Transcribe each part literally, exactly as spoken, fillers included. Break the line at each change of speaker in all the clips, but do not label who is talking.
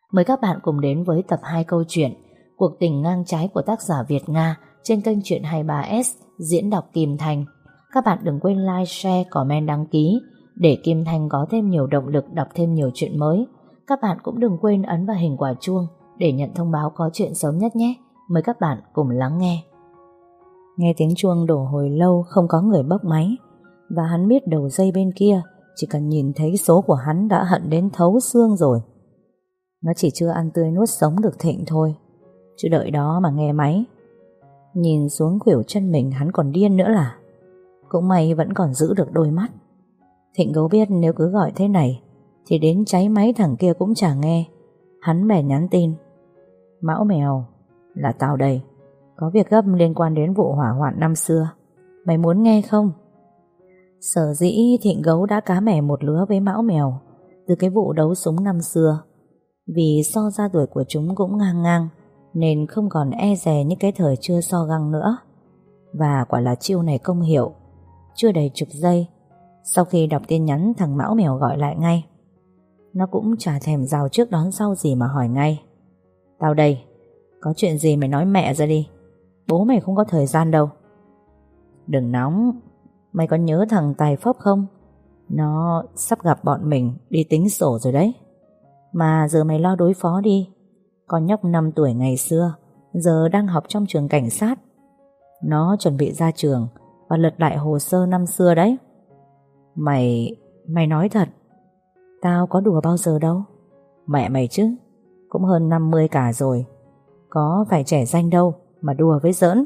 Mời các bạn cùng đến với tập hai câu chuyện Cuộc tình ngang trái của tác giả Việt Nga trên kênh Chuyện hai mươi ba ét diễn đọc Kim Thanh. Các bạn đừng quên like, share, comment, đăng ký để Kim Thanh có thêm nhiều động lực đọc thêm nhiều chuyện mới. Các bạn cũng đừng quên ấn vào hình quả chuông để nhận thông báo có chuyện sớm nhất nhé. Mời các bạn cùng lắng nghe. Nghe tiếng chuông đổ hồi lâu không có người bốc máy, và hắn biết đầu dây bên kia chỉ cần nhìn thấy số của hắn đã hận đến thấu xương rồi. Nó chỉ chưa ăn tươi nuốt sống được Thịnh thôi, chứ đợi đó mà nghe máy. Nhìn xuống khuỷu chân mình hắn còn điên nữa là. Cũng may vẫn còn giữ được đôi mắt. Thịnh Gấu biết nếu cứ gọi thế này thì đến cháy máy thằng kia cũng chả nghe. Hắn bèn nhắn tin: Mão mèo, là tao đây. Có việc gấp liên quan đến vụ hỏa hoạn năm xưa. Mày muốn nghe không? Sở dĩ Thịnh Gấu đã cá mẻ một lứa với Mão mèo từ cái vụ đấu súng năm xưa, vì so ra tuổi của chúng cũng ngang ngang, nên không còn e dè những cái thời chưa so găng nữa. Và quả là chiêu này công hiệu. Chưa đầy chục giây sau khi đọc tin nhắn, thằng Mão mèo gọi lại ngay. Nó cũng chả thèm rào trước đón sau gì mà hỏi ngay: Tao đây, có chuyện gì mày nói mẹ ra đi. Bố mày không có thời gian đâu. Đừng nóng. Mày có nhớ thằng Tài Phốc không? Nó sắp gặp bọn mình đi tính sổ rồi đấy. Mà giờ mày lo đối phó đi. Con nhóc năm tuổi ngày xưa giờ đang học trong trường cảnh sát. Nó chuẩn bị ra trường và lật lại hồ sơ năm xưa đấy. Mày... Mày nói thật? Tao có đùa bao giờ đâu. Mẹ mày chứ, cũng hơn năm mươi cả rồi. Có phải trẻ danh đâu mà đùa với giỡn.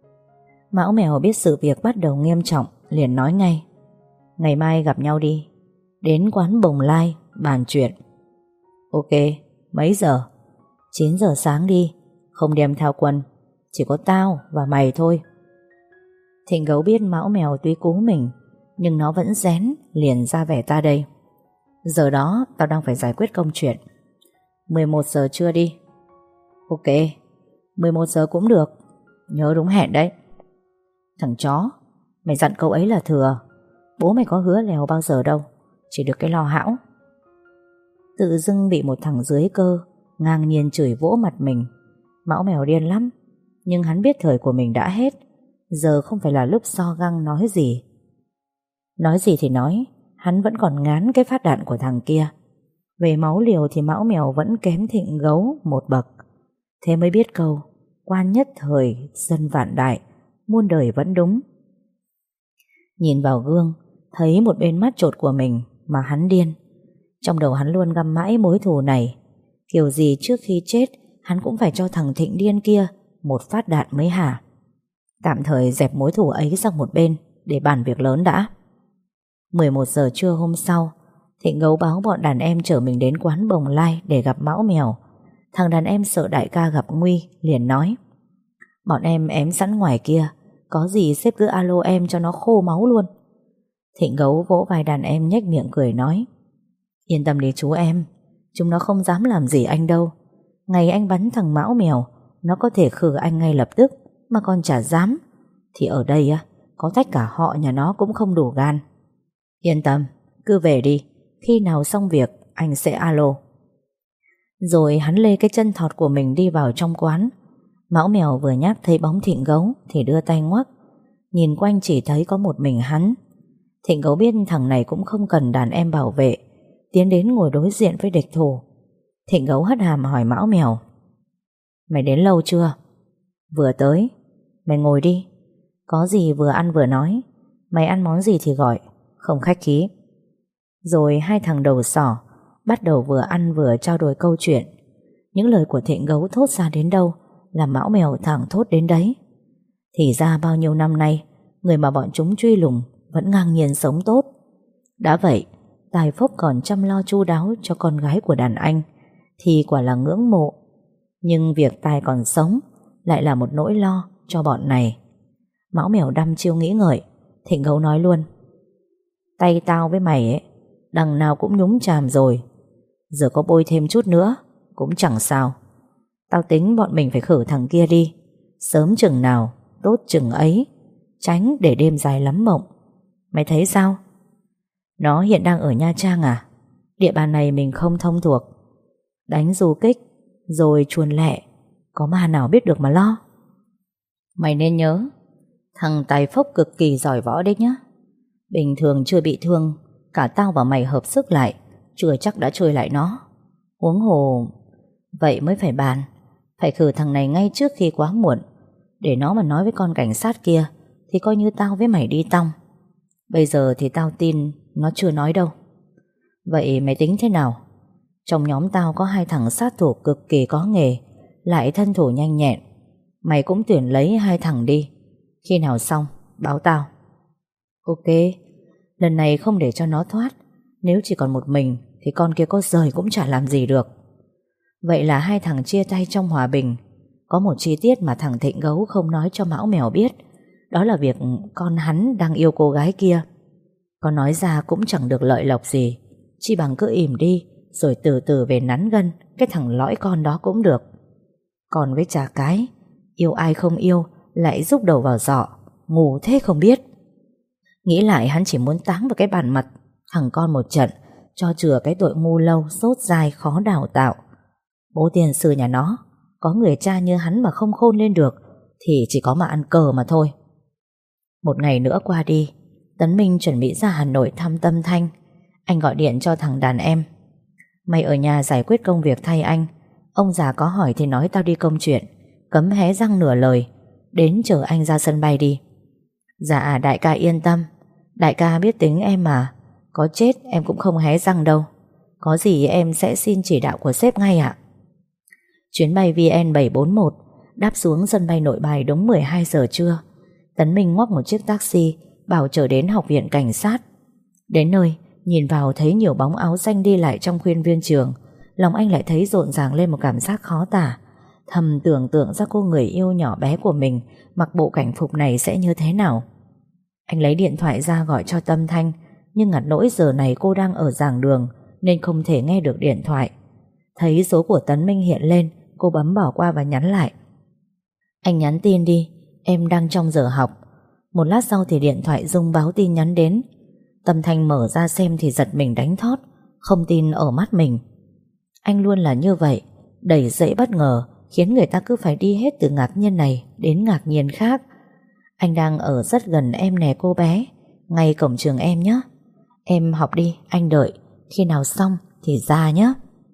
Mão mèo biết sự việc bắt đầu nghiêm trọng, liền nói ngay: Ngày mai gặp nhau đi, đến quán Bồng Lai bàn chuyện. Ok, mấy giờ? chín giờ sáng đi. Không đem theo quân, chỉ có tao và mày thôi. Thịnh Gấu biết Mão mèo tuy cú mình, nhưng nó vẫn rén, liền ra vẻ ta đây. Giờ đó tao đang phải giải quyết công chuyện. mười một giờ trưa đi. Ok, mười một giờ cũng được. Nhớ đúng hẹn đấy. Thằng chó, mày dặn câu ấy là thừa. Bố mày có hứa lèo bao giờ đâu, chỉ được cái lo hão. Tự dưng bị một thằng dưới cơ ngang nhiên chửi vỗ mặt mình. Mão mèo điên lắm, nhưng hắn biết thời của mình đã hết. Giờ không phải là lúc so găng nói gì. Nói gì thì nói, hắn vẫn còn ngán cái phát đạn của thằng kia. Về máu liều thì Mão mèo vẫn kém Thịnh Gấu một bậc. Thế mới biết câu quan nhất thời dân vạn đại, muôn đời vẫn đúng. Nhìn vào gương, thấy một bên mắt chột của mình mà hắn điên. Trong đầu hắn luôn găm mãi mối thù này. Kiểu gì trước khi chết hắn cũng phải cho thằng Thịnh điên kia một phát đạn mới hả. Tạm thời dẹp mối thù ấy sang một bên để bàn việc lớn đã. mười một giờ trưa hôm sau, Thịnh Gấu báo bọn đàn em chở mình đến quán Bồng Lai để gặp Mão mèo. Thằng đàn em sợ đại ca gặp nguy, liền nói: Bọn em ém sẵn ngoài kia, có gì sếp cứ alo em cho nó khô máu luôn. Thịnh Gấu vỗ vai đàn em nhếch miệng cười nói: Yên tâm đi chú em, chúng nó không dám làm gì anh đâu. Ngày anh bắn thằng Mão mèo, nó có thể khử anh ngay lập tức, mà còn chả dám. Thì ở đây á, có tất cả họ nhà nó cũng không đủ gan. Yên tâm, cứ về đi, khi nào xong việc anh sẽ alo. Rồi hắn lê cái chân thọt của mình đi vào trong quán. Mão mèo vừa nhắc thấy bóng Thịnh Gấu thì đưa tay ngoắc. Nhìn quanh chỉ thấy có một mình hắn. Thịnh Gấu biết thằng này cũng không cần đàn em bảo vệ, tiến đến ngồi đối diện với địch thủ. Thịnh Gấu hất hàm hỏi Mão mèo: Mày đến lâu chưa? Vừa tới. Mày ngồi đi. Có gì vừa ăn vừa nói. Mày ăn món gì thì gọi, không khách khí. Rồi hai thằng đầu sỏ bắt đầu vừa ăn vừa trao đổi câu chuyện. Những lời của Thịnh Gấu thốt ra đến đâu làm Mão mèo thẳng thốt đến đấy. Thì ra bao nhiêu năm nay, người mà bọn chúng truy lùng vẫn ngang nhiên sống tốt. Đã vậy, Tài Phốc còn chăm lo chu đáo cho con gái của đàn anh, thì quả là ngưỡng mộ. Nhưng việc Tài còn sống lại là một nỗi lo cho bọn này. Mão mèo đăm chiêu nghĩ ngợi. Thịnh Gấu nói luôn: Tay tao với mày ấy, đằng nào cũng nhúng chàm rồi. Giờ có bôi thêm chút nữa cũng chẳng sao. Tao tính bọn mình phải khử thằng kia đi, sớm chừng nào tốt chừng ấy, tránh để đêm dài lắm mộng. Mày thấy sao? Nó hiện đang ở Nha Trang à? Địa bàn này mình không thông thuộc. Đánh du kích rồi chuồn lẹ, có ma nào biết được mà lo. Mày nên nhớ, thằng Tài Phốc cực kỳ giỏi võ đấy nhá. Bình thường chưa bị thương, cả tao và mày hợp sức lại chưa chắc đã chơi lại nó. Huống hồ, vậy mới phải bàn. Phải khử thằng này ngay trước khi quá muộn. Để nó mà nói với con cảnh sát kia thì coi như tao với mày đi tong. Bây giờ thì tao tin nó chưa nói đâu. Vậy mày tính thế nào? Trong nhóm tao có hai thằng sát thủ cực kỳ có nghề, lại thân thủ nhanh nhẹn. Mày cũng tuyển lấy hai thằng đi. Khi nào xong báo tao. Ok. Lần này không để cho nó thoát. Nếu chỉ còn một mình thì con kia có rời cũng chả làm gì được. Vậy là hai thằng chia tay trong hòa bình. Có một chi tiết mà thằng Thịnh Gấu không nói cho Mão Mèo biết. Đó là việc con hắn đang yêu cô gái kia. Có nói ra cũng chẳng được lợi lộc gì, chỉ bằng cứ im đi rồi từ từ về nắn gân cái thằng lõi con đó cũng được. Còn với chả cái, yêu ai không yêu lại rúc đầu vào giỏ, ngu thế không biết. Nghĩ lại hắn chỉ muốn táng vào cái bàn mặt thằng con một trận, cho chừa cái tội ngu lâu sốt dai khó đào tạo. Bố tiền sư nhà nó, có người cha như hắn mà không khôn lên được thì chỉ có mà ăn cờ mà thôi. Một ngày nữa qua đi, Tấn Minh chuẩn bị ra Hà Nội thăm Tâm Thanh. Anh gọi điện cho thằng đàn em. Mày ở nhà giải quyết công việc thay anh. Ông già có hỏi thì nói tao đi công chuyện, cấm hé răng nửa lời. Đến chờ anh ra sân bay đi. Dạ đại ca yên tâm, đại ca biết tính em mà. Có chết em cũng không hé răng đâu. Có gì em sẽ xin chỉ đạo của sếp ngay ạ. Chuyến bay V N bảy bốn một đáp xuống sân bay Nội Bài đúng mười hai giờ trưa. Tấn Minh ngoắc một chiếc taxi bảo chở đến học viện cảnh sát. Đến nơi, nhìn vào thấy nhiều bóng áo xanh đi lại trong khuôn viên trường. Lòng anh lại thấy rộn ràng lên một cảm giác khó tả. Thầm tưởng tượng ra cô người yêu nhỏ bé của mình mặc bộ cảnh phục này sẽ như thế nào. Anh lấy điện thoại ra gọi cho Tâm Thanh, nhưng ngặt nỗi giờ này cô đang ở giảng đường nên không thể nghe được điện thoại. Thấy số của Tấn Minh hiện lên, cô bấm bỏ qua và nhắn lại. Anh nhắn tin đi, em đang trong giờ học. Một lát sau thì điện thoại rung báo tin nhắn đến. Tâm Thanh mở ra xem thì giật mình đánh thót, không tin ở mắt mình. Anh luôn là như vậy, đầy dẫy bất ngờ, khiến người ta cứ phải đi hết từ ngạc nhiên này đến ngạc nhiên khác. Anh đang ở rất gần em nè cô bé, ngay cổng trường em nhé. Em học đi, anh đợi, khi nào xong thì ra nhé.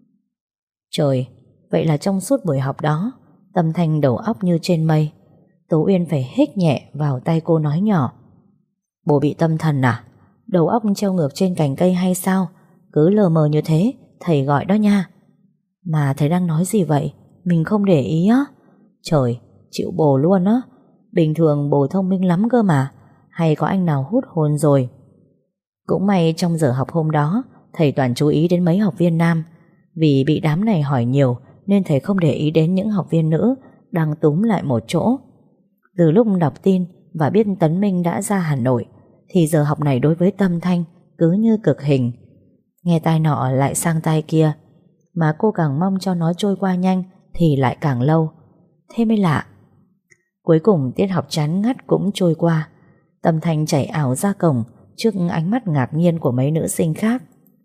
Trời, vậy là trong suốt buổi học đó, Tâm Thanh đầu óc như trên mây. Tố Uyên phải hít nhẹ vào tay cô nói nhỏ. Bố bị tâm thần à? Đầu óc treo ngược trên cành cây hay sao? Cứ lờ mờ như thế, thầy gọi đó nha. Mà thầy đang nói gì vậy? Mình không để ý á. Trời, chịu bồ luôn á. Bình thường bồ thông minh lắm cơ mà. Hay có anh nào hút hồn rồi? Cũng may trong giờ học hôm đó, thầy toàn chú ý đến mấy học viên nam. Vì bị đám này hỏi nhiều nên thầy không để ý đến những học viên nữ đang túm lại một chỗ. Từ lúc đọc tin và biết Tấn Minh đã ra Hà Nội thì giờ học này đối với Tâm Thanh cứ như cực hình. Nghe tai nọ lại sang tai kia, mà cô càng mong cho nó trôi qua nhanh thì lại càng lâu. Thế mới lạ. Cuối cùng tiết học chán ngắt cũng trôi qua. Tâm Thanh chạy ảo ra cổng trước ánh mắt ngạc nhiên của mấy nữ sinh khác.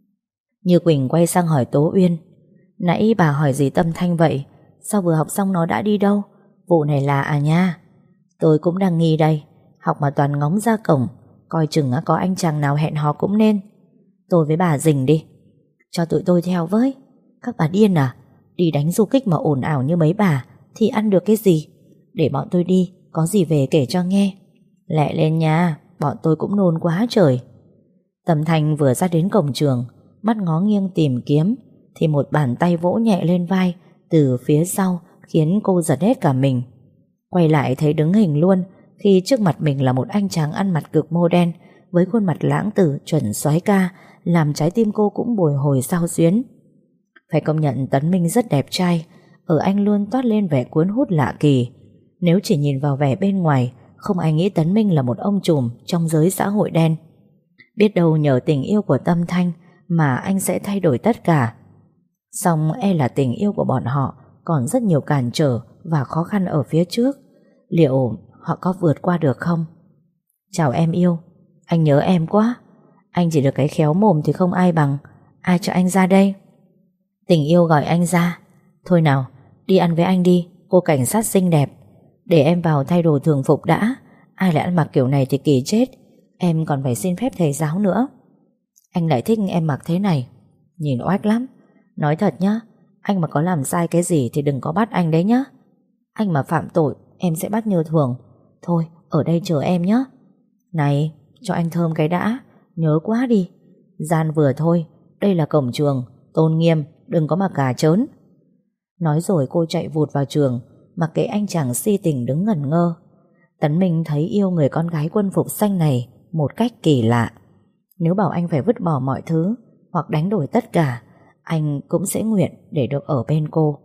Như Quỳnh quay sang hỏi Tố Uyên. Nãy bà hỏi gì Tâm Thanh vậy? Sao vừa học xong nó đã đi đâu? Vụ này là à nha. Tôi cũng đang nghi đây. Học mà toàn ngóng ra cổng, coi chừng có anh chàng nào hẹn hò cũng nên. Tôi với bà rình đi. Cho tụi tôi theo với. Các bà điên à? Đi đánh du kích mà ồn ào như mấy bà thì ăn được cái gì? Để bọn tôi đi, có gì về kể cho nghe. Lẹ lên nha, bọn tôi cũng nôn quá trời. Tâm Thanh vừa ra đến cổng trường, mắt ngó nghiêng tìm kiếm, thì một bàn tay vỗ nhẹ lên vai từ phía sau khiến cô giật hết cả mình. Quay lại thấy đứng hình luôn, khi trước mặt mình là một anh chàng ăn mặc cực mô đen với khuôn mặt lãng tử chuẩn soái ca, làm trái tim cô cũng bồi hồi xao xuyến. Phải công nhận Tấn Minh rất đẹp trai, ở anh luôn toát lên vẻ cuốn hút lạ kỳ. Nếu chỉ nhìn vào vẻ bên ngoài, không ai nghĩ Tấn Minh là một ông trùm trong giới xã hội đen. Biết đâu nhờ tình yêu của Tâm Thanh mà anh sẽ thay đổi tất cả. Song e là tình yêu của bọn họ còn rất nhiều cản trở và khó khăn ở phía trước. Liệu họ có vượt qua được không? Chào em yêu, anh nhớ em quá. Anh chỉ được cái khéo mồm thì không ai bằng. Ai cho anh ra đây? Tình yêu gọi anh ra. Thôi nào, đi ăn với anh đi, cô cảnh sát xinh đẹp. Để em vào thay đồ thường phục đã. Ai lại ăn mặc kiểu này thì kỳ chết. Em còn phải xin phép thầy giáo nữa. Anh lại thích em mặc thế này. Nhìn oách lắm. Nói thật nhá, anh mà có làm sai cái gì thì đừng có bắt anh đấy nhá. Anh mà phạm tội em sẽ bắt như thường. Thôi ở đây chờ em nhé. Này, cho anh thơm cái đã. Nhớ quá đi. Gian vừa thôi, đây là cổng trường, tôn nghiêm, đừng có mà cà trớn. Nói rồi cô chạy vụt vào trường, mặc kệ anh chàng si tình đứng ngẩn ngơ. Tấn Minh thấy yêu người con gái quân phục xanh này một cách kỳ lạ. Nếu bảo anh phải vứt bỏ mọi thứ hoặc đánh đổi tất cả, anh cũng sẽ nguyện để được ở bên cô.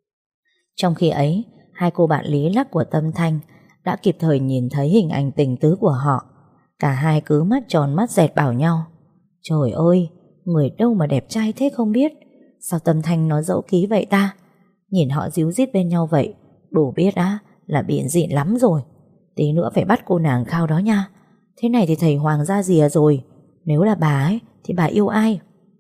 Trong khi ấy, hai cô bạn lý lắc của Tâm Thanh đã kịp thời nhìn thấy hình ảnh tình tứ của họ. Cả hai cứ mắt tròn mắt dẹt bảo nhau: trời ơi, người đâu mà đẹp trai thế không biết. Sao Tâm Thanh nó dẫu ký vậy ta? Nhìn họ díu dít bên nhau vậy, đủ biết á là biện dịn lắm rồi. Tí nữa phải bắt cô nàng Khao đó nha. Thế này thì thầy Hoàng ra rìa rồi. Nếu là bà ấy thì bà yêu ai?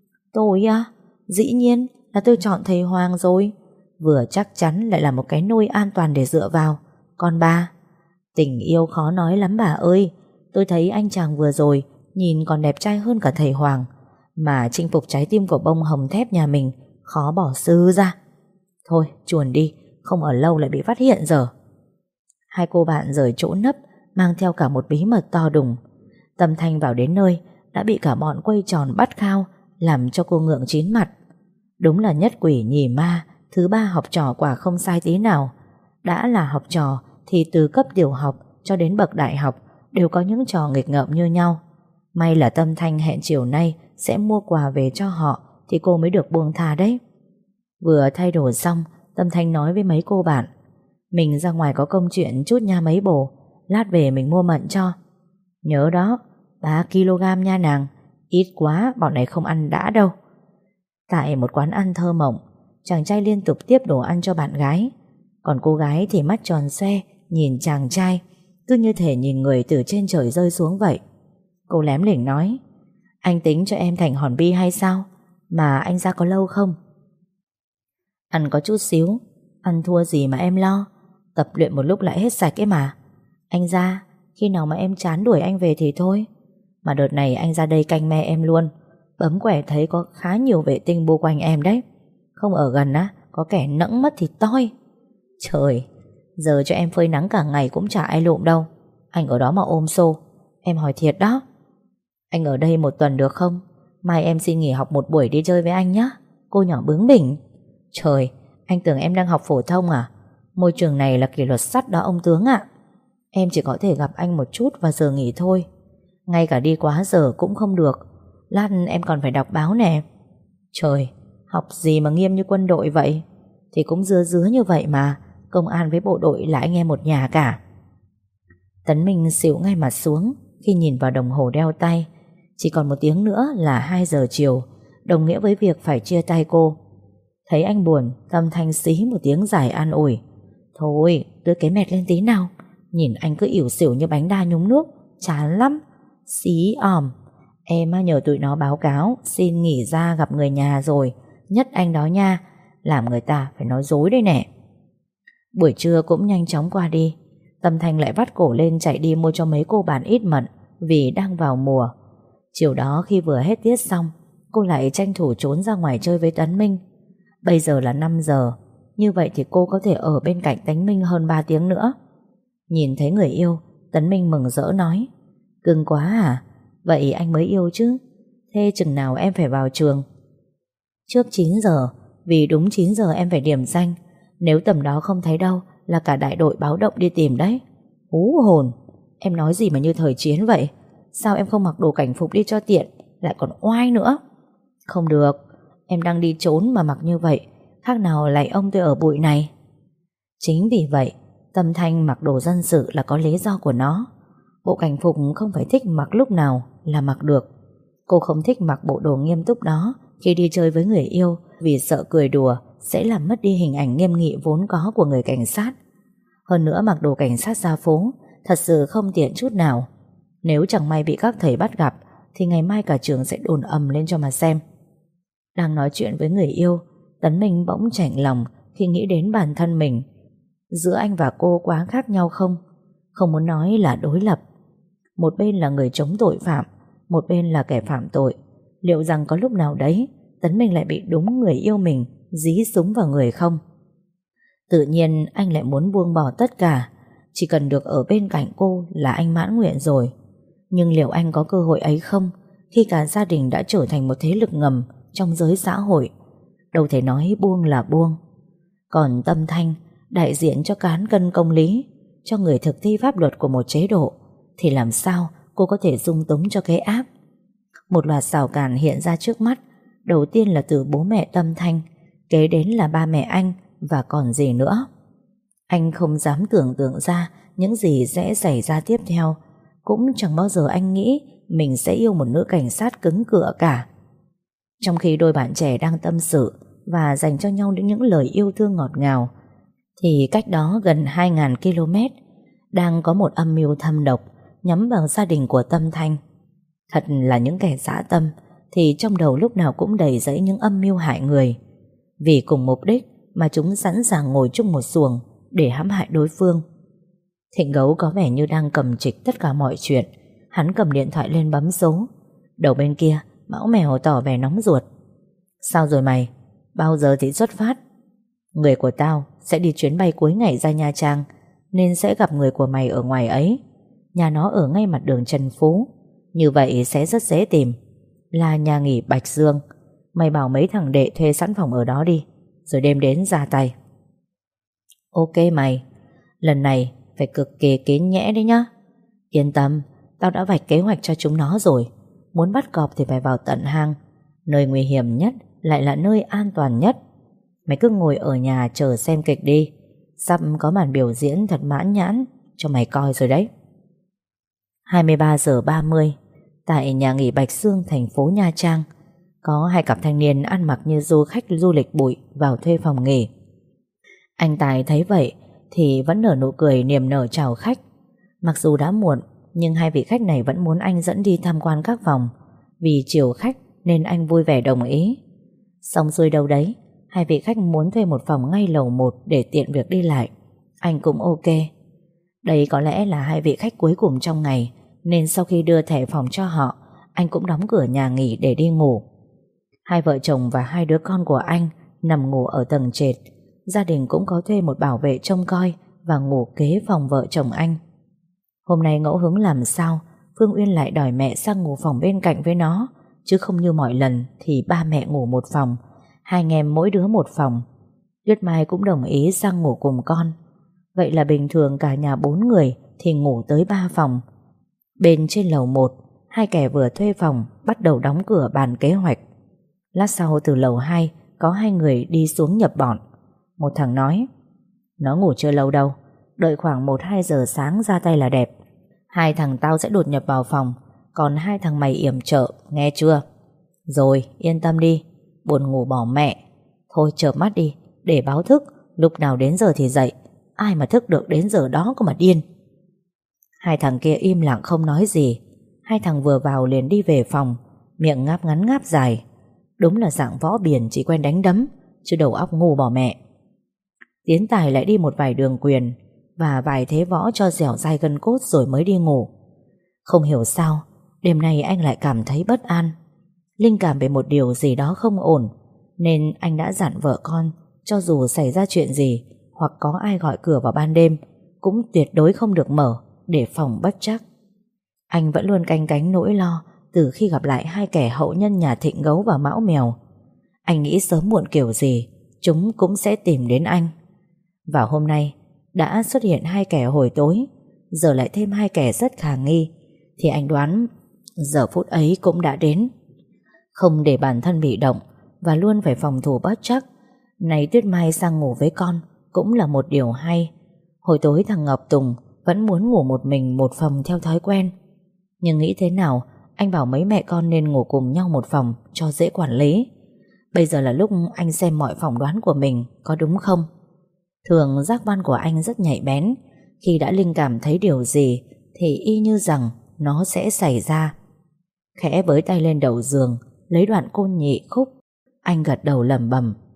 Tôi á? Dĩ nhiên là tôi chọn thầy Hoàng rồi. Vừa chắc chắn lại là một cái nôi an toàn để dựa vào. Còn bà? Tình yêu khó nói lắm bà ơi. Tôi thấy anh chàng vừa rồi nhìn còn đẹp trai hơn cả thầy Hoàng. Mà chinh phục trái tim của bông hồng thép nhà mình khó bỏ sư ra. Thôi chuồn đi, không ở lâu lại bị phát hiện giờ. Hai cô bạn rời chỗ nấp, mang theo cả một bí mật to đùng. Tâm Thanh vào đến nơi đã bị cả bọn quay tròn bắt Khao, làm cho cô ngượng chín mặt. Đúng là nhất quỷ nhì ma, thứ ba học trò quả không sai tí nào. Đã là học trò thì từ cấp tiểu học cho đến bậc đại học đều có những trò nghịch ngợm như nhau. May là Tâm Thanh hẹn chiều nay sẽ mua quà về cho họ thì cô mới được buông tha đấy. Vừa thay đồ xong, Tâm Thanh nói với mấy cô bạn: mình ra ngoài có công chuyện chút nha mấy bồ, lát về mình mua mận cho. Nhớ đó, ba ki lô gam nha nàng. Ít quá bọn này không ăn đã đâu. Tại một quán ăn thơ mộng, chàng trai liên tục tiếp đồ ăn cho bạn gái. Còn cô gái thì mắt tròn xoe nhìn chàng trai, cứ như thể nhìn người từ trên trời rơi xuống vậy. Cô lém lỉnh nói: anh tính cho em thành hòn bi hay sao? Mà anh ra có lâu không? Ăn có chút xíu. Ăn thua gì mà em lo. Tập luyện một lúc lại hết sạch ấy mà. Anh ra, khi nào mà em chán đuổi anh về thì thôi. Mà đợt này anh ra đây canh me em luôn. Bấm quẻ thấy có khá nhiều vệ tinh bu quanh em đấy. Không ở gần á, có kẻ nẫng mất thì toi. Trời, giờ cho em phơi nắng cả ngày cũng chả ai lụm đâu. Anh ở đó mà ôm xô. Em hỏi thiệt đó. Anh ở đây một tuần được không? Mai em xin nghỉ học một buổi đi chơi với anh nhé. Cô nhỏ bướng bỉnh. Trời, anh tưởng em đang học phổ thông à? Môi trường này là kỷ luật sắt đó ông tướng ạ. Em chỉ có thể gặp anh một chút vào giờ nghỉ thôi. Ngay cả đi quá giờ cũng không được. Lát em còn phải đọc báo nè. Trời, học gì mà nghiêm như quân đội vậy? Thì cũng dứa dứa như vậy mà. Công an với bộ đội là anh em một nhà cả. Tấn Minh xỉu ngay mặt xuống khi nhìn vào đồng hồ đeo tay. Chỉ còn một tiếng nữa là hai giờ chiều, đồng nghĩa với việc phải chia tay cô. Thấy anh buồn, Tâm Thanh xí một tiếng dài an ủi: thôi, đưa cái mẹt lên tí nào. Nhìn anh cứ ỉu xỉu như bánh đa nhúng nước, chán lắm. Xí òm. Em nhờ tụi nó báo cáo xin nghỉ ra gặp người nhà rồi. Nhất anh đó nha. Làm người ta phải nói dối đây nè. Buổi trưa cũng nhanh chóng qua đi. Tâm Thanh lại vắt cổ lên chạy đi mua cho mấy cô bạn ít mận, vì đang vào mùa. Chiều đó khi vừa hết tiết xong, cô lại tranh thủ trốn ra ngoài chơi với Tấn Minh. Bây giờ là năm giờ. Như vậy thì cô có thể ở bên cạnh Tấn Minh hơn ba tiếng nữa. Nhìn thấy người yêu, Tấn Minh mừng rỡ nói: cưng quá à? Vậy anh mới yêu chứ? Thế chừng nào em phải vào trường? Trước chín giờ, vì đúng chín giờ em phải điểm danh. Nếu tầm đó không thấy đâu là cả đại đội báo động đi tìm đấy. Hú hồn, em nói gì mà như thời chiến vậy? Sao em không mặc đồ cảnh phục đi cho tiện, lại còn oai nữa? Không được, em đang đi trốn mà mặc như vậy, khác nào lại ông tôi ở bụi này. Chính vì vậy, Tâm Thanh mặc đồ dân sự là có lý do của nó. Bộ cảnh phục không phải thích mặc lúc nào là mặc được. Cô không thích mặc bộ đồ nghiêm túc đó khi đi chơi với người yêu, vì sợ cười đùa sẽ làm mất đi hình ảnh nghiêm nghị vốn có của người cảnh sát. Hơn nữa mặc đồ cảnh sát ra phố thật sự không tiện chút nào. Nếu chẳng may bị các thầy bắt gặp thì ngày mai cả trường sẽ đồn ầm lên cho mà xem. Đang nói chuyện với người yêu Tấn Minh bỗng chạnh lòng khi nghĩ đến bản thân mình. Giữa anh và cô quá khác nhau không? Không muốn nói là đối lập. Một bên là người chống tội phạm, một bên là kẻ phạm tội. Liệu rằng có lúc nào đấy Tấn Minh lại bị đúng người yêu mình dí súng vào người không? Tự nhiên anh lại muốn buông bỏ tất cả. Chỉ cần được ở bên cạnh cô là anh mãn nguyện rồi. Nhưng liệu anh có cơ hội ấy không khi cả gia đình đã trở thành một thế lực ngầm trong giới xã hội? Đâu thể nói buông là buông. Còn Tâm Thanh, đại diện cho cán cân công lý, cho người thực thi pháp luật của một chế độ, thì làm sao cô có thể dung túng cho cái ác? Một loạt rào cản hiện ra trước mắt. Đầu tiên là từ bố mẹ Tâm Thanh, kế đến là ba mẹ anh, và còn gì nữa. Anh không dám tưởng tượng ra những gì sẽ xảy ra tiếp theo. Cũng chẳng bao giờ anh nghĩ mình sẽ yêu một nữ cảnh sát cứng cựa cả. Trong khi đôi bạn trẻ đang tâm sự và dành cho nhau những lời yêu thương ngọt ngào, thì cách đó gần hai nghìn ki lô mét đang có một âm mưu thâm độc nhắm vào gia đình của Tâm Thanh. Thật là những kẻ dã tâm thì trong đầu lúc nào cũng đầy dẫy những âm mưu hại người. Vì cùng mục đích mà chúng sẵn sàng ngồi chung một xuồng để hãm hại đối phương. Thịnh Gấu có vẻ như đang cầm trịch tất cả mọi chuyện. Hắn cầm điện thoại lên bấm số. Đầu bên kia Mão Mèo tỏ vẻ nóng ruột. Sao rồi mày? Bao giờ thì xuất phát? Người của tao sẽ đi chuyến bay cuối ngày ra Nha Trang, nên sẽ gặp người của mày ở ngoài ấy. Nhà nó ở ngay mặt đường Trần Phú. Như vậy sẽ rất dễ tìm. Là nhà nghỉ Bạch Dương. Mày bảo mấy thằng đệ thuê sẵn phòng ở đó đi, rồi đêm đến ra tay. Ok mày. Lần này phải cực kỳ kín nhẽ đấy nhá. Yên tâm, tao đã vạch kế hoạch cho chúng nó rồi. Muốn bắt cọp thì phải vào tận hang. Nơi nguy hiểm nhất lại là nơi an toàn nhất. Mày cứ ngồi ở nhà chờ xem kịch đi. Sắp có màn biểu diễn thật mãn nhãn cho mày coi rồi đấy. hai mươi ba giờ ba mươi, tại nhà nghỉ Bạch Dương, thành phố Nha Trang, có hai cặp thanh niên ăn mặc như du khách du lịch bụi vào thuê phòng nghỉ. Anh Tài thấy vậy thì vẫn nở nụ cười niềm nở chào khách. Mặc dù đã muộn, nhưng hai vị khách này vẫn muốn anh dẫn đi tham quan các phòng. Vì chiều khách nên anh vui vẻ đồng ý. Xong xuôi đâu đấy, hai vị khách muốn thuê một phòng ngay lầu một để tiện việc đi lại. Anh cũng ok. Đây có lẽ là hai vị khách cuối cùng trong ngày, nên sau khi đưa thẻ phòng cho họ, anh cũng đóng cửa nhà nghỉ để đi ngủ. Hai vợ chồng và hai đứa con của anh nằm ngủ ở tầng trệt. Gia đình cũng có thuê một bảo vệ trông coi và ngủ kế phòng vợ chồng anh. Hôm nay ngẫu hứng làm sao Phương Uyên lại đòi mẹ sang ngủ phòng bên cạnh với nó, chứ không như mọi lần thì ba mẹ ngủ một phòng, hai anh em mỗi đứa một phòng. Tuyết Mai cũng đồng ý sang ngủ cùng con. Vậy là bình thường cả nhà bốn người thì ngủ tới ba phòng. Bên trên lầu một, hai kẻ vừa thuê phòng bắt đầu đóng cửa bàn kế hoạch. Lát sau từ lầu hai có hai người đi xuống nhập bọn. Một thằng nói: nó ngủ chưa lâu đâu, đợi khoảng một hai giờ sáng ra tay là đẹp. Hai thằng tao sẽ đột nhập vào phòng, còn hai thằng mày yểm trợ, nghe chưa? Rồi, yên tâm đi, buồn ngủ bỏ mẹ. Thôi chợp mắt đi, để báo thức, lúc nào đến giờ thì dậy. Ai mà thức được đến giờ đó có mà điên. Hai thằng kia im lặng không nói gì. Hai thằng vừa vào liền đi về phòng, miệng ngáp ngắn ngáp dài. Đúng là dạng võ biển chỉ quen đánh đấm, chứ đầu óc ngu bỏ mẹ. Tiến Tài lại đi một vài đường quyền và vài thế võ cho dẻo dai gân cốt rồi mới đi ngủ. Không hiểu sao đêm nay anh lại cảm thấy bất an, linh cảm về một điều gì đó không ổn, nên anh đã dặn vợ con cho dù xảy ra chuyện gì hoặc có ai gọi cửa vào ban đêm cũng tuyệt đối không được mở, để phòng bất trắc. Anh vẫn luôn canh cánh nỗi lo từ khi gặp lại hai kẻ hậu nhân nhà Thịnh Gấu và Mão Mèo. Anh nghĩ sớm muộn kiểu gì chúng cũng sẽ tìm đến anh. Và hôm nay đã xuất hiện hai kẻ hồi tối, giờ lại thêm hai kẻ rất khả nghi, thì anh đoán giờ phút ấy cũng đã đến. Không để bản thân bị động và luôn phải phòng thủ bất trắc, này Tuyết Mai sang ngủ với con cũng là một điều hay. Hồi tối thằng Ngọc Tùng vẫn muốn ngủ một mình một phòng theo thói quen, nhưng nghĩ thế nào anh bảo mấy mẹ con nên ngủ cùng nhau một phòng cho dễ quản lý. Bây giờ là lúc anh xem mọi phỏng đoán của mình có đúng không. Thường giác quan của anh rất nhạy bén. Khi đã linh cảm thấy điều gì thì y như rằng nó sẽ xảy ra. Khẽ với tay lên đầu giường, lấy đoạn côn nhị khúc, anh gật đầu lẩm bẩm: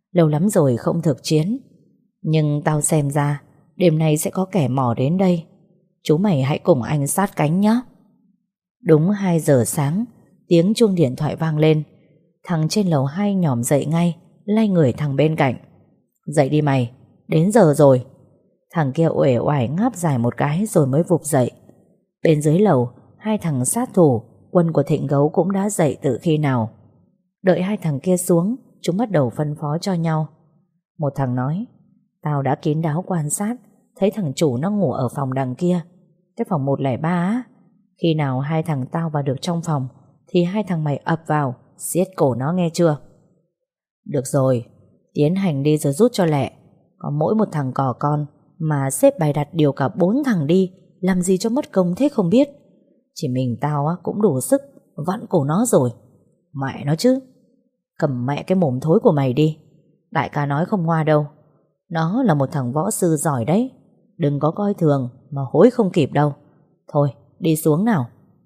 Lâu lắm rồi không thực chiến, nhưng tao xem ra đêm nay sẽ có kẻ mò đến đây. Chú mày hãy cùng anh sát cánh nhé. Đúng hai giờ sáng, tiếng chuông điện thoại vang lên. Thằng trên lầu hai nhỏm dậy ngay, lay người thằng bên cạnh. Dậy đi mày, đến giờ rồi. Thằng kia uể oải ngáp dài một cái rồi mới vụp dậy. Bên dưới lầu, hai thằng sát thủ, quân của Thịnh Gấu cũng đã dậy từ khi nào. Đợi hai thằng kia xuống, chúng bắt đầu phân phó cho nhau. Một thằng nói, tao đã kín đáo quan sát, thấy thằng chủ nó ngủ ở phòng đằng kia, cái phòng một không ba á. Khi nào hai thằng tao vào được trong phòng thì hai thằng mày ập vào, siết cổ nó nghe chưa? Được rồi, tiến hành đi rồi rút cho lẹ. Có mỗi một thằng cò con mà sếp bày đặt điều cả bốn thằng đi, làm gì cho mất công thế không biết. Chỉ mình tao á, cũng đủ sức vặn cổ nó rồi. Mẹ nó chứ. Cầm mẹ cái mồm thối của mày đi. Đại ca nói không ngoa đâu. Nó là một thằng võ sư giỏi đấy. Đừng có coi thường mà hối không kịp đâu. Thôi đi xuống nào.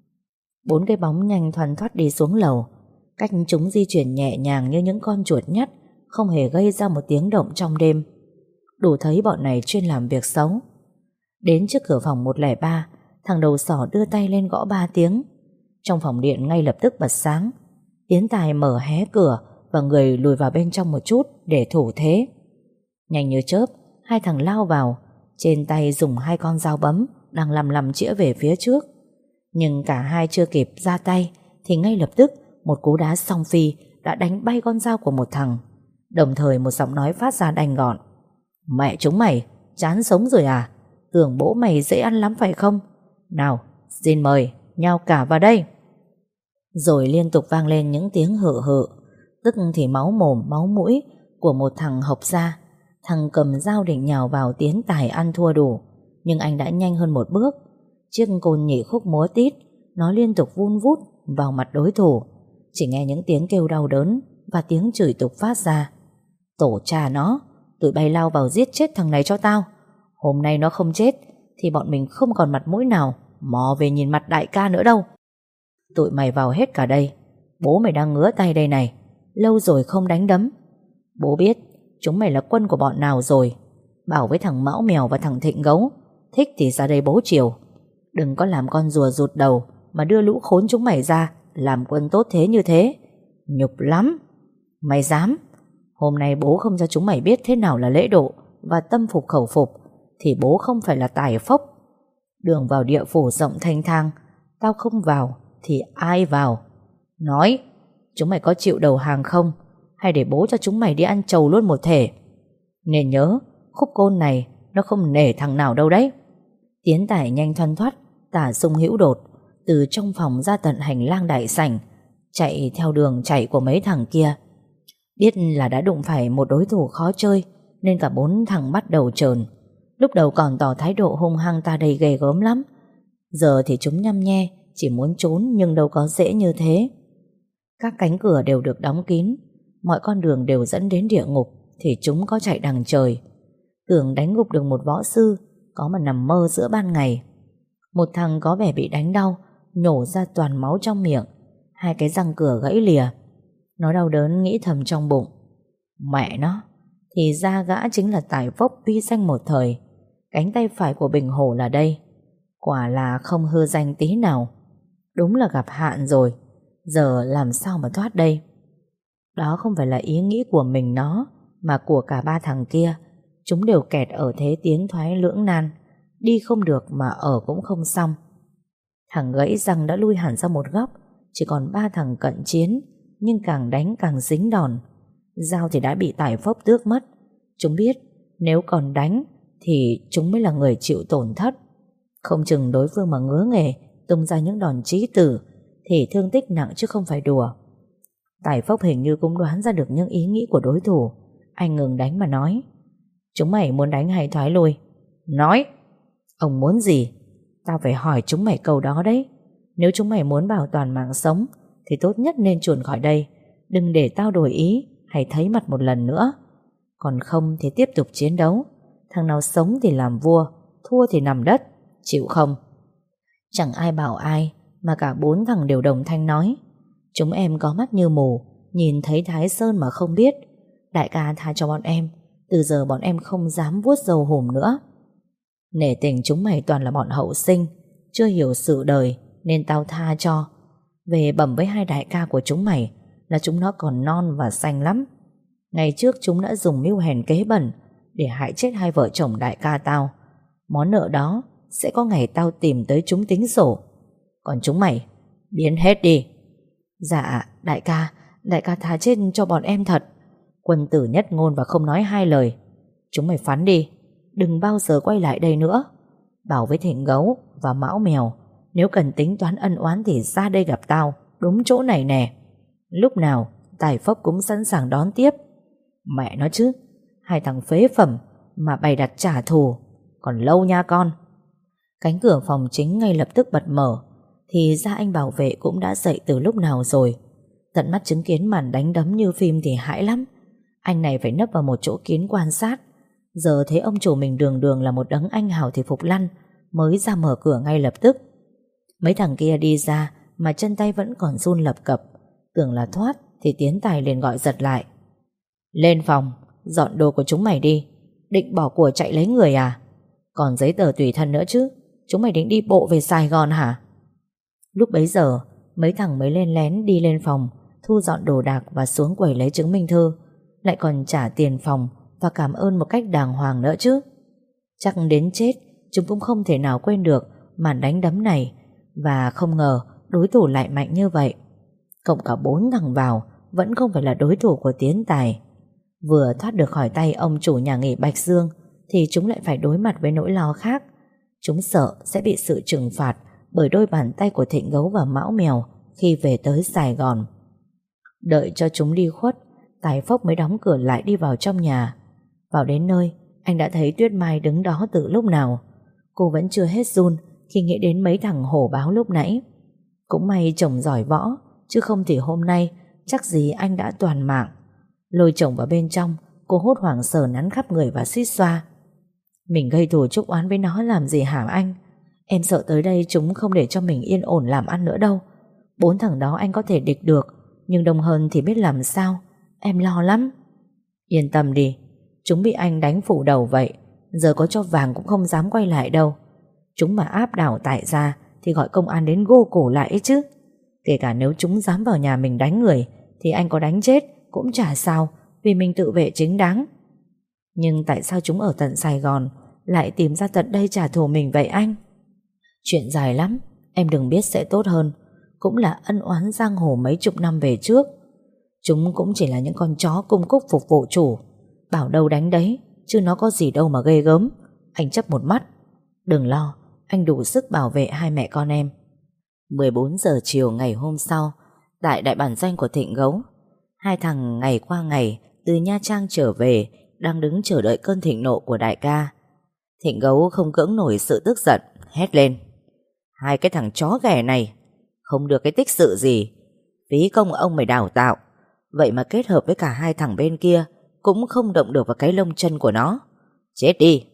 Bốn cái bóng nhanh thoăn thoắt đi xuống lầu. Cách chúng di chuyển nhẹ nhàng như những con chuột nhắt, không hề gây ra một tiếng động trong đêm. Đủ thấy bọn này chuyên làm việc xấu. Đến trước cửa phòng một không ba, thằng đầu sỏ đưa tay lên gõ ba tiếng. Trong phòng điện ngay lập tức bật sáng. Tiến Tài mở hé cửa và người lùi vào bên trong một chút để thủ thế. Nhanh như chớp, hai thằng lao vào, trên tay dùng hai con dao bấm đang lầm lầm chĩa về phía trước. Nhưng cả hai chưa kịp ra tay thì ngay lập tức một cú đá song phi đã đánh bay con dao của một thằng. Đồng thời một giọng nói phát ra đanh gọn. Mẹ chúng mày, chán sống rồi à? Tưởng bố mày dễ ăn lắm phải không? Nào, xin mời, nhao cả vào đây. Rồi liên tục vang lên những tiếng hự hự, tức thì máu mồm máu mũi của một thằng hộc ra. Thằng cầm dao định nhào vào Tiến Tài ăn thua đủ, nhưng anh đã nhanh hơn một bước. Chiếc côn nhị khúc múa tít, nó liên tục vun vút vào mặt đối thủ. Chỉ nghe những tiếng kêu đau đớn và tiếng chửi tục phát ra. Tổ cha nó, tụi bay lao vào giết chết thằng này cho tao. Hôm nay nó không chết thì bọn mình không còn mặt mũi nào mò về nhìn mặt đại ca nữa đâu. Tụi mày vào hết cả đây. Bố mày đang ngứa tay đây này. Lâu rồi không đánh đấm. Bố biết chúng mày là quân của bọn nào rồi. Bảo với thằng Mão Mèo và thằng Thịnh Gấu, thích thì ra đây bố chiều. Đừng có làm con rùa rụt đầu mà đưa lũ khốn chúng mày ra làm quân tốt thế như thế. Nhục lắm. Mày dám? Hôm nay bố không cho chúng mày biết thế nào là lễ độ và tâm phục khẩu phục thì bố không phải là tài phốc. Đường vào địa phủ rộng thanh thang, tao không vào thì ai vào? Nói, chúng mày có chịu đầu hàng không? Hay để bố cho chúng mày đi ăn trầu luôn một thể? Nên nhớ, khúc côn này nó không nể thằng nào đâu đấy. Tiến Tài nhanh thoăn thoắt, tả sung hữu đột, từ trong phòng ra tận hành lang đại sảnh, chạy theo đường chạy của mấy thằng kia. Biết là đã đụng phải một đối thủ khó chơi, nên cả bốn thằng bắt đầu trờn. Lúc đầu còn tỏ thái độ hung hăng ta đây ghê gớm lắm. Giờ thì chúng nhăm nhe, chỉ muốn trốn nhưng đâu có dễ như thế. Các cánh cửa đều được đóng kín, mọi con đường đều dẫn đến địa ngục thì chúng có chạy đằng trời. Tưởng đánh gục được một võ sư, có mà nằm mơ giữa ban ngày. Một thằng có vẻ bị đánh đau, nhổ ra toàn máu trong miệng, hai cái răng cửa gãy lìa. Nó đau đớn nghĩ thầm trong bụng. Mẹ nó, thì ra gã chính là tài phốc uy danh một thời. Cánh tay phải của Bình Hổ là đây. Quả là không hư danh tí nào. Đúng là gặp hạn rồi. Giờ làm sao mà thoát đây? Đó không phải là ý nghĩ của mình nó, mà của cả ba thằng kia. Chúng đều kẹt ở thế tiến thoái lưỡng nan, đi không được mà ở cũng không xong. Thằng gãy răng đã lui hẳn ra một góc, chỉ còn ba thằng cận chiến, nhưng càng đánh càng dính đòn. Dao thì đã bị tài phốc tước mất. Chúng biết nếu còn đánh thì chúng mới là người chịu tổn thất. Không chừng đối phương mà ngứa nghề tung ra những đòn chí tử thì thương tích nặng chứ không phải đùa. Tài phốc hình như cũng đoán ra được những ý nghĩ của đối thủ. Anh ngừng đánh mà nói, chúng mày muốn đánh hay thoái lui? Nói. Ông muốn gì? Tao phải hỏi chúng mày câu đó đấy. Nếu chúng mày muốn bảo toàn mạng sống thì tốt nhất nên chuồn khỏi đây. Đừng để tao đổi ý hay thấy mặt một lần nữa. Còn không thì tiếp tục chiến đấu. Thằng nào sống thì làm vua, thua thì nằm đất. Chịu không? Chẳng ai bảo ai, mà cả bốn thằng đều đồng thanh nói. Chúng em có mắt như mù, nhìn thấy Thái Sơn mà không biết. Đại ca tha cho bọn em. Từ giờ bọn em không dám vuốt râu hùm nữa. Nể tình chúng mày toàn là bọn hậu sinh, chưa hiểu sự đời, nên tao tha cho. Về bẩm với hai đại ca của chúng mày là chúng nó còn non và xanh lắm. Ngày trước chúng đã dùng mưu hèn kế bẩn để hại chết hai vợ chồng đại ca tao. Món nợ đó sẽ có ngày tao tìm tới chúng tính sổ. Còn chúng mày biến hết đi. Dạ đại ca, đại ca tha chết cho bọn em thật. Quân tử nhất ngôn và không nói hai lời. Chúng mày phán đi, đừng bao giờ quay lại đây nữa. Bảo với Thịnh Gấu và Mão Mèo, nếu cần tính toán ân oán thì ra đây gặp tao, đúng chỗ này nè. Lúc nào Tài Phốc cũng sẵn sàng đón tiếp. Mẹ nó chứ, hai thằng phế phẩm mà bày đặt trả thù, còn lâu nha con. Cánh cửa phòng chính ngay lập tức bật mở. Thì ra anh bảo vệ cũng đã dậy từ lúc nào rồi. Tận mắt chứng kiến màn đánh đấm như phim thì hãi lắm. Anh này phải nấp vào một chỗ kín quan sát. Giờ thấy ông chủ mình đường đường là một đấng anh hào thì phục lăn, mới ra mở cửa ngay lập tức. Mấy thằng kia đi ra mà chân tay vẫn còn run lập cập. Tưởng là thoát thì Tiến Tài liền gọi giật lại. Lên phòng, dọn đồ của chúng mày đi. Định bỏ của chạy lấy người à? Còn giấy tờ tùy thân nữa chứ. Chúng mày định đi bộ về Sài Gòn hả? Lúc bấy giờ mấy thằng mới lên lén đi lên phòng, thu dọn đồ đạc và xuống quầy lấy chứng minh thư. Lại còn trả tiền phòng và cảm ơn một cách đàng hoàng nữa chứ. Chắc đến chết chúng cũng không thể nào quên được màn đánh đấm này. Và không ngờ đối thủ lại mạnh như vậy. Cộng cả bốn thằng vào vẫn không phải là đối thủ của Tiến Tài. Vừa thoát được khỏi tay ông chủ nhà nghỉ Bạch Dương thì chúng lại phải đối mặt với nỗi lo khác. Chúng sợ sẽ bị sự trừng phạt bởi đôi bàn tay của Thịnh Gấu và Mão Mèo khi về tới Sài Gòn. Đợi cho chúng đi khuất, Tài Phốc mới đóng cửa lại đi vào trong nhà. Vào đến nơi, anh đã thấy Tuyết Mai đứng đó từ lúc nào. Cô vẫn chưa hết run khi nghĩ đến mấy thằng hổ báo lúc nãy. Cũng may chồng giỏi võ, chứ không thì hôm nay chắc gì anh đã toàn mạng. Lôi chồng vào bên trong, cô hốt hoảng sờ nắn khắp người và suýt xoa. Mình gây thù chuốc oán với nó làm gì hả anh? Em sợ tới đây chúng không để cho mình yên ổn làm ăn nữa đâu. Bốn thằng đó anh có thể địch được, nhưng Đông Hơn thì biết làm sao. Em lo lắm. Yên tâm đi, chúng bị anh đánh phủ đầu vậy, giờ có cho vàng cũng không dám quay lại đâu. Chúng mà áp đảo tại gia thì gọi công an đến gô cổ lại ấy chứ. Kể cả nếu chúng dám vào nhà mình đánh người thì anh có đánh chết cũng chả sao, vì mình tự vệ chính đáng. Nhưng tại sao chúng ở tận Sài Gòn lại tìm ra tận đây trả thù mình vậy anh? Chuyện dài lắm, em đừng biết sẽ tốt hơn. Cũng là ân oán giang hồ mấy chục năm về trước. Chúng cũng chỉ là những con chó cung cúc phục vụ chủ. Bảo đâu đánh đấy, chứ nó có gì đâu mà ghê gớm. Anh chấp một mắt. Đừng lo, anh đủ sức bảo vệ hai mẹ con em. mười bốn giờ chiều ngày hôm sau, tại đại bản doanh của Thịnh Gấu, hai thằng ngày qua ngày từ Nha Trang trở về, đang đứng chờ đợi cơn thịnh nộ của đại ca. Thịnh Gấu không cưỡng nổi sự tức giận, hét lên. Hai cái thằng chó ghẻ này không được cái tích sự gì, phí công ông mày đào tạo, vậy mà kết hợp với cả hai thằng bên kia cũng không động được vào cái lông chân của nó. Chết đi.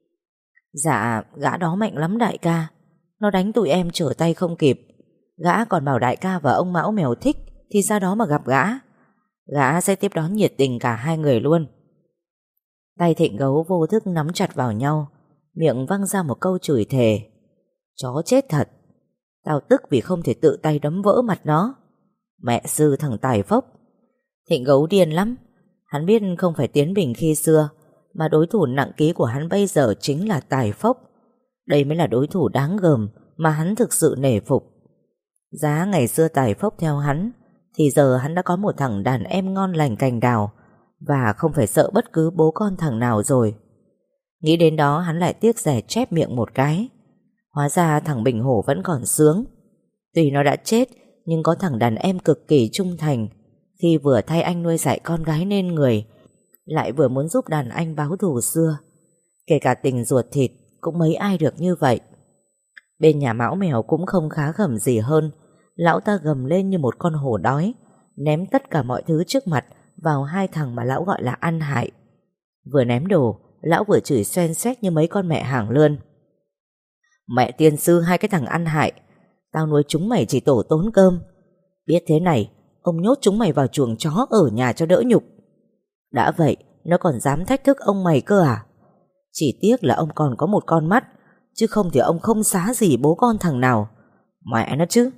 Dạ, gã đó mạnh lắm đại ca. Nó đánh tụi em trở tay không kịp. Gã còn bảo đại ca và ông Mão Mèo thích thì ra đó mà gặp gã. Gã sẽ tiếp đón nhiệt tình cả hai người luôn. Tay Thịnh Gấu vô thức nắm chặt vào nhau, miệng văng ra một câu chửi thề. Chó chết thật. Tao tức vì không thể tự tay đấm vỡ mặt nó. Mẹ sư thằng Tài Phốc. Thịnh Gấu điên lắm. Hắn biết không phải Tiến Bình khi xưa, mà đối thủ nặng ký của hắn bây giờ chính là Tài Phốc. Đây mới là đối thủ đáng gờm mà hắn thực sự nể phục. Giá ngày xưa Tài Phốc theo hắn, thì giờ hắn đã có một thằng đàn em ngon lành cành đào, và không phải sợ bất cứ bố con thằng nào rồi. Nghĩ đến đó hắn lại tiếc rẻ chép miệng một cái. Hóa ra thằng Bình Hổ vẫn còn sướng. Tuy nó đã chết, nhưng có thằng đàn em cực kỳ trung thành, khi vừa thay anh nuôi dạy con gái nên người, lại vừa muốn giúp đàn anh báo thù xưa. Kể cả tình ruột thịt cũng mấy ai được như vậy. Bên nhà Mão Mèo cũng không khá khẩm gì hơn. Lão ta gầm lên như một con hổ đói, ném tất cả mọi thứ trước mặt vào hai thằng mà lão gọi là ăn hại. Vừa ném đồ, lão vừa chửi xoen xoét như mấy con mẹ hàng lươn. Mẹ tiên sư hai cái thằng ăn hại, tao nuôi chúng mày chỉ tổ tốn cơm. Biết thế này, ông nhốt chúng mày vào chuồng chó ở nhà cho đỡ nhục.
Đã vậy nó còn dám thách thức ông mày cơ à? Chỉ tiếc là ông còn có một con mắt, chứ không thì ông không xá gì bố con thằng nào. Mẹ nó chứ.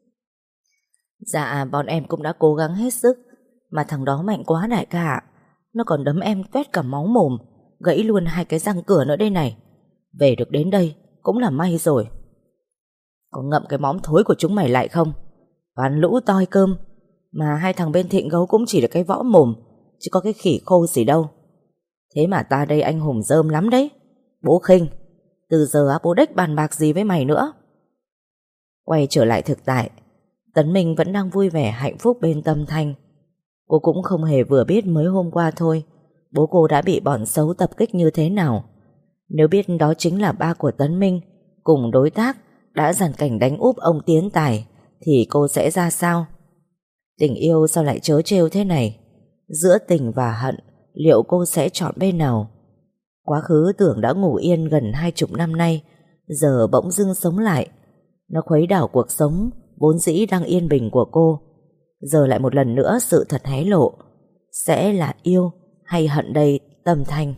Dạ bọn em cũng đã cố gắng hết sức, mà thằng đó mạnh quá đại ca ạ. Nó còn đấm em toét cả máu mồm, gãy luôn hai cái răng cửa nữa đây này. Về được đến đây cũng là may rồi. Có ngậm cái móm thối của chúng mày lại không? Toàn lũ toi cơm. Mà hai thằng bên Thịnh Gấu cũng chỉ là cái võ mồm, chứ có cái khỉ khô gì đâu. Thế mà ta đây anh hùng rơm lắm đấy. Bố khinh. Từ giờ bố đếch bàn bạc gì với mày nữa. Quay trở lại thực tại, Tấn Minh vẫn đang vui vẻ hạnh phúc bên Tâm Thanh. Cô cũng không hề vừa biết mới hôm qua thôi bố cô đã bị bọn xấu tập kích như thế nào. Nếu biết đó chính là ba của Tấn Minh cùng đối tác đã dàn cảnh đánh úp ông Tiến Tài, thì cô sẽ ra sao? Tình yêu sao lại trớ trêu thế này? Giữa tình và hận, liệu cô sẽ chọn bên nào? Quá khứ tưởng đã ngủ yên gần hai chục năm nay, giờ bỗng dưng sống lại. Nó khuấy đảo cuộc sống vốn dĩ đang yên bình của cô. Giờ lại một lần nữa sự thật hé lộ. Sẽ là yêu hay hận đây Tâm Thanh?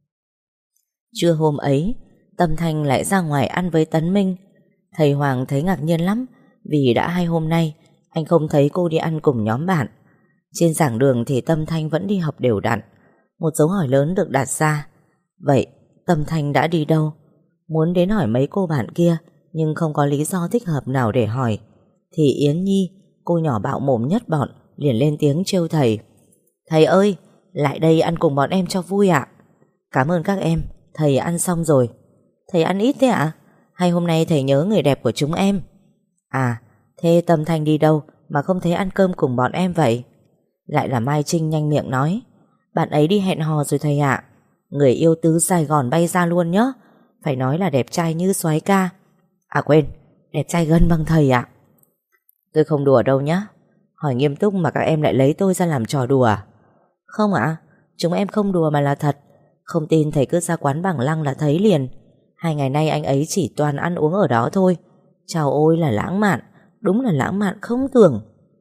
Trưa hôm ấy, Tâm Thanh lại ra ngoài ăn với Tấn Minh. Thầy Hoàng thấy ngạc nhiên lắm, vì đã hai hôm nay anh không thấy cô đi ăn cùng nhóm bạn. Trên giảng đường thì Tâm Thanh vẫn đi học đều đặn. Một dấu hỏi lớn được đặt ra. Vậy Tâm Thanh đã đi đâu? Muốn đến hỏi mấy cô bạn kia, nhưng không có lý do thích hợp nào để hỏi, thì Yến Nhi, cô nhỏ bạo mồm nhất bọn, liền lên tiếng trêu thầy. Thầy ơi, lại đây ăn cùng bọn em cho vui ạ. Cảm ơn các em, thầy ăn xong rồi. Thầy ăn ít thế ạ? Hay hôm nay thầy nhớ người đẹp của chúng em? À, thế Tâm Thanh đi đâu mà không thấy ăn cơm cùng bọn em vậy? Lại là Mai Trinh nhanh miệng nói. Bạn ấy đi hẹn hò rồi thầy ạ. Người yêu tứ Sài Gòn bay ra luôn nhé. Phải nói là đẹp trai như soái ca. À quên, đẹp trai gân bằng thầy ạ. Tôi không đùa đâu nhá. Hỏi nghiêm túc mà các em lại lấy tôi ra làm trò đùa. Không ạ, chúng em không đùa mà là thật. Không tin thầy cứ ra quán Bằng Lăng là thấy liền. Hai ngày nay anh ấy chỉ toàn ăn uống ở đó thôi. Chào ôi là lãng mạn. Đúng là lãng mạn không tưởng.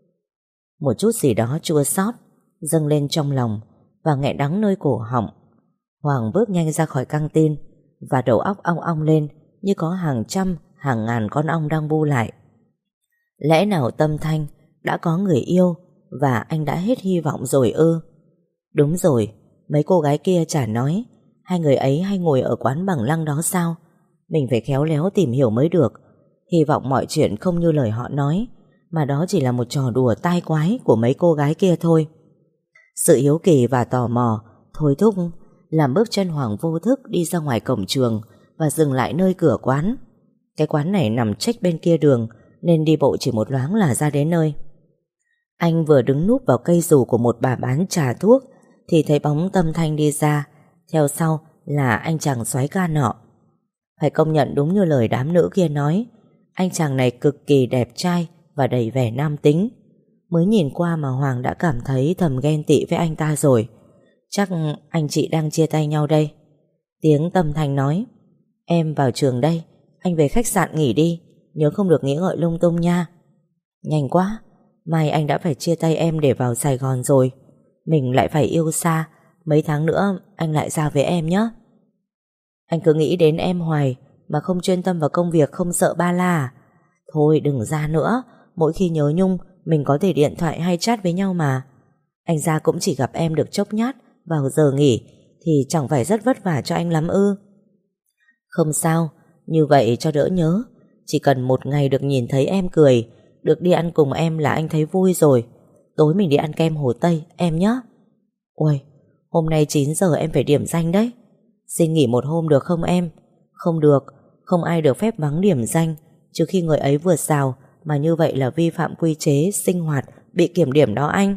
Một chút gì đó chua xót dâng lên trong lòng và nghẹn đắng nơi cổ họng. Hoàng bước nhanh ra khỏi căng tin, và đầu óc ong ong lên như có hàng trăm, hàng ngàn con ong đang bu lại. Lẽ nào Tâm Thanh đã có người yêu và anh đã hết hy vọng rồi ư? Đúng rồi, mấy cô gái kia chả nói hai người ấy hay ngồi ở quán Bằng Lăng đó sao? Mình phải khéo léo tìm hiểu mới được. Hy vọng mọi chuyện không như lời họ nói, mà đó chỉ là một trò đùa tai quái của mấy cô gái kia thôi. Sự hiếu kỳ và tò mò thôi thúc làm bước chân Hoàng vô thức đi ra ngoài cổng trường và dừng lại nơi cửa quán. Cái quán này nằm chếch bên kia đường, nên đi bộ chỉ một loáng là ra đến nơi. Anh vừa đứng núp vào cây dù của một bà bán trà thuốc thì thấy bóng Tâm Thanh đi ra, theo sau là anh chàng soái ca nọ. Phải công nhận đúng như lời đám nữ kia nói, anh chàng này cực kỳ đẹp trai và đầy vẻ nam tính. Mới nhìn qua mà Hoàng đã cảm thấy thầm ghen tị với anh ta rồi. Chắc anh chị đang chia tay nhau đây. Tiếng Tâm Thanh nói. Em vào trường đây, anh về khách sạn nghỉ đi, nhớ không được nghĩ ngợi lung tung nha. Nhanh quá, mai anh đã phải chia tay em để vào Sài Gòn rồi. Mình lại phải yêu xa, mấy tháng nữa anh lại ra với em nhé. Anh cứ nghĩ đến em hoài mà không chuyên tâm vào công việc, không sợ ba la à? Thôi đừng ra nữa, mỗi khi nhớ nhung mình có thể điện thoại hay chat với nhau mà. Anh ra cũng chỉ gặp em được chốc nhát vào giờ nghỉ, thì chẳng phải rất vất vả cho anh lắm ư? Không sao, như vậy cho đỡ nhớ. Chỉ cần một ngày được nhìn thấy em cười, được đi ăn cùng em là anh thấy vui rồi. Tối mình đi ăn kem Hồ Tây em nhé. Ôi, hôm nay chín giờ em phải điểm danh đấy. Xin nghỉ một hôm được không em? Không được, không ai được phép vắng điểm danh trừ khi người ấy vượt rào, mà như vậy là vi phạm quy chế sinh hoạt, bị kiểm điểm đó anh.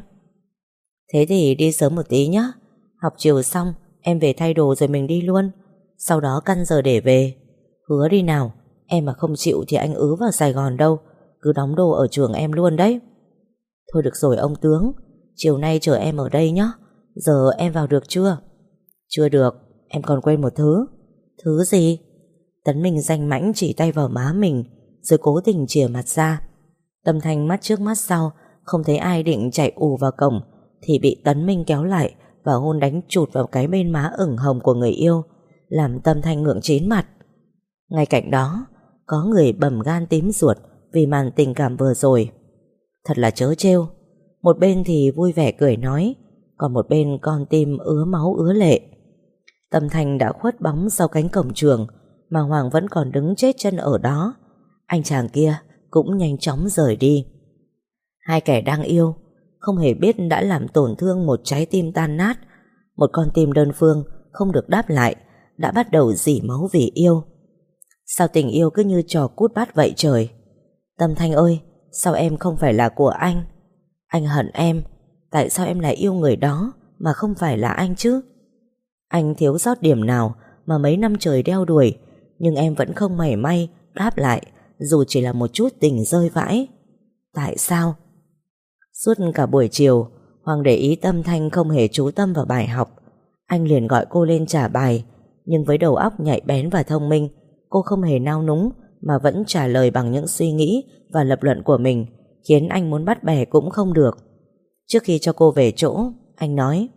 Thế thì đi sớm một tí nhé. Học chiều xong em về thay đồ rồi mình đi luôn. Sau đó căn giờ để về. Hứa đi nào, em mà không chịu thì anh ứ vào Sài Gòn đâu, cứ đóng đồ ở trường em luôn đấy. Thôi được rồi ông tướng, chiều nay chờ em ở đây nhé. Giờ em vào được chưa? Chưa được, em còn quên một thứ. Thứ gì? Tấn Minh danh mãnh chỉ tay vào má mình, rồi cố tình chìa mặt ra. Tâm Thanh mắt trước mắt sau, không thấy ai định chạy ù vào cổng, thì bị Tấn Minh kéo lại và hôn đánh chụt vào cái bên má ửng hồng của người yêu, làm Tâm Thanh ngượng chín mặt. Ngay cạnh đó có người bầm gan tím ruột vì màn tình cảm vừa rồi. Thật là trớ trêu. Một bên thì vui vẻ cười nói, còn một bên con tim ứa máu ứa lệ. Tâm Thanh đã khuất bóng sau cánh cổng trường, mà Hoàng vẫn còn đứng chết chân ở đó. Anh chàng kia cũng nhanh chóng rời đi. Hai kẻ đang yêu không hề biết đã làm tổn thương một trái tim tan nát. Một con tim đơn phương không được đáp lại đã bắt đầu rỉ máu vì yêu. Sao tình yêu cứ như trò cút bát vậy trời. Tâm Thanh ơi, sao em không phải là của anh? Anh hận em. Tại sao em lại yêu người đó mà không phải là anh chứ? Anh thiếu sót điểm nào mà mấy năm trời đeo đuổi, nhưng em vẫn không mảy may đáp lại, dù chỉ là một chút tình rơi vãi. Tại sao? Suốt cả buổi chiều, Hoàng để ý Tâm Thanh không hề chú tâm vào bài học. Anh liền gọi cô lên trả bài, nhưng với đầu óc nhạy bén và thông minh, cô không hề nao núng mà vẫn trả lời bằng những suy nghĩ và lập luận của mình, khiến anh muốn bắt bẻ cũng không được. Trước khi cho cô về chỗ, anh nói: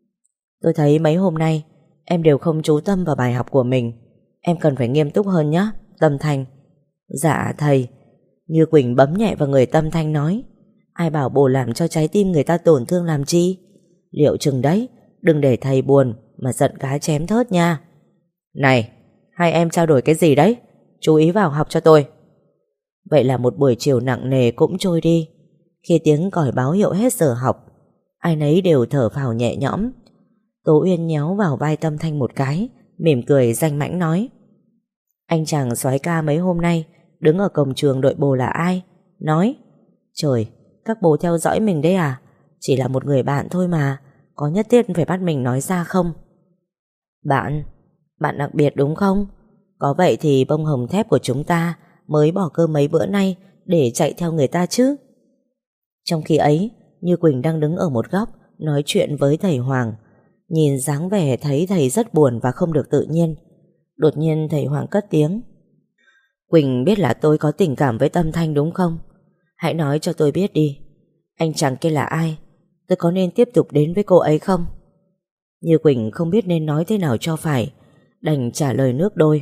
Tôi thấy mấy hôm nay em đều không chú tâm vào bài học của mình. Em cần phải nghiêm túc hơn nhé, Tâm Thanh. Dạ thầy. Như Quỳnh bấm nhẹ vào người Tâm Thanh nói: Ai bảo bồ làm cho trái tim người ta tổn thương làm chi? Liệu chừng đấy, đừng để thầy buồn mà giận cá chém thớt nha. Này, hai em trao đổi cái gì đấy? Chú ý vào học cho tôi. Vậy là một buổi chiều nặng nề cũng trôi đi. Khi tiếng còi báo hiệu hết giờ học, ai nấy đều thở phào nhẹ nhõm. Tố Uyên nhéo vào vai Tâm Thanh một cái, mỉm cười danh mãnh nói: Anh chàng soái ca mấy hôm nay đứng ở cổng trường đợi bồ là ai? Nói. Trời, các bồ theo dõi mình đấy à? Chỉ là một người bạn thôi mà, có nhất thiết phải bắt mình nói ra không? Bạn, bạn đặc biệt đúng không? Có vậy thì bông hồng thép của chúng ta mới bỏ cơm mấy bữa nay để chạy theo người ta chứ. Trong khi ấy, Như Quỳnh đang đứng ở một góc nói chuyện với thầy Hoàng. Nhìn dáng vẻ thấy thầy rất buồn và không được tự nhiên. Đột nhiên thầy Hoàng cất tiếng: Quỳnh biết là tôi có tình cảm với Tâm Thanh đúng không? Hãy nói cho tôi biết đi, anh chàng kia là ai? Tôi có nên tiếp tục đến với cô ấy không? Như Quỳnh không biết nên nói thế nào cho phải, đành trả lời nước đôi: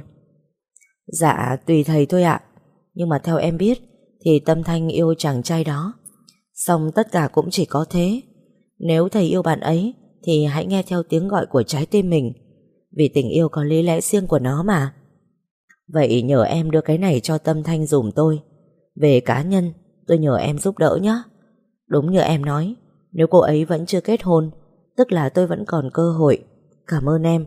Dạ tùy thầy thôi ạ. Nhưng mà theo em biết thì Tâm Thanh yêu chàng trai đó. Xong tất cả cũng chỉ có thế. Nếu thầy yêu bạn ấy thì hãy nghe theo tiếng gọi của trái tim mình, vì tình yêu có lý lẽ riêng của nó mà. Vậy nhờ em đưa cái này cho Tâm Thanh dùm tôi. Về cá nhân, tôi nhờ em giúp đỡ nhé. Đúng như em nói, nếu cô ấy vẫn chưa kết hôn, tức là tôi vẫn còn cơ hội. Cảm ơn em.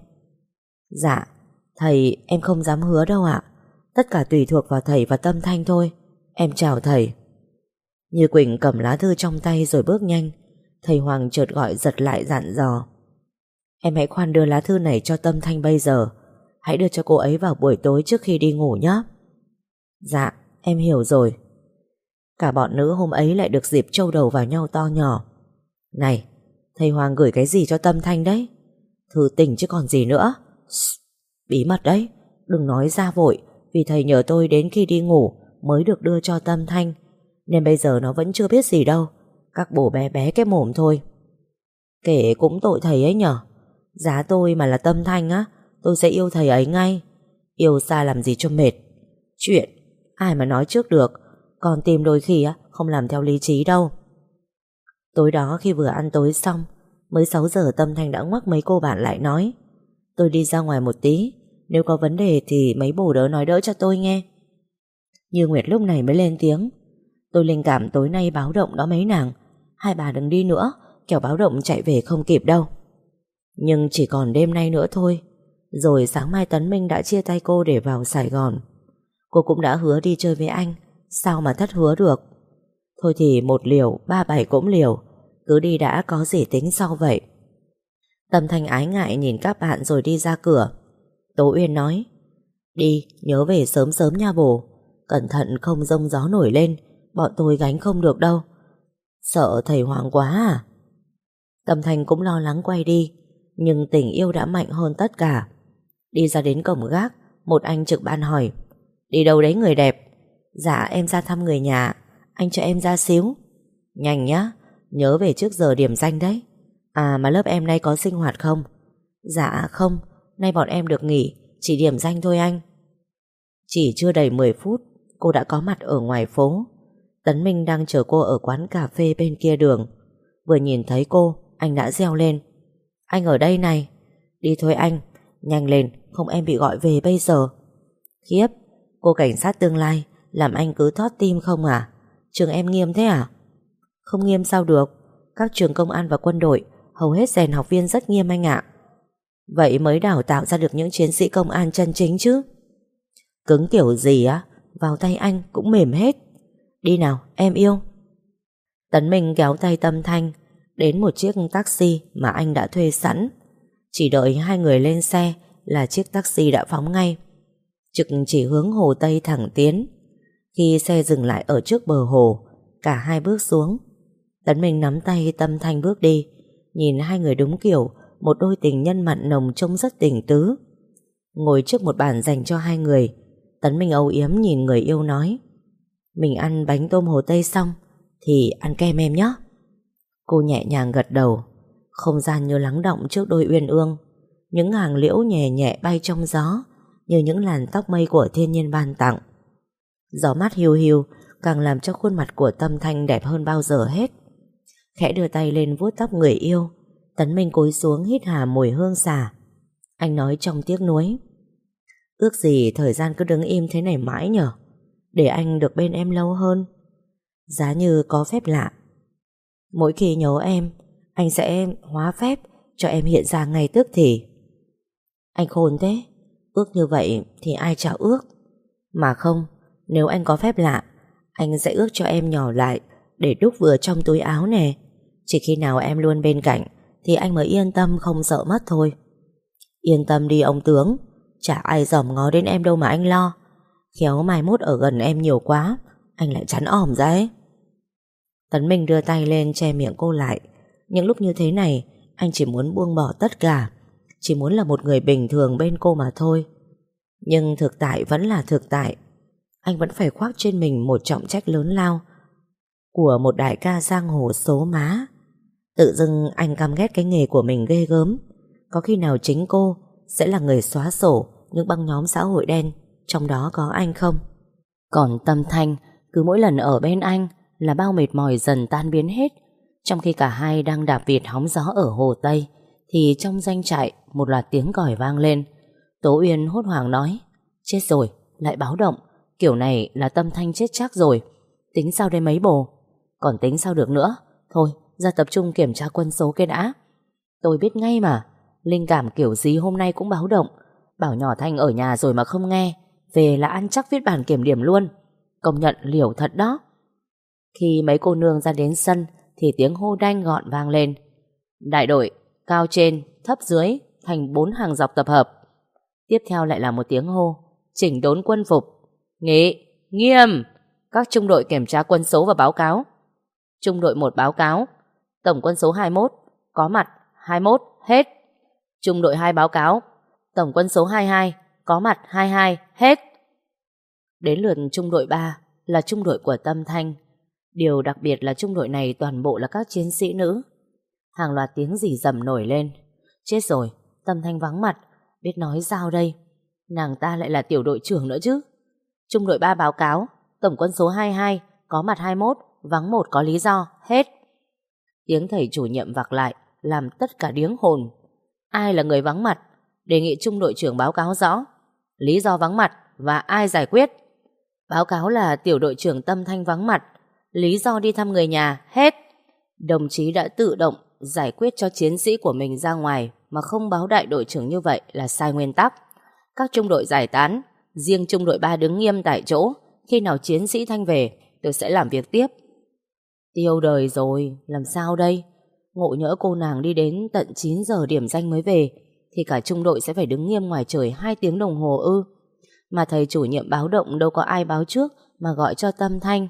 Dạ, thầy, em không dám hứa đâu ạ. Tất cả tùy thuộc vào thầy và Tâm Thanh thôi. Em chào thầy. Như Quỳnh cầm lá thư trong tay rồi bước nhanh. Thầy Hoàng chợt gọi giật lại dặn dò: Em hãy khoan đưa lá thư này cho Tâm Thanh bây giờ. Hãy đưa cho cô ấy vào buổi tối trước khi đi ngủ nhé. Dạ, em hiểu rồi. Cả bọn nữ hôm ấy lại được dịp trâu đầu vào nhau to nhỏ. Này, thầy Hoàng gửi cái gì cho Tâm Thanh đấy? Thư tình chứ còn gì nữa. Shh, bí mật đấy, đừng nói ra vội, vì thầy nhờ tôi đến khi đi ngủ mới được đưa cho Tâm Thanh, nên bây giờ nó vẫn chưa biết gì đâu. Các bồ bé bé cái mồm thôi. Kể cũng tội thầy ấy nhở. Giá tôi mà là Tâm Thanh á, tôi sẽ yêu thầy ấy ngay. Yêu xa làm gì cho mệt. Chuyện ai mà nói trước được. Con tim đôi khi á không làm theo lý trí đâu. Tối đó khi vừa ăn tối xong, mới sáu giờ Tâm Thanh đã ngoắc mấy cô bạn lại nói: Tôi đi ra ngoài một tí, nếu có vấn đề thì mấy bồ đỡ nói đỡ cho tôi nghe. Như Nguyệt lúc này mới lên tiếng: Tôi linh cảm tối nay báo động đó mấy nàng. Hai bà đừng đi nữa, kẻo báo động chạy về không kịp đâu. Nhưng chỉ còn đêm nay nữa thôi. Rồi sáng mai Tấn Minh đã chia tay cô để vào Sài Gòn. Cô cũng đã hứa đi chơi với anh, sao mà thất hứa được. Thôi thì một liều, ba bảy cũng liều. Cứ đi đã, có gì tính sau vậy. Tâm Thanh ái ngại nhìn các bạn rồi đi ra cửa. Tố Uyên nói: Đi, nhớ về sớm sớm nha bồ. Cẩn thận không giông gió nổi lên, bọn tôi gánh không được đâu. Sợ thầy Hoàng quá à? Tâm Thanh cũng lo lắng quay đi, nhưng tình yêu đã mạnh hơn tất cả. Đi ra đến cổng gác, một anh trực ban hỏi: Đi đâu đấy người đẹp? Dạ em ra thăm người nhà. Anh cho em ra xíu. Nhanh nhá, nhớ về trước giờ điểm danh đấy. À mà lớp em nay có sinh hoạt không? Dạ không, nay bọn em được nghỉ, chỉ điểm danh thôi anh. Chỉ chưa đầy mười phút, cô đã có mặt ở ngoài phố. Tấn Minh đang chờ cô ở quán cà phê bên kia đường. Vừa nhìn thấy cô, anh đã reo lên. Anh ở đây này. Đi thôi anh, nhanh lên, không em bị gọi về bây giờ. Khiếp, cô cảnh sát tương lai, làm anh cứ thót tim không à? Trường em nghiêm thế à? Không nghiêm sao được, các trường công an và quân đội hầu hết rèn học viên rất nghiêm anh ạ. Vậy mới đào tạo ra được những chiến sĩ công an chân chính chứ. Cứng kiểu gì á, vào tay anh cũng mềm hết. Đi nào, em yêu. Tấn Minh kéo tay Tâm Thanh đến một chiếc taxi mà anh đã thuê sẵn. Chỉ đợi hai người lên xe là chiếc taxi đã phóng ngay. Trực chỉ hướng Hồ Tây thẳng tiến. Khi xe dừng lại ở trước bờ hồ, cả hai bước xuống. Tấn Minh nắm tay Tâm Thanh bước đi. Nhìn hai người đúng kiểu một đôi tình nhân mặn nồng trông rất tình tứ. Ngồi trước một bàn dành cho hai người, Tấn Minh âu yếm nhìn người yêu nói: Mình ăn bánh tôm Hồ Tây xong thì ăn kem em nhé. Cô nhẹ nhàng gật đầu. Không gian như lắng động trước đôi uyên ương. Những hàng liễu nhẹ nhẹ bay trong gió, như những làn tóc mây của thiên nhiên ban tặng. Gió mát hiu hiu càng làm cho khuôn mặt của Tâm Thanh đẹp hơn bao giờ hết. Khẽ đưa tay lên vuốt tóc người yêu, Tấn Minh cúi xuống hít hà mùi hương xả. Anh nói trong tiếc nuối: Ước gì thời gian cứ đứng im thế này mãi nhở, để anh được bên em lâu hơn. Giá như có phép lạ, mỗi khi nhớ em, anh sẽ hóa phép cho em hiện ra ngay tức thì. Anh khôn thế, ước như vậy thì ai chả ước. Mà không, nếu anh có phép lạ, anh sẽ ước cho em nhỏ lại để đúc vừa trong túi áo nè. Chỉ khi nào em luôn bên cạnh thì anh mới yên tâm không sợ mất thôi. Yên tâm đi ông tướng, chả ai dòm ngó đến em đâu mà anh lo. Khéo mai mốt ở gần em nhiều quá, anh lại chắn ỏm ra ấy. Tấn Minh đưa tay lên che miệng cô lại. Những lúc như thế này, anh chỉ muốn buông bỏ tất cả, chỉ muốn là một người bình thường bên cô mà thôi. Nhưng thực tại vẫn là thực tại. Anh vẫn phải khoác trên mình một trọng trách lớn lao của một đại ca giang hồ số má. Tự dưng anh căm ghét cái nghề của mình ghê gớm. Có khi nào chính cô sẽ là người xóa sổ những băng nhóm xã hội đen, trong đó có anh không?
Còn Tâm Thanh, cứ mỗi lần ở bên anh là bao mệt mỏi dần tan biến hết. Trong khi cả hai đang đạp vịt hóng gió ở Hồ Tây, thì trong doanh trại một loạt tiếng còi vang lên. Tố Uyên hốt hoảng nói: Chết rồi, lại báo động. Kiểu này là Tâm Thanh chết chắc rồi. Tính sao đây mấy bồ? Còn tính sao được nữa? Thôi, ra tập trung kiểm tra quân số cái đã. Tôi biết ngay mà, linh cảm kiểu gì hôm nay cũng báo động. Bảo nhỏ Thanh ở nhà rồi mà không nghe, về là ăn chắc viết bản kiểm điểm luôn. Công nhận liều thật đó. Khi mấy cô nương ra đến sân thì tiếng hô đanh gọn vang lên: Đại đội, cao trên, thấp dưới, thành bốn hàng dọc tập hợp. Tiếp theo lại là một tiếng hô: Chỉnh đốn quân phục. Nghị, nghiêm. Các trung đội kiểm tra quân số và báo cáo. Trung đội một báo cáo: Tổng quân số hai mươi mốt, có mặt hai mươi mốt, hết. Trung đội hai báo cáo: Tổng quân số hai mươi hai, có mặt hai mươi hai, hết. Đến lượt trung đội ba là trung đội của Tâm Thanh. Điều đặc biệt là trung đội này toàn bộ là các chiến sĩ nữ. Hàng loạt tiếng rỉ rầm nổi lên. Chết rồi, Tâm Thanh vắng mặt, biết nói sao đây? Nàng ta lại là tiểu đội trưởng nữa chứ. Trung đội ba báo cáo: Tổng quân số hai mươi hai, có mặt hai mươi mốt, vắng một có lý do, hết. Tiếng thầy chủ nhiệm vặc lại làm tất cả điếng hồn. Ai là người vắng mặt? Đề nghị trung đội trưởng báo cáo rõ lý do vắng mặt và ai giải quyết. Báo cáo là tiểu đội trưởng Tâm Thanh vắng mặt, lý do đi thăm người nhà, hết. Đồng chí đã tự động giải quyết cho chiến sĩ của mình ra ngoài mà không báo đại đội trưởng như vậy là sai nguyên tắc. Các trung đội giải tán, riêng trung đội ba đứng nghiêm tại chỗ. Khi nào chiến sĩ Thanh về, tôi sẽ làm việc tiếp. Tiêu đời rồi, làm sao đây? Ngộ nhỡ cô nàng đi đến tận chín giờ điểm danh mới về, thì cả trung đội sẽ phải đứng nghiêm ngoài trời hai tiếng đồng hồ ư? Mà thầy chủ nhiệm báo động đâu có ai báo trước mà gọi cho Tâm Thanh.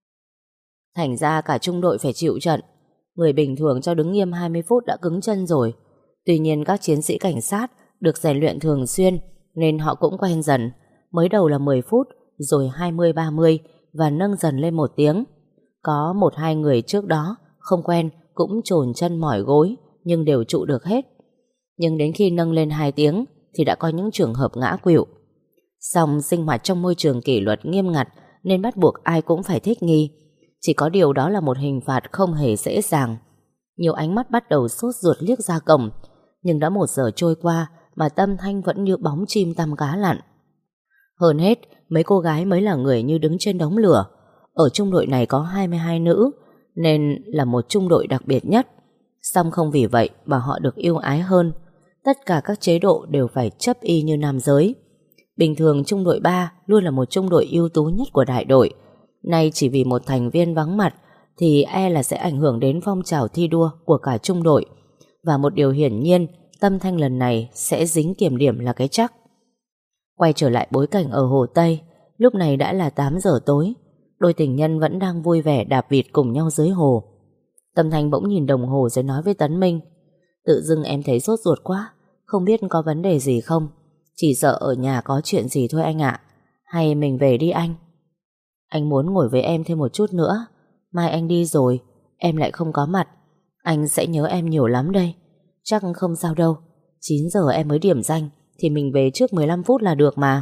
Thành ra cả trung đội phải chịu trận. Người bình thường cho đứng nghiêm hai mươi phút đã cứng chân rồi. Tuy nhiên các chiến sĩ cảnh sát được rèn luyện thường xuyên nên họ cũng quen dần. Mới đầu là mười phút, rồi hai mươi ba mươi và nâng dần lên một tiếng. Có một hai người trước đó không quen cũng chồn chân mỏi gối nhưng đều trụ được hết. Nhưng đến khi nâng lên hai tiếng thì đã có những trường hợp ngã khuỵu. Song sinh hoạt trong môi trường kỷ luật nghiêm ngặt nên bắt buộc ai cũng phải thích nghi. Chỉ có điều đó là một hình phạt không hề dễ dàng. Nhiều ánh mắt bắt đầu sốt ruột liếc ra cổng, nhưng đã một giờ trôi qua mà Tâm Thanh vẫn như bóng chim tăm cá lặn. Hơn hết, mấy cô gái mới là người như đứng trên đống lửa. Ở trung đội này có hai mươi hai nữ, nên là một trung đội đặc biệt nhất. Song không vì vậy mà họ được yêu ái hơn. Tất cả các chế độ đều phải chấp y như nam giới. Bình thường trung đội ba luôn là một trung đội ưu tú nhất của đại đội. Nay chỉ vì một thành viên vắng mặt thì e là sẽ ảnh hưởng đến phong trào thi đua của cả trung đội. Và một điều hiển nhiên, Tâm Thanh lần này sẽ dính kiểm điểm là cái chắc. Quay trở lại bối cảnh ở Hồ Tây, lúc này đã là tám giờ tối. Đôi tình nhân vẫn đang vui vẻ đạp vịt cùng nhau dưới hồ. Tâm Thanh bỗng nhìn đồng hồ rồi nói với Tấn Minh: Tự dưng em thấy sốt ruột quá, không biết có vấn đề gì không? Chỉ sợ ở nhà có chuyện gì thôi anh ạ. Hay mình về đi anh? Anh muốn ngồi với em thêm một chút nữa. Mai anh đi rồi, em lại không có mặt, anh sẽ nhớ em nhiều lắm đây. Chắc không sao đâu, chín giờ em mới điểm danh thì mình về trước mười lăm phút là được mà.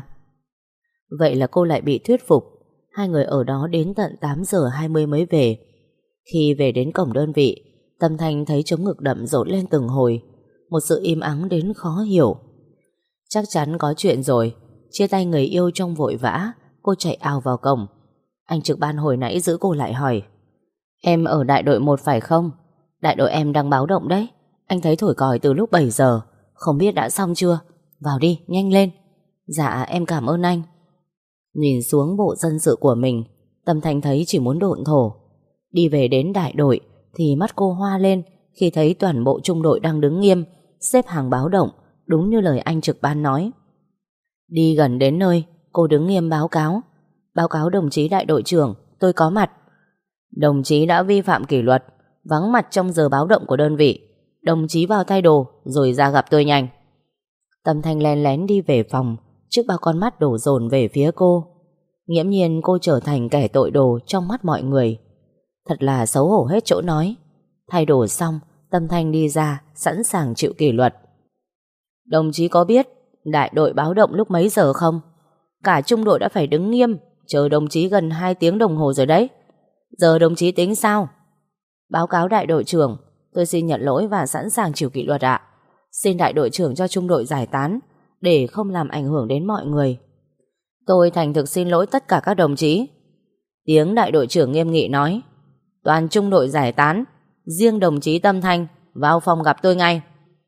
Vậy là cô lại bị thuyết phục. Hai người ở đó đến tận tám giờ hai mươi mới về. Khi về đến cổng đơn vị, Tâm Thanh thấy trống ngực đậm rộn lên từng hồi. Một sự im ắng đến khó hiểu. Chắc chắn có chuyện rồi. Chia tay người yêu trong vội vã, cô chạy ào vào cổng. Anh trực ban hồi nãy giữ cô lại hỏi: Em ở đại đội một phải không? Đại đội em đang báo động đấy. Anh thấy thổi còi từ lúc bảy giờ. Không biết đã xong chưa? Vào đi, nhanh lên. Dạ em cảm ơn anh. Nhìn xuống bộ dân sự của mình, Tâm Thanh thấy chỉ muốn độn thổ. Đi về đến đại đội thì mắt cô hoa lên khi thấy toàn bộ trung đội đang đứng nghiêm, xếp hàng báo động, đúng như lời anh trực ban nói. Đi gần đến nơi, cô đứng nghiêm báo cáo: Báo cáo đồng chí đại đội trưởng, tôi có mặt. Đồng chí đã vi phạm kỷ luật, vắng mặt trong giờ báo động của đơn vị. Đồng chí vào thay đồ rồi ra gặp tôi nhanh. Tâm Thanh lén lén đi về phòng, trước bao con mắt đổ dồn về phía cô. Nghiễm nhiên cô trở thành kẻ tội đồ trong mắt mọi người. Thật là xấu hổ hết chỗ nói. Thay đồ xong, Tâm Thanh đi ra, sẵn sàng chịu kỷ luật. Đồng chí có biết đại đội báo động lúc mấy giờ không? Cả trung đội đã phải đứng nghiêm chờ đồng chí gần hai tiếng đồng hồ rồi đấy. Giờ đồng chí tính sao? Báo cáo đại đội trưởng, tôi xin nhận lỗi và sẵn sàng chịu kỷ luật ạ. Xin đại đội trưởng cho trung đội giải tán để không làm ảnh hưởng đến mọi người. Tôi thành thực xin lỗi tất cả các đồng chí. Tiếng đại đội trưởng nghiêm nghị nói: Toàn trung đội giải tán, riêng đồng chí Tâm Thanh vào phòng gặp tôi ngay.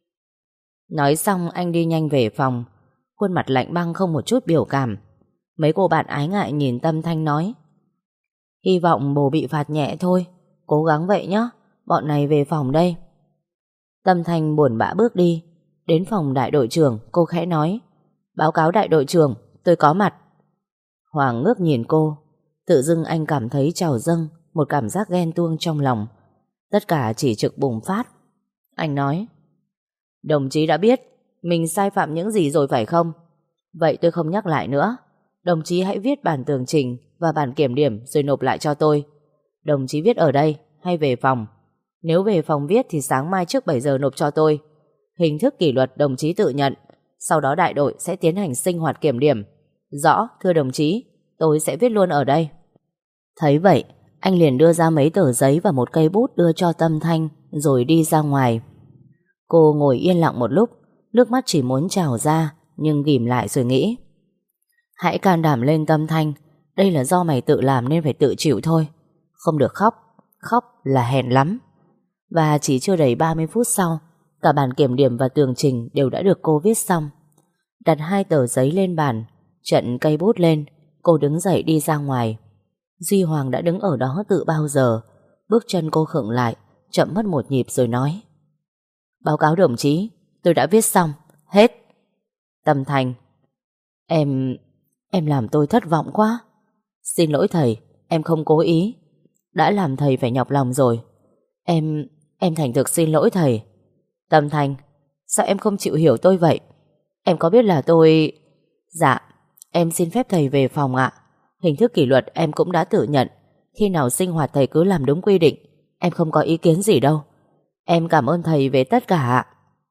Nói xong anh đi nhanh về phòng, khuôn mặt lạnh băng không một chút biểu cảm. Mấy cô bạn ái ngại nhìn Tâm Thanh nói: Hy vọng bồ bị phạt nhẹ thôi, cố gắng vậy nhé, bọn này về phòng đây. Tâm Thanh buồn bã bước đi. Đến phòng đại đội trưởng, cô khẽ nói: Báo cáo đại đội trưởng, tôi có mặt. Hoàng ngước nhìn cô. Tự dưng anh cảm thấy trào dâng một cảm giác ghen tuông trong lòng. Tất cả chỉ trực bùng phát. Anh nói: Đồng chí đã biết mình sai phạm những gì rồi phải không? Vậy tôi không nhắc lại nữa. Đồng chí hãy viết bản tường trình và bản kiểm điểm rồi nộp lại cho tôi. Đồng chí viết ở đây hay về phòng? Nếu về phòng viết thì sáng mai trước bảy giờ nộp cho tôi. Hình thức kỷ luật đồng chí tự nhận. Sau đó đại đội sẽ tiến hành sinh hoạt kiểm điểm. Rõ, thưa đồng chí, tôi sẽ viết luôn ở đây. Thấy vậy, anh liền đưa ra mấy tờ giấy và một cây bút đưa cho Tâm Thanh rồi đi ra ngoài. Cô ngồi yên lặng một lúc, nước mắt chỉ muốn trào ra, nhưng ghìm lại rồi nghĩ: Hãy can đảm lên Tâm Thanh, đây là do mày tự làm nên phải tự chịu thôi. Không được khóc, khóc là hèn lắm. Và chỉ chưa đầy ba mươi phút sau, cả bản kiểm điểm và tường trình đều đã được cô viết xong. Đặt hai tờ giấy lên bàn, trận cây bút lên, cô đứng dậy đi ra ngoài. Duy Hoàng đã đứng ở đó từ bao giờ. Bước chân cô khựng lại, chậm mất một nhịp rồi nói: Báo cáo đồng chí, tôi đã viết xong, hết. Tâm Thanh: Em... em làm tôi thất vọng quá. Xin lỗi thầy, em không cố ý. Đã làm thầy phải nhọc lòng rồi. Em... em thành thực xin lỗi thầy. Tâm Thanh: Sao em không chịu hiểu tôi vậy? Em có biết là tôi... Dạ, em xin phép thầy về phòng ạ. Hình thức kỷ luật em cũng đã tự nhận. Khi nào sinh hoạt thầy cứ làm đúng quy định. Em không có ý kiến gì đâu.
Em cảm ơn thầy về tất cả.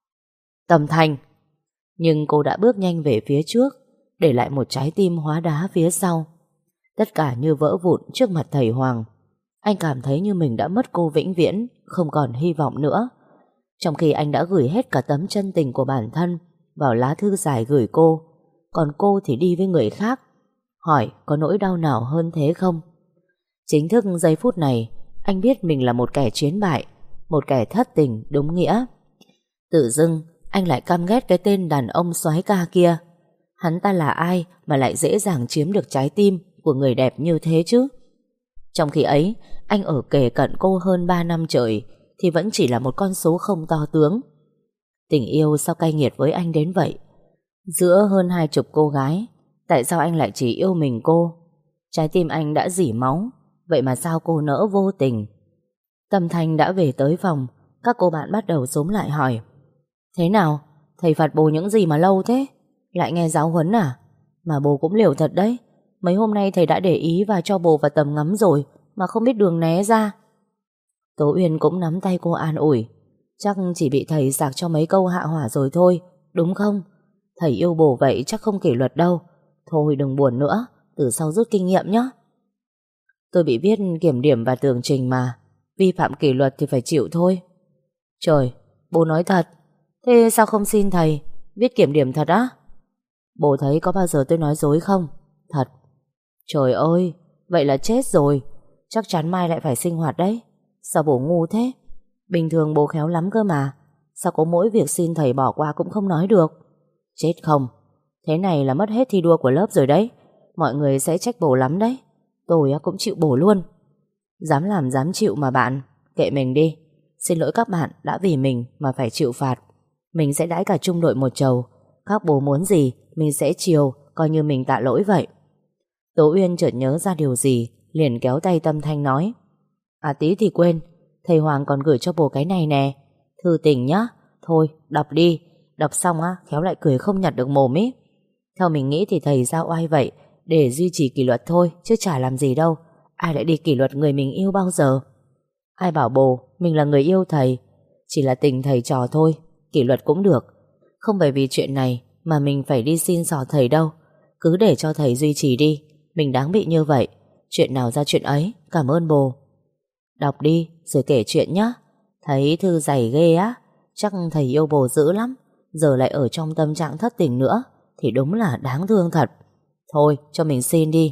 Tâm Thanh. Nhưng cô đã bước nhanh về phía trước, để lại một trái tim hóa đá phía sau. Tất cả như vỡ vụn trước mặt thầy Hoàng. Anh cảm thấy như mình đã mất cô vĩnh viễn, không còn hy vọng nữa. Trong khi anh đã gửi hết cả tấm chân tình của bản thân vào lá thư dài gửi cô, còn cô thì đi với người khác. Hỏi có nỗi đau nào hơn thế không? Chính thức giây phút này, anh biết mình là một kẻ chiến bại, một kẻ thất tình đúng nghĩa. Tự dưng anh lại căm ghét cái tên đàn ông soái ca kia. Hắn ta là ai mà lại dễ dàng chiếm được trái tim của người đẹp như thế chứ? Trong khi ấy, anh ở kề cận cô hơn ba năm trời thì vẫn chỉ là một con số không to tướng. Tình yêu sao cay nghiệt với anh đến vậy? Giữa hơn hai chục cô gái, tại sao anh lại chỉ yêu mình cô? Trái tim anh đã rỉ máu, vậy mà sao cô nỡ vô tình? Tâm Thanh đã về tới phòng. Các cô bạn bắt đầu xúm lại hỏi: thế nào? Thầy phạt bồ những gì mà lâu thế? Lại nghe giáo huấn à? Mà bồ cũng liều thật đấy. Mấy hôm nay thầy đã để ý và cho bồ vào tầm ngắm rồi mà không biết đường né ra. Tố Uyên cũng nắm tay cô an ủi: chắc chỉ bị thầy sạc cho mấy câu hạ hỏa rồi thôi, đúng không? Thầy yêu bồ vậy chắc không kỷ luật đâu. Thôi đừng buồn nữa, từ sau rút kinh nghiệm nhé. Tôi bị viết kiểm điểm và tường trình mà, vi phạm kỷ luật thì phải chịu thôi. Trời, bố nói thật. Thế sao không xin thầy viết kiểm điểm thật á? Bố thấy có bao giờ tôi nói dối không? Thật. Trời ơi, vậy là chết rồi. Chắc chắn mai lại phải sinh hoạt đấy. Sao bố ngu thế? Bình thường bố khéo lắm cơ mà. Sao có mỗi việc xin thầy bỏ qua cũng không nói được? Chết không? Thế này là mất hết thi đua của lớp rồi đấy. Mọi người sẽ trách bố lắm đấy. Tôi cũng chịu bố luôn. Dám làm dám chịu mà bạn. Kệ mình đi. Xin lỗi các bạn đã vì mình mà phải chịu phạt. Mình sẽ đãi cả trung đội một chầu. Các bố muốn gì mình sẽ chiều, coi như mình tạ lỗi vậy. Tố Uyên chợt nhớ ra điều gì, liền kéo tay Tâm Thanh nói: à tí thì quên, thầy Hoàng còn gửi cho bố cái này nè. Thư tình nhá. Thôi đọc đi. Đọc xong á khéo lại cười không nhặt được mồm ý. Theo mình nghĩ thì thầy giao oai vậy để duy trì kỷ luật thôi, chứ chả làm gì đâu. Ai lại đi kỷ luật người mình yêu bao giờ? Ai bảo bồ mình là người yêu thầy? Chỉ là tình thầy trò thôi, kỷ luật cũng được. Không bởi vì chuyện này mà mình phải đi xin xỏ thầy đâu. Cứ để cho thầy duy trì đi. Mình đáng bị như vậy. Chuyện nào ra chuyện ấy. Cảm ơn bồ. Đọc đi rồi kể chuyện nhá. Thấy thư dày ghê á. Chắc thầy yêu bồ dữ lắm. Giờ lại ở trong tâm trạng thất tình nữa thì đúng là đáng thương thật. Thôi cho mình xin đi.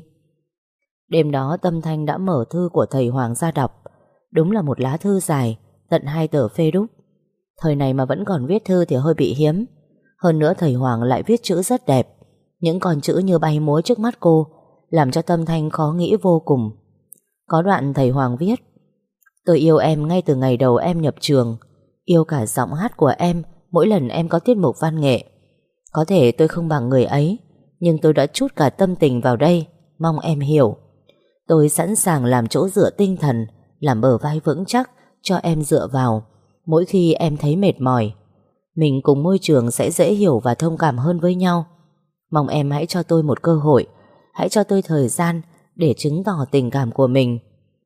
Đêm đó Tâm Thanh đã mở thư của thầy Hoàng ra đọc. Đúng là một lá thư dài, tận hai tờ phê đúc. Thời này mà vẫn còn viết thư thì hơi bị hiếm. Hơn nữa thầy Hoàng lại viết chữ rất đẹp. Những con chữ như bay múa trước mắt cô, làm cho Tâm Thanh khó nghĩ vô cùng. Có đoạn thầy Hoàng viết: tôi yêu em ngay từ ngày đầu em nhập trường. Yêu cả giọng hát của em mỗi lần em có tiết mục văn nghệ. Có thể tôi không bằng người ấy, nhưng tôi đã trút cả tâm tình vào đây. Mong em hiểu. Tôi sẵn sàng làm chỗ dựa tinh thần, làm bờ vai vững chắc cho em dựa vào mỗi khi em thấy mệt mỏi. Mình cùng môi trường sẽ dễ hiểu và thông cảm hơn với nhau. Mong em hãy cho tôi một cơ hội, hãy cho tôi thời gian để chứng tỏ tình cảm của mình.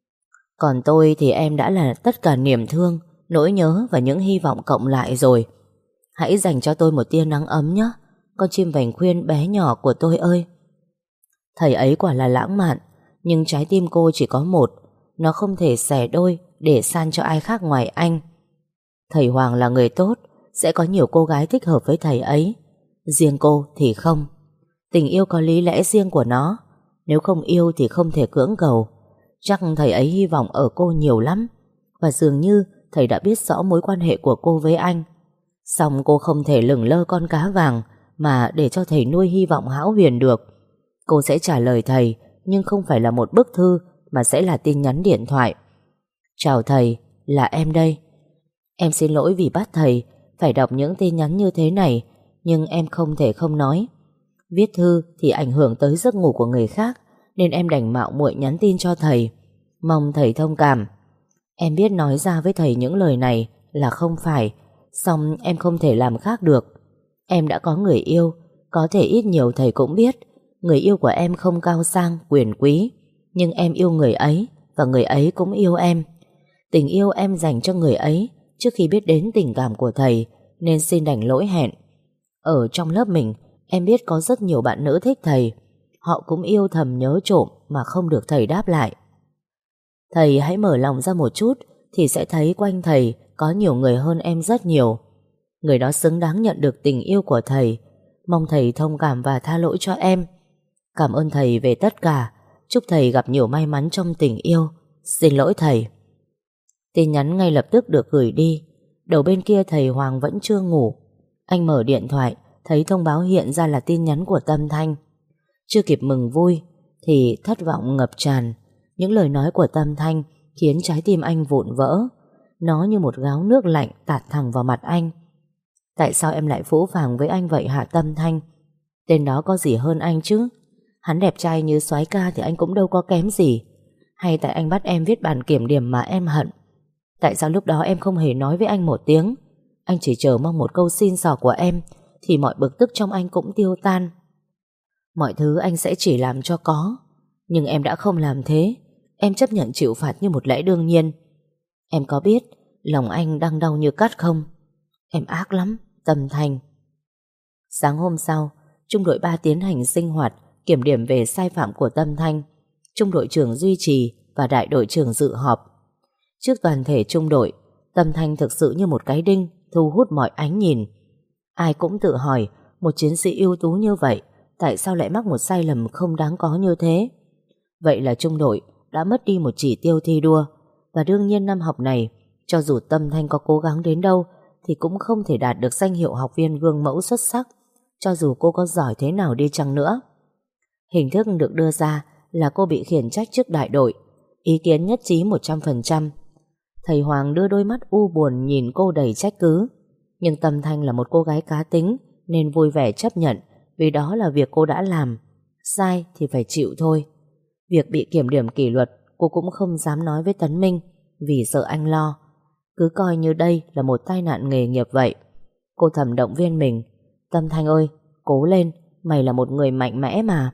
Còn tôi thì em đã là tất cả niềm thương, nỗi nhớ và những hy vọng cộng lại rồi. Hãy dành cho tôi một tia nắng ấm nhé, con chim vành khuyên bé nhỏ của tôi ơi. Thầy ấy quả là lãng mạn, nhưng trái tim cô chỉ có một. Nó không thể xẻ đôi để san cho ai khác ngoài anh. Thầy Hoàng là người tốt, sẽ có nhiều cô gái thích hợp với thầy ấy. Riêng cô thì không. Tình yêu có lý lẽ riêng của nó. Nếu không yêu thì không thể cưỡng cầu. Chắc thầy ấy hy vọng ở cô nhiều lắm. Và dường như thầy đã biết rõ mối quan hệ của cô với anh. Song cô không thể lửng lơ con cá vàng mà để cho thầy nuôi hy vọng hão huyền được. Cô sẽ trả lời thầy, nhưng không phải là một bức thư, mà sẽ là tin nhắn điện thoại. Chào thầy, là em đây. Em xin lỗi vì bắt thầy phải đọc những tin nhắn như thế này, nhưng em không thể không nói. Viết thư thì ảnh hưởng tới giấc ngủ của người khác, nên em đành mạo muội nhắn tin cho thầy. Mong thầy thông cảm. Em biết nói ra với thầy những lời này là không phải, song em không thể làm khác được. Em đã có người yêu, có thể ít nhiều thầy cũng biết. Người yêu của em không cao sang, quyền quý, nhưng em yêu người ấy, và người ấy cũng yêu em. Tình yêu em dành cho người ấy trước khi biết đến tình cảm của thầy nên xin đành lỗi hẹn. Ở trong lớp mình, em biết có rất nhiều bạn nữ thích thầy. Họ cũng yêu thầm nhớ trộm mà không được thầy đáp lại. Thầy hãy mở lòng ra một chút thì sẽ thấy quanh thầy có nhiều người hơn em rất nhiều. Người đó xứng đáng nhận được tình yêu của thầy. Mong thầy thông cảm và tha lỗi cho em. Cảm ơn thầy về tất cả. Chúc thầy gặp nhiều may mắn trong tình yêu. Xin lỗi thầy. Tin nhắn ngay lập tức được gửi đi. Đầu bên kia thầy Hoàng vẫn chưa ngủ. Anh mở điện thoại, thấy thông báo hiện ra là tin nhắn của Tâm Thanh. Chưa kịp mừng vui thì thất vọng ngập tràn. Những lời nói của Tâm Thanh khiến trái tim anh vụn vỡ. Nó như một gáo nước lạnh tạt thẳng vào mặt anh. Tại sao em lại phũ phàng với anh vậy hả Tâm Thanh? Tên đó có gì hơn anh chứ? Hắn đẹp trai như soái ca thì anh cũng đâu có kém gì. Hay tại anh bắt em viết bản kiểm điểm mà em hận? Tại sao lúc đó em không hề nói với anh một tiếng? Anh chỉ chờ mong một câu xin xỏ của em thì mọi bực tức trong anh cũng tiêu tan. Mọi thứ anh sẽ chỉ làm cho có. Nhưng em đã không làm thế. Em chấp nhận chịu phạt như một lẽ đương nhiên. Em có biết lòng anh đang đau như cắt không? Em ác lắm, Tâm Thanh. Sáng hôm sau, trung đội ba tiến hành sinh hoạt kiểm điểm về sai phạm của Tâm Thanh. Trung đội trưởng duy trì và đại đội trưởng dự họp. Trước toàn thể trung đội, Tâm Thanh thực sự như một cái đinh thu hút mọi ánh nhìn. Ai cũng tự hỏi, một chiến sĩ ưu tú như vậy tại sao lại mắc một sai lầm không đáng có như thế? Vậy là trung đội đã mất đi một chỉ tiêu thi đua. Và đương nhiên năm học này, cho dù Tâm Thanh có cố gắng đến đâu thì cũng không thể đạt được danh hiệu học viên gương mẫu xuất sắc, cho dù cô có giỏi thế nào đi chăng nữa. Hình thức được đưa ra là cô bị khiển trách trước đại đội. Ý kiến nhất trí một trăm phần trăm. Thầy Hoàng đưa đôi mắt u buồn nhìn cô đầy trách cứ. Nhưng Tâm Thanh là một cô gái cá tính nên vui vẻ chấp nhận, vì đó là việc cô đã làm. Sai thì phải chịu thôi. Việc bị kiểm điểm kỷ luật cô cũng không dám nói với Tấn Minh vì sợ anh lo. Cứ coi như đây là một tai nạn nghề nghiệp vậy. Cô thầm động viên mình. Tâm Thanh ơi, cố lên, mày là một người mạnh mẽ mà.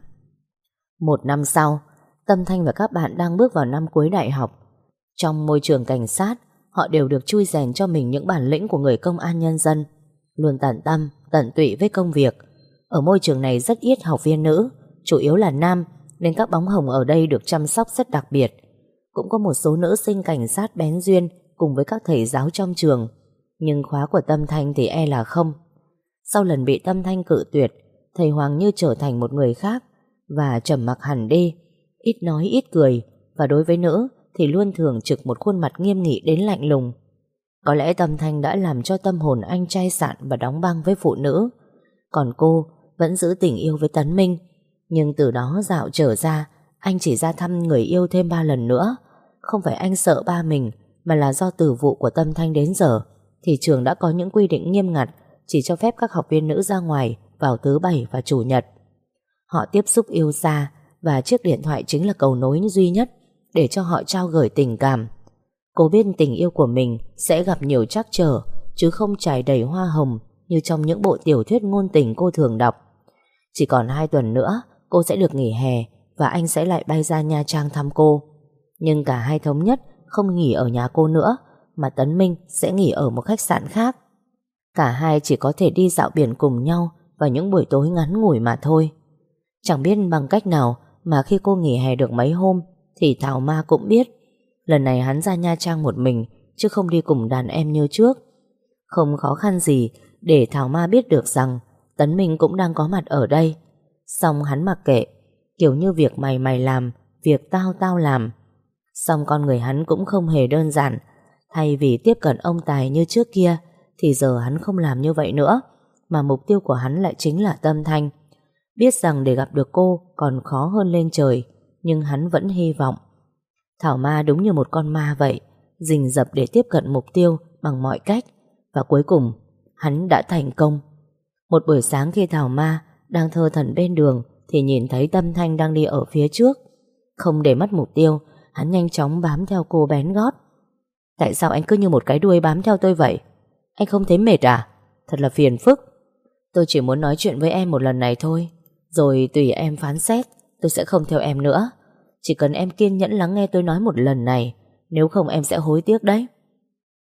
Một năm sau, Tâm Thanh và các bạn đang bước vào năm cuối đại học. Trong môi trường cảnh sát, họ đều được chui rèn cho mình những bản lĩnh của người công an nhân dân, luôn tận tâm, tận tụy với công việc. Ở môi trường này rất ít học viên nữ, chủ yếu là nam, nên các bóng hồng ở đây được chăm sóc rất đặc biệt. Cũng có một số nữ sinh cảnh sát bén duyên cùng với các thầy giáo trong trường, nhưng khóa của Tâm Thanh thì e là không. Sau lần bị Tâm Thanh cự tuyệt, thầy Hoàng như trở thành một người khác và trầm mặc hẳn đi, ít nói ít cười, và đối với nữ thì luôn thường trực một khuôn mặt nghiêm nghị đến lạnh lùng. Có lẽ Tâm Thanh đã làm cho tâm hồn anh chai sạn và đóng băng với phụ nữ. Còn cô vẫn giữ tình yêu với Tấn Minh. Nhưng từ đó dạo trở ra, anh chỉ ra thăm người yêu thêm ba lần nữa. Không phải anh sợ ba mình, mà là do từ vụ của Tâm Thanh đến giờ thì trường đã có những quy định nghiêm ngặt, chỉ cho phép các học viên nữ ra ngoài vào thứ bảy và chủ nhật. Họ tiếp xúc yêu xa, và chiếc điện thoại chính là cầu nối duy nhất để cho họ trao gửi tình cảm. Cô biết tình yêu của mình sẽ gặp nhiều trắc trở, chứ không trải đầy hoa hồng như trong những bộ tiểu thuyết ngôn tình cô thường đọc. Chỉ còn hai tuần nữa cô sẽ được nghỉ hè, và anh sẽ lại bay ra Nha Trang thăm cô. Nhưng cả hai thống nhất không nghỉ ở nhà cô nữa, mà Tấn Minh sẽ nghỉ ở một khách sạn khác. Cả hai chỉ có thể đi dạo biển cùng nhau vào những buổi tối ngắn ngủi mà thôi. Chẳng biết bằng cách nào mà khi cô nghỉ hè được mấy hôm thì Thảo Ma cũng biết. Lần này hắn ra Nha Trang một mình, chứ không đi cùng đàn em như trước. Không khó khăn gì để Thảo Ma biết được rằng Tấn Minh cũng đang có mặt ở đây. Xong hắn mặc kệ, kiểu như việc mày mày làm, việc tao tao làm. Xong con người hắn cũng không hề đơn giản. Thay vì tiếp cận ông Tài như trước kia thì giờ hắn không làm như vậy nữa, mà mục tiêu của hắn lại chính là Tâm Thanh. Biết rằng để gặp được cô còn khó hơn lên trời, nhưng hắn vẫn hy vọng. Thảo Ma đúng như một con ma vậy, rình rập để tiếp cận mục tiêu bằng mọi cách, và cuối cùng hắn đã thành công. Một buổi sáng khi Thảo Ma đang thơ thẩn bên đường thì nhìn thấy Tâm Thanh đang đi ở phía trước. Không để mất mục tiêu, hắn nhanh chóng bám theo cô bén gót. Tại sao anh cứ như một cái đuôi bám theo tôi vậy? Anh không thấy mệt à? Thật là phiền phức. Tôi chỉ muốn nói chuyện với em một lần này thôi, rồi tùy em phán xét. Tôi sẽ không theo em nữa. Chỉ cần em kiên nhẫn lắng nghe tôi nói một lần này, nếu không em sẽ hối tiếc đấy.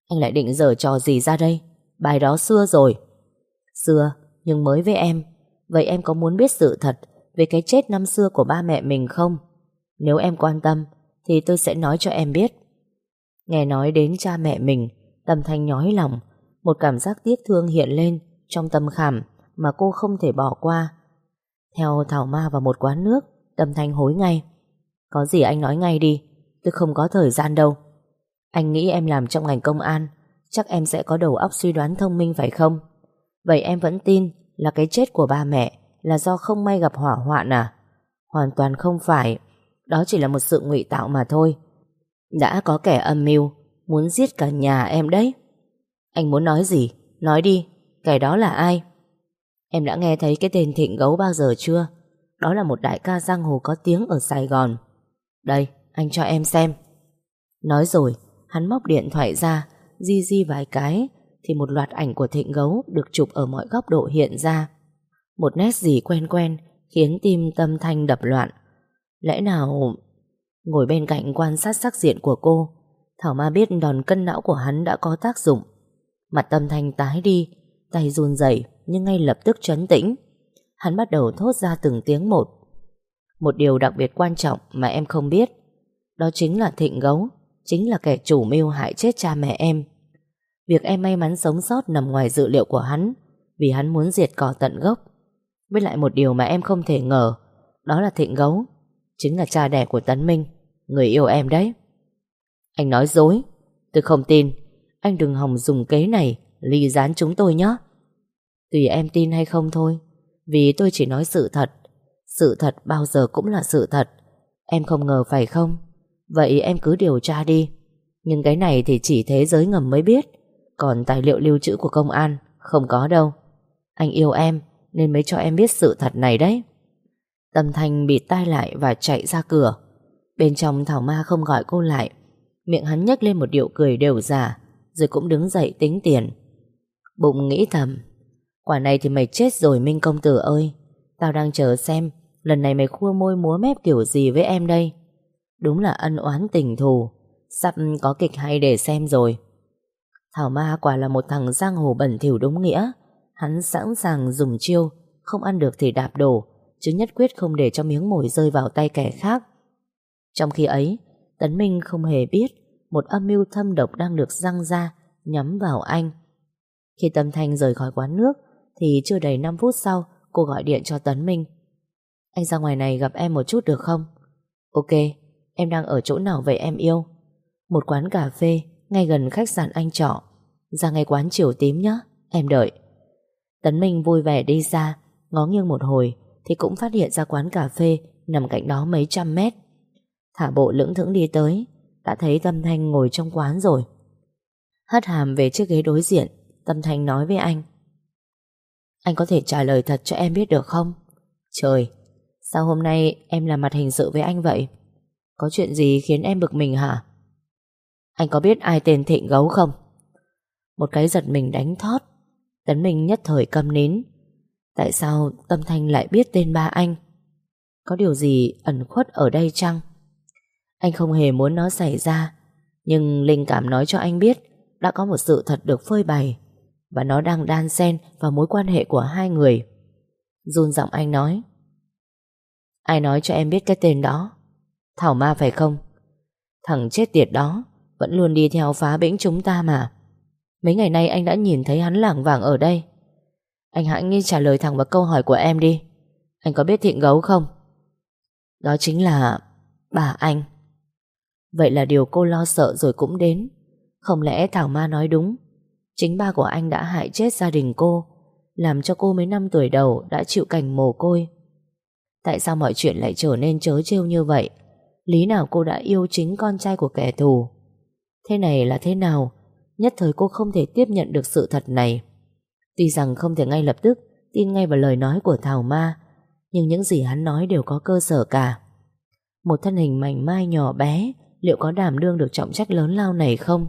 Anh lại định giở trò gì ra đây? Bài đó xưa rồi. Xưa, nhưng mới với em. Vậy em có muốn biết sự thật về cái chết năm xưa của ba mẹ mình không? Nếu em quan tâm thì tôi sẽ nói cho em biết. Nghe nói đến cha mẹ mình, Tâm Thanh nhói lòng. Một cảm giác tiếc thương hiện lên trong tâm khảm mà cô không thể bỏ qua. Theo Thảo Ma vào một quán nước, Tâm Thanh hối ngay. Có gì anh nói ngay đi, tôi không có thời gian đâu. Anh nghĩ em làm trong ngành công an, chắc em sẽ có đầu óc suy đoán thông minh phải không? Vậy em vẫn tin là cái chết của ba mẹ là do không may gặp hỏa hoạn à? Hoàn toàn không phải. Đó chỉ là một sự ngụy tạo mà thôi. Đã có kẻ âm mưu muốn giết cả nhà em đấy. Anh muốn nói gì? Nói đi, kẻ đó là ai? Em đã nghe thấy cái tên Thịnh Gấu bao giờ chưa? Đó là một đại ca giang hồ có tiếng ở Sài Gòn. Đây, anh cho em xem. Nói rồi, hắn móc điện thoại ra, di di vài cái thì một loạt ảnh của Thịnh Gấu được chụp ở mọi góc độ hiện ra. Một nét gì quen quen khiến tim Tâm Thanh đập loạn. Lẽ nào... Ngồi bên cạnh quan sát sắc diện của cô, Thảo Ma biết đòn cân não của hắn đã có tác dụng. Mặt Tâm Thanh tái đi, tay run rẩy nhưng ngay lập tức trấn tĩnh. Hắn bắt đầu thốt ra từng tiếng một. Một điều đặc biệt quan trọng mà em không biết, đó chính là Thịnh Gấu chính là kẻ chủ mưu hại chết cha mẹ em. Việc em may mắn sống sót nằm ngoài dự liệu của hắn, vì hắn muốn diệt cỏ tận gốc. Với lại một điều mà em không thể ngờ, đó là Thịnh Gấu chính là cha đẻ của Tấn Minh, người yêu em đấy. Anh nói dối, tôi không tin. Anh đừng hòng dùng kế này ly gián chúng tôi nhé. Tùy em tin hay không thôi, vì tôi chỉ nói sự thật. Sự thật bao giờ cũng là sự thật. Em không ngờ phải không? Vậy em cứ điều tra đi. Nhưng cái này thì chỉ thế giới ngầm mới biết, còn tài liệu lưu trữ của công an không có đâu. Anh yêu em nên mới cho em biết sự thật này đấy. Tâm Thanh bịt tai lại và chạy ra cửa. Bên trong Thảo Ma không gọi cô lại. Miệng hắn nhếch lên một điệu cười đều giả, rồi cũng đứng dậy tính tiền. Bụng nghĩ thầm, quả này thì mày chết rồi Minh công tử ơi. Tao đang chờ xem lần này mày khua môi múa mép kiểu gì với em đây. Đúng là ân oán tình thù, sắp có kịch hay để xem rồi. Thảo Ma quả là một thằng giang hồ bẩn thỉu đúng nghĩa. Hắn sẵn sàng dùng chiêu, không ăn được thì đạp đổ, chứ nhất quyết không để cho miếng mồi rơi vào tay kẻ khác. Trong khi ấy, Tấn Minh không hề biết một âm mưu thâm độc đang được giăng ra nhắm vào anh. Khi Tâm Thanh rời khỏi quán nước thì chưa đầy năm phút sau cô gọi điện cho Tấn Minh. Anh ra ngoài này gặp em một chút được không? Ok, em đang ở chỗ nào vậy em yêu? Một quán cà phê ngay gần khách sạn anh trọ. Ra ngay quán Chiều Tím nhé, em đợi. Tấn Minh vui vẻ đi ra, ngó nghiêng một hồi thì cũng phát hiện ra quán cà phê nằm cạnh đó mấy trăm mét. Thả bộ lững thững đi tới, đã thấy Tâm Thanh ngồi trong quán rồi. Hất hàm về chiếc ghế đối diện, Tâm Thanh nói với anh. Anh có thể trả lời thật cho em biết được không? Trời, sao hôm nay em làm mặt hình sự với anh vậy? Có chuyện gì khiến em bực mình hả? Anh có biết ai tên Thịnh Gấu không? Một cái giật mình đánh thót, Tấn Minh nhất thời câm nín. Tại sao Tâm Thanh lại biết tên ba anh? Có điều gì ẩn khuất ở đây chăng? Anh không hề muốn nó xảy ra, nhưng linh cảm nói cho anh biết đã có một sự thật được phơi bày, và nó đang đan xen vào mối quan hệ của hai người. Run giọng anh nói. Ai nói cho em biết cái tên đó? Thảo Ma phải không? Thằng chết tiệt đó vẫn luôn đi theo phá bĩnh chúng ta mà. Mấy ngày nay anh đã nhìn thấy hắn lảng vảng ở đây. Anh hãy nghĩ trả lời thẳng vào câu hỏi của em đi. Anh có biết Thịnh Gấu không? Đó chính là bà anh. Vậy là điều cô lo sợ rồi cũng đến. Không lẽ Thảo Ma nói đúng? Chính ba của anh đã hại chết gia đình cô, làm cho cô mấy năm tuổi đầu đã chịu cảnh mồ côi. Tại sao mọi chuyện lại trở nên trớ trêu như vậy? Lý nào cô đã yêu chính con trai của kẻ thù? Thế này là thế nào? Nhất thời cô không thể tiếp nhận được sự thật này. Tuy rằng không thể ngay lập tức tin ngay vào lời nói của Thảo Ma, nhưng những gì hắn nói đều có cơ sở cả. Một thân hình mảnh mai nhỏ bé liệu có đảm đương được trọng trách lớn lao này không?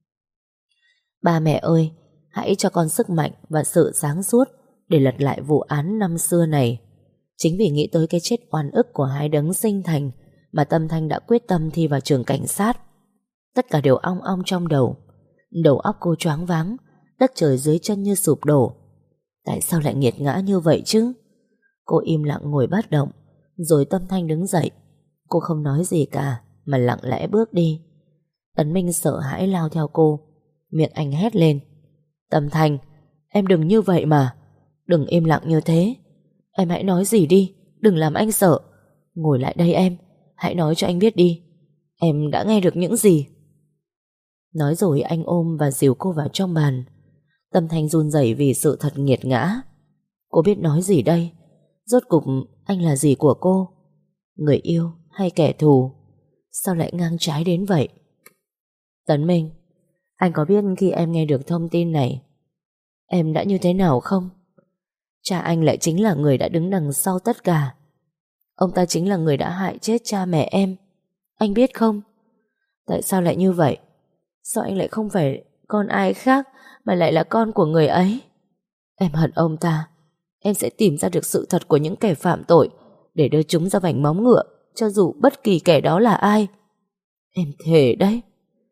Ba mẹ ơi, hãy cho con sức mạnh và sự sáng suốt để lật lại vụ án năm xưa này. Chính vì nghĩ tới cái chết oan ức của hai đấng sinh thành mà Tâm Thanh đã quyết tâm thi vào trường cảnh sát. Tất cả đều ong ong trong đầu. Đầu óc cô choáng váng, đất trời dưới chân như sụp đổ. Tại sao lại nghiệt ngã như vậy chứ? Cô im lặng ngồi bất động, rồi Tâm Thanh đứng dậy. Cô không nói gì cả, mà lặng lẽ bước đi. Tấn Minh sợ hãi lao theo cô. Miệng anh hét lên: Tâm Thanh, em đừng như vậy mà. Đừng im lặng như thế. Em hãy nói gì đi, đừng làm anh sợ. Ngồi lại đây em, hãy nói cho anh biết đi. Em đã nghe được những gì? Nói rồi anh ôm và dìu cô vào trong bàn. Tâm Thanh run rẩy vì sự thật nghiệt ngã. Cô biết nói gì đây? Rốt cục anh là gì của cô? Người yêu hay kẻ thù? Sao lại ngang trái đến vậy? Tấn Minh, anh có biết khi em nghe được thông tin này em đã như thế nào không? Cha anh lại chính là người đã đứng đằng sau tất cả. Ông ta chính là người đã hại chết cha mẹ em. Anh biết không? Tại sao lại như vậy? Sao anh lại không phải con ai khác mà lại là con của người ấy? Em hận ông ta. Em sẽ tìm ra được sự thật của những kẻ phạm tội để đưa chúng ra vành móng ngựa, cho dù bất kỳ kẻ đó là ai. Em thề đấy.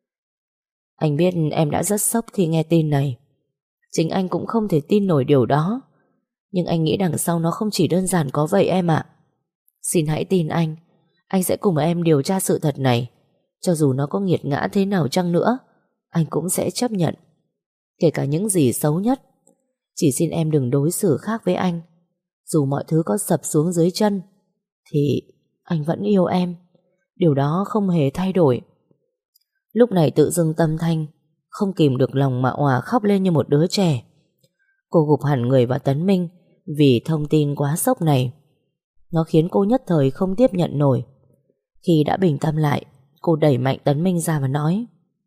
Anh biết em đã rất sốc khi nghe tin này. Chính anh cũng không thể tin nổi điều đó. Nhưng anh nghĩ đằng sau nó không chỉ đơn giản có vậy em ạ. Xin hãy tin anh. Anh sẽ cùng em điều tra sự thật này. Cho dù nó có nghiệt ngã thế nào chăng nữa, anh cũng sẽ chấp nhận. Kể cả những gì xấu nhất. Chỉ xin em đừng đối xử khác với anh. Dù mọi thứ có sập xuống dưới chân thì anh vẫn yêu em. Điều đó không hề thay đổi. Lúc này tự dưng Tâm Thanh không kìm được lòng mà òa khóc lên như một đứa trẻ. Cô gục hẳn người vào Tấn Minh vì thông tin quá sốc này. Nó khiến cô nhất thời không tiếp nhận nổi. Khi đã bình tâm lại, cô đẩy mạnh Tấn Minh ra và nói: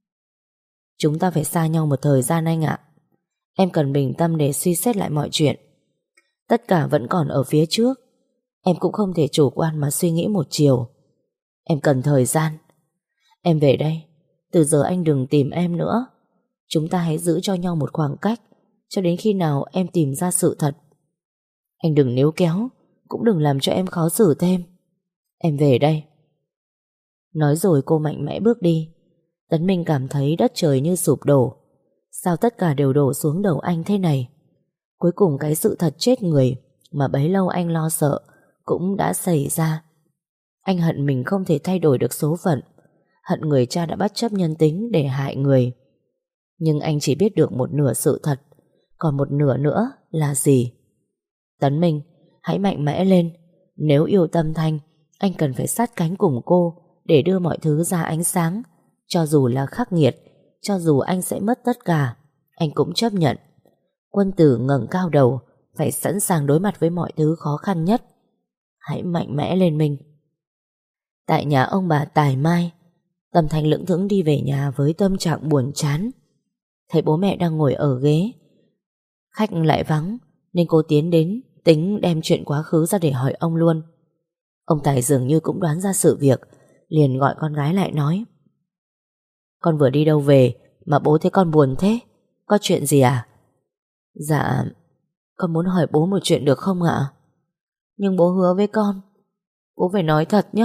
Chúng ta phải xa nhau một thời gian anh ạ. Em cần bình tâm để suy xét lại mọi chuyện. Tất cả vẫn còn ở phía trước. Em cũng không thể chủ quan mà suy nghĩ một chiều. Em cần thời gian. Em về đây. Từ giờ anh đừng tìm em nữa. Chúng ta hãy giữ cho nhau một khoảng cách cho đến khi nào em tìm ra sự thật. Anh đừng níu kéo, cũng đừng làm cho em khó xử thêm. Em về đây. Nói rồi cô mạnh mẽ bước đi. Tấn Minh cảm thấy đất trời như sụp đổ. Sao tất cả đều đổ xuống đầu anh thế này? Cuối cùng cái sự thật chết người mà bấy lâu anh lo sợ cũng đã xảy ra. Anh hận mình không thể thay đổi được số phận, hận người cha đã bất chấp nhân tính để hại người. Nhưng anh chỉ biết được một nửa sự thật, còn một nửa nữa là gì? Tấn Minh, hãy mạnh mẽ lên. Nếu yêu Tâm Thanh, anh cần phải sát cánh cùng cô để đưa mọi thứ ra ánh sáng. Cho dù là khắc nghiệt, cho dù anh sẽ mất tất cả, anh cũng chấp nhận. Quân tử ngẩng cao đầu, phải sẵn sàng đối mặt với mọi thứ khó khăn nhất. Hãy mạnh mẽ lên Minh. Tại nhà ông bà Tài Mai, Tâm Thanh lững thững đi về nhà với tâm trạng buồn chán. Thấy bố mẹ đang ngồi ở ghế, khách lại vắng, nên cô tiến đến tính đem chuyện quá khứ ra để hỏi ông luôn. Ông Tài dường như cũng đoán ra sự việc, liền gọi con gái lại nói: Con vừa đi đâu về mà bố thấy con buồn thế? Có chuyện gì à? Dạ, con muốn hỏi bố một chuyện được không ạ? Nhưng bố hứa với con, bố phải nói thật nhé.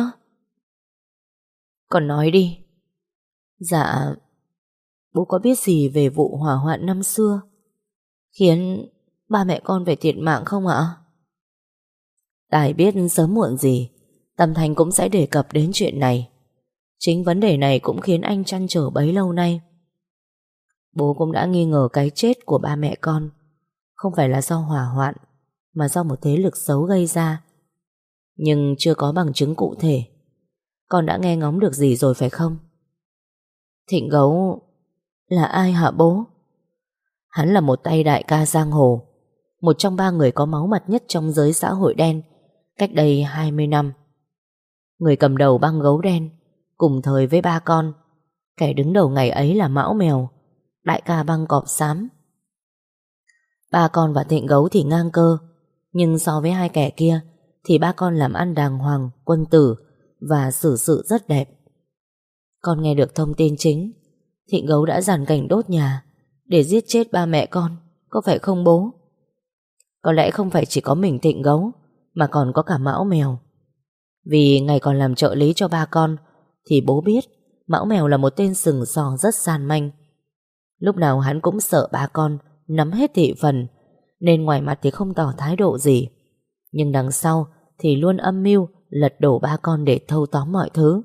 Con nói đi. Dạ, bố có biết gì về vụ hỏa hoạn năm xưa khiến ba mẹ con phải thiệt mạng không ạ? Tài biết sớm muộn gì Tâm Thanh cũng sẽ đề cập đến chuyện này. Chính vấn đề này cũng khiến anh trăn trở bấy lâu nay. Bố cũng đã nghi ngờ cái chết của ba mẹ con không phải là do hỏa hoạn, mà do một thế lực xấu gây ra. Nhưng chưa có bằng chứng cụ thể. Con đã nghe ngóng được gì rồi phải không? Thịnh Gấu là ai hả bố? Hắn là một tay đại ca giang hồ, một trong ba người có máu mặt nhất trong giới xã hội đen cách đây hai mươi năm. Người cầm đầu băng Gấu Đen cùng thời với ba con. Kẻ đứng đầu ngày ấy là Mão Mèo, đại ca băng Cọp Xám. Ba con và Thịnh Gấu thì ngang cơ, nhưng so với hai kẻ kia thì ba con làm ăn đàng hoàng, quân tử và xử sự rất đẹp. Con nghe được thông tin chính, Thịnh Gấu đã dàn cảnh đốt nhà để giết chết ba mẹ con, có phải không bố? Có lẽ không phải chỉ có mình Thịnh Gấu, mà còn có cả Mão Mèo. Vì ngày còn làm trợ lý cho ba con thì bố biết Mão Mèo là một tên sừng sò rất gian manh. Lúc nào hắn cũng sợ ba con nắm hết thị phần, nên ngoài mặt thì không tỏ thái độ gì, nhưng đằng sau thì luôn âm mưu lật đổ ba con để thâu tóm mọi thứ.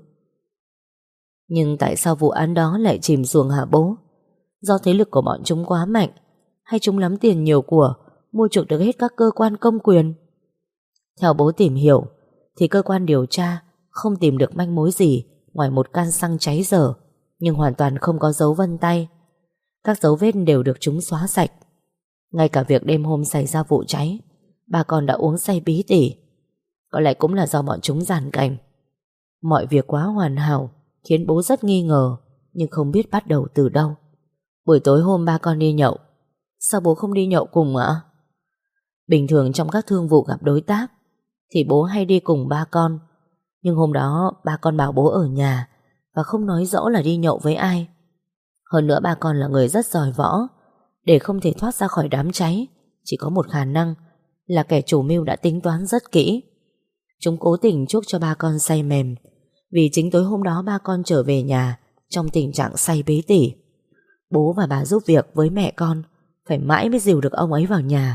Nhưng tại sao vụ án đó lại chìm xuồng hả bố? Do thế lực của bọn chúng quá mạnh, hay chúng lắm tiền nhiều của, mua chuộc được hết các cơ quan công quyền? Theo bố tìm hiểu thì cơ quan điều tra không tìm được manh mối gì ngoài một can xăng cháy dở, nhưng hoàn toàn không có dấu vân tay. Các dấu vết đều được chúng xóa sạch. Ngay cả việc đêm hôm xảy ra vụ cháy, bà con đã uống say bí tỉ. Có lẽ cũng là do bọn chúng giàn cảnh. Mọi việc quá hoàn hảo khiến bố rất nghi ngờ, nhưng không biết bắt đầu từ đâu. Buổi tối hôm ba con đi nhậu, sao bố không đi nhậu cùng ạ? Bình thường trong các thương vụ gặp đối tác thì bố hay đi cùng ba con, nhưng hôm đó ba con bảo bố ở nhà và không nói rõ là đi nhậu với ai. Hơn nữa ba con là người rất giỏi võ, để không thể thoát ra khỏi đám cháy chỉ có một khả năng là kẻ chủ mưu đã tính toán rất kỹ. Chúng cố tình chuốc cho ba con say mềm, vì chính tối hôm đó ba con trở về nhà trong tình trạng say bí tỉ. Bố và bà giúp việc với mẹ con phải mãi mới dìu được ông ấy vào nhà.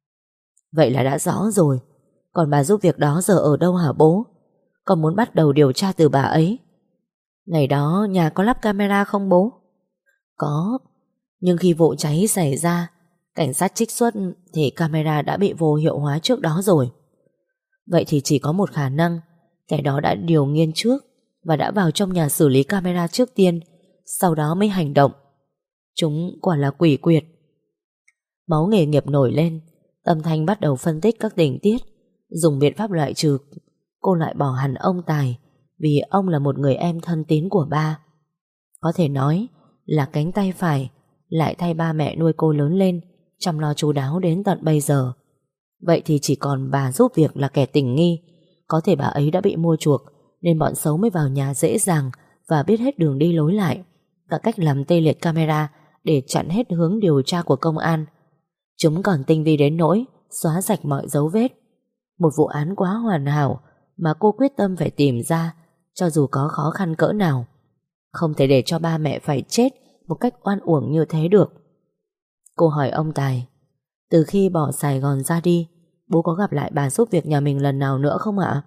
Vậy là đã rõ rồi. Còn bà giúp việc đó giờ ở đâu hả bố? Con muốn bắt đầu điều tra từ bà ấy. Ngày đó nhà có lắp camera không bố? Có. Nhưng khi vụ cháy xảy ra, cảnh sát trích xuất thì camera đã bị vô hiệu hóa trước đó rồi. Vậy thì chỉ có một khả năng, kẻ đó đã điều nghiên trước và đã vào trong nhà xử lý camera trước tiên, sau đó mới hành động. Chúng quả là quỷ quyệt. Máu nghề nghiệp nổi lên, Tâm Thanh bắt đầu phân tích các tình tiết, dùng biện pháp loại trừ. Cô loại bỏ hẳn ông Tài vì ông là một người em thân tín của ba. Có thể nói là cánh tay phải, lại thay ba mẹ nuôi cô lớn lên, chăm lo chu đáo đến tận bây giờ. Vậy thì chỉ còn bà giúp việc là kẻ tình nghi. Có thể bà ấy đã bị mua chuộc, nên bọn xấu mới vào nhà dễ dàng và biết hết đường đi lối lại, cả cách làm tê liệt camera để chặn hết hướng điều tra của công an. Chúng còn tinh vi đến nỗi xóa sạch mọi dấu vết. Một vụ án quá hoàn hảo mà cô quyết tâm phải tìm ra, cho dù có khó khăn cỡ nào. Không thể để cho ba mẹ phải chết một cách oan uổng như thế được. Cô hỏi ông Tài, từ khi bỏ Sài Gòn ra đi, bố có gặp lại bà giúp việc nhà mình lần nào nữa không ạ?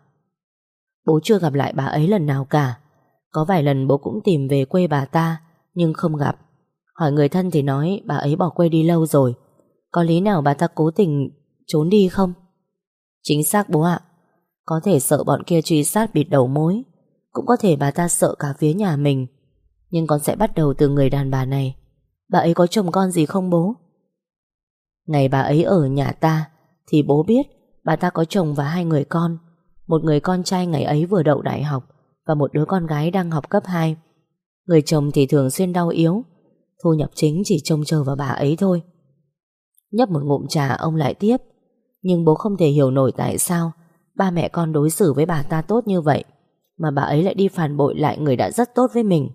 Bố chưa gặp lại bà ấy lần nào cả. Có vài lần bố cũng tìm về quê bà ta, nhưng không gặp. Hỏi người thân thì nói bà ấy bỏ quê đi lâu rồi. Có lý nào bà ta cố tình trốn đi không? Chính xác bố ạ. Có thể sợ bọn kia truy sát bịt đầu mối, cũng có thể bà ta sợ cả phía nhà mình. Nhưng con sẽ bắt đầu từ người đàn bà này. Bà ấy có chồng con gì không bố? Ngày bà ấy ở nhà ta thì bố biết bà ta có chồng và hai người con. Một người con trai ngày ấy vừa đậu đại học và một đứa con gái đang học cấp hai. Người chồng thì thường xuyên đau yếu, thu nhập chính chỉ trông chờ vào bà ấy thôi. Nhấp một ngụm trà ông lại tiếp, nhưng bố không thể hiểu nổi tại sao ba mẹ con đối xử với bà ta tốt như vậy mà bà ấy lại đi phản bội lại người đã rất tốt với mình.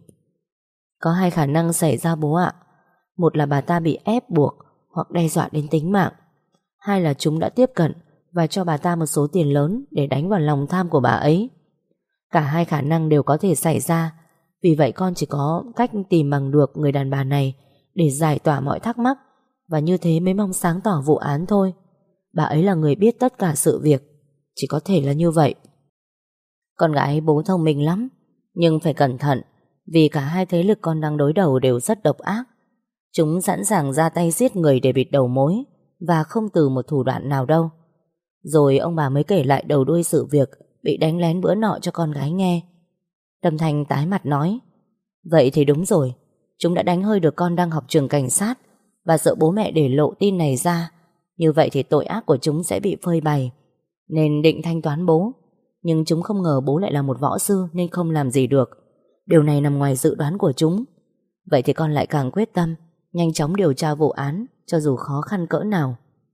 Có hai khả năng xảy ra bố ạ. Một là bà ta bị ép buộc hoặc đe dọa đến tính mạng. Hai là chúng đã tiếp cận và cho bà ta một số tiền lớn để đánh vào lòng tham của bà ấy. Cả hai khả năng đều có thể xảy ra. Vì vậy con chỉ có cách tìm bằng được người đàn bà này để giải tỏa mọi thắc mắc, và như thế mới mong sáng tỏ vụ án thôi. Bà ấy là người biết tất cả sự việc, chỉ có thể là như vậy. Con gái bố thông minh lắm, nhưng phải cẩn thận, vì cả hai thế lực con đang đối đầu đều rất độc ác. Chúng sẵn sàng ra tay giết người để bịt đầu mối, và không từ một thủ đoạn nào đâu. Rồi ông bà mới kể lại đầu đuôi sự việc bị đánh lén bữa nọ cho con gái nghe. Tâm Thanh tái mặt nói, vậy thì đúng rồi, chúng đã đánh hơi được con đang học trường cảnh sát, và sợ bố mẹ để lộ tin này ra. Như vậy thì tội ác của chúng sẽ bị phơi bày, nên định thanh toán bố. Nhưng chúng không ngờ bố lại là một võ sư nên không làm gì được. Điều này nằm ngoài dự đoán của chúng. Vậy thì con lại càng quyết tâm nhanh chóng điều tra vụ án, cho dù khó khăn cỡ nào.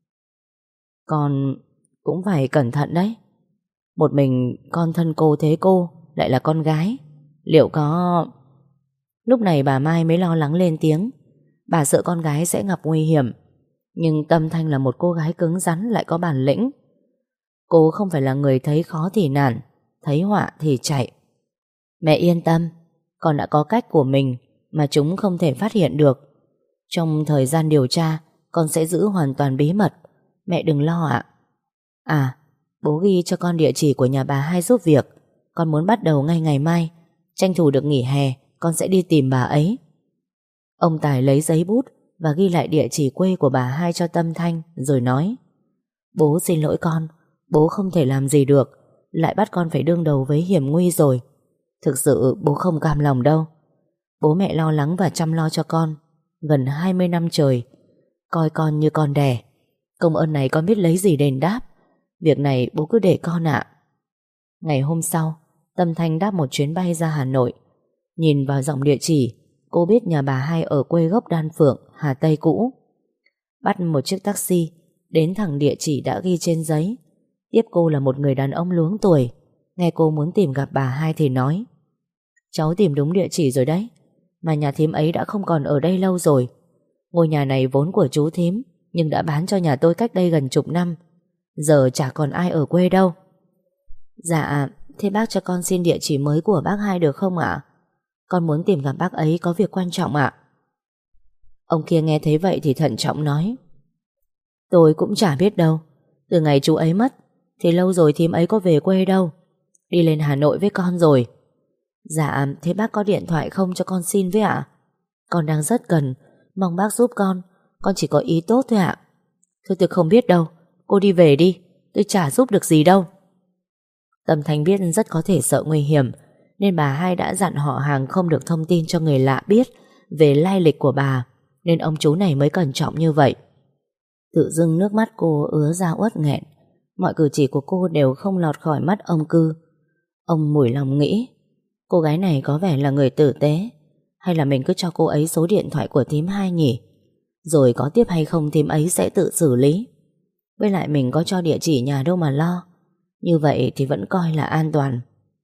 Con cũng phải cẩn thận đấy. Một mình con thân cô thế cô, lại là con gái, liệu có... Lúc này bà Mai mới lo lắng lên tiếng. Bà sợ con gái sẽ gặp nguy hiểm. Nhưng Tâm Thanh là một cô gái cứng rắn, lại có bản lĩnh. Cô không phải là người thấy khó thì nản, thấy họa thì chạy. Mẹ yên tâm, con đã có cách của mình mà chúng không thể phát hiện được.
Trong thời gian điều tra, con sẽ giữ hoàn toàn bí mật. Mẹ đừng lo ạ. À, bố ghi cho con địa chỉ của nhà bà hai giúp việc. Con muốn bắt đầu ngay ngày mai. Tranh thủ được nghỉ hè, con sẽ đi tìm bà ấy. Ông Tài lấy giấy bút và ghi lại địa chỉ quê của bà hai cho Tâm Thanh, rồi nói: Bố xin lỗi con, bố không thể làm gì được, lại bắt con phải đương đầu với hiểm nguy rồi. Thực sự bố không cam lòng đâu. Bố mẹ lo lắng và chăm lo cho con gần hai mươi năm trời, coi con như con đẻ. Công ơn này con biết lấy gì đền đáp. Việc này bố cứ để con ạ. Ngày hôm sau, Tâm Thanh đáp một chuyến bay ra Hà Nội. Nhìn vào dòng địa chỉ, cô biết nhà bà hai ở quê gốc Đan Phượng, Hà Tây cũ. Bắt một chiếc taxi đến thẳng địa chỉ đã ghi trên giấy. Tiếp cô là một người đàn ông luống tuổi. Nghe cô muốn tìm gặp bà hai thì nói: Cháu tìm đúng địa chỉ rồi đấy, mà nhà thím ấy đã không còn ở đây lâu rồi. Ngôi nhà này vốn của chú thím, nhưng đã bán cho nhà tôi cách đây gần chục năm. Giờ chả còn ai ở quê đâu. Dạ, thế bác cho con xin địa chỉ mới của bác hai được không ạ? Con muốn tìm gặp bác ấy có việc quan trọng ạ. Ông kia nghe thấy vậy thì thận trọng nói: Tôi cũng chả biết đâu. Từ ngày chú ấy mất thì lâu rồi thím ấy có về quê đâu. Đi lên Hà Nội với con rồi. Dạ, thế bác có điện thoại không cho con xin với ạ? Con đang rất cần, mong bác giúp con. Con chỉ có ý tốt thôi ạ. Thôi tôi không biết đâu, cô đi về đi, tôi chả giúp được gì đâu. Tâm Thanh biết rất có thể sợ nguy hiểm, nên bà hai đã dặn họ hàng không được thông tin cho người lạ biết về lai lịch của bà, nên ông chú này mới cẩn trọng như vậy. Tự dưng nước mắt cô ứa ra uất nghẹn. Mọi cử chỉ của cô đều không lọt khỏi mắt ông Cư. Ông mủi lòng nghĩ: Cô gái này có vẻ là người tử tế, hay là mình cứ cho cô ấy số điện thoại của thím hai nhỉ? Rồi có tiếp hay không thím ấy sẽ tự xử lý. Với lại mình có cho địa chỉ nhà đâu mà lo. Như vậy thì vẫn coi là an toàn.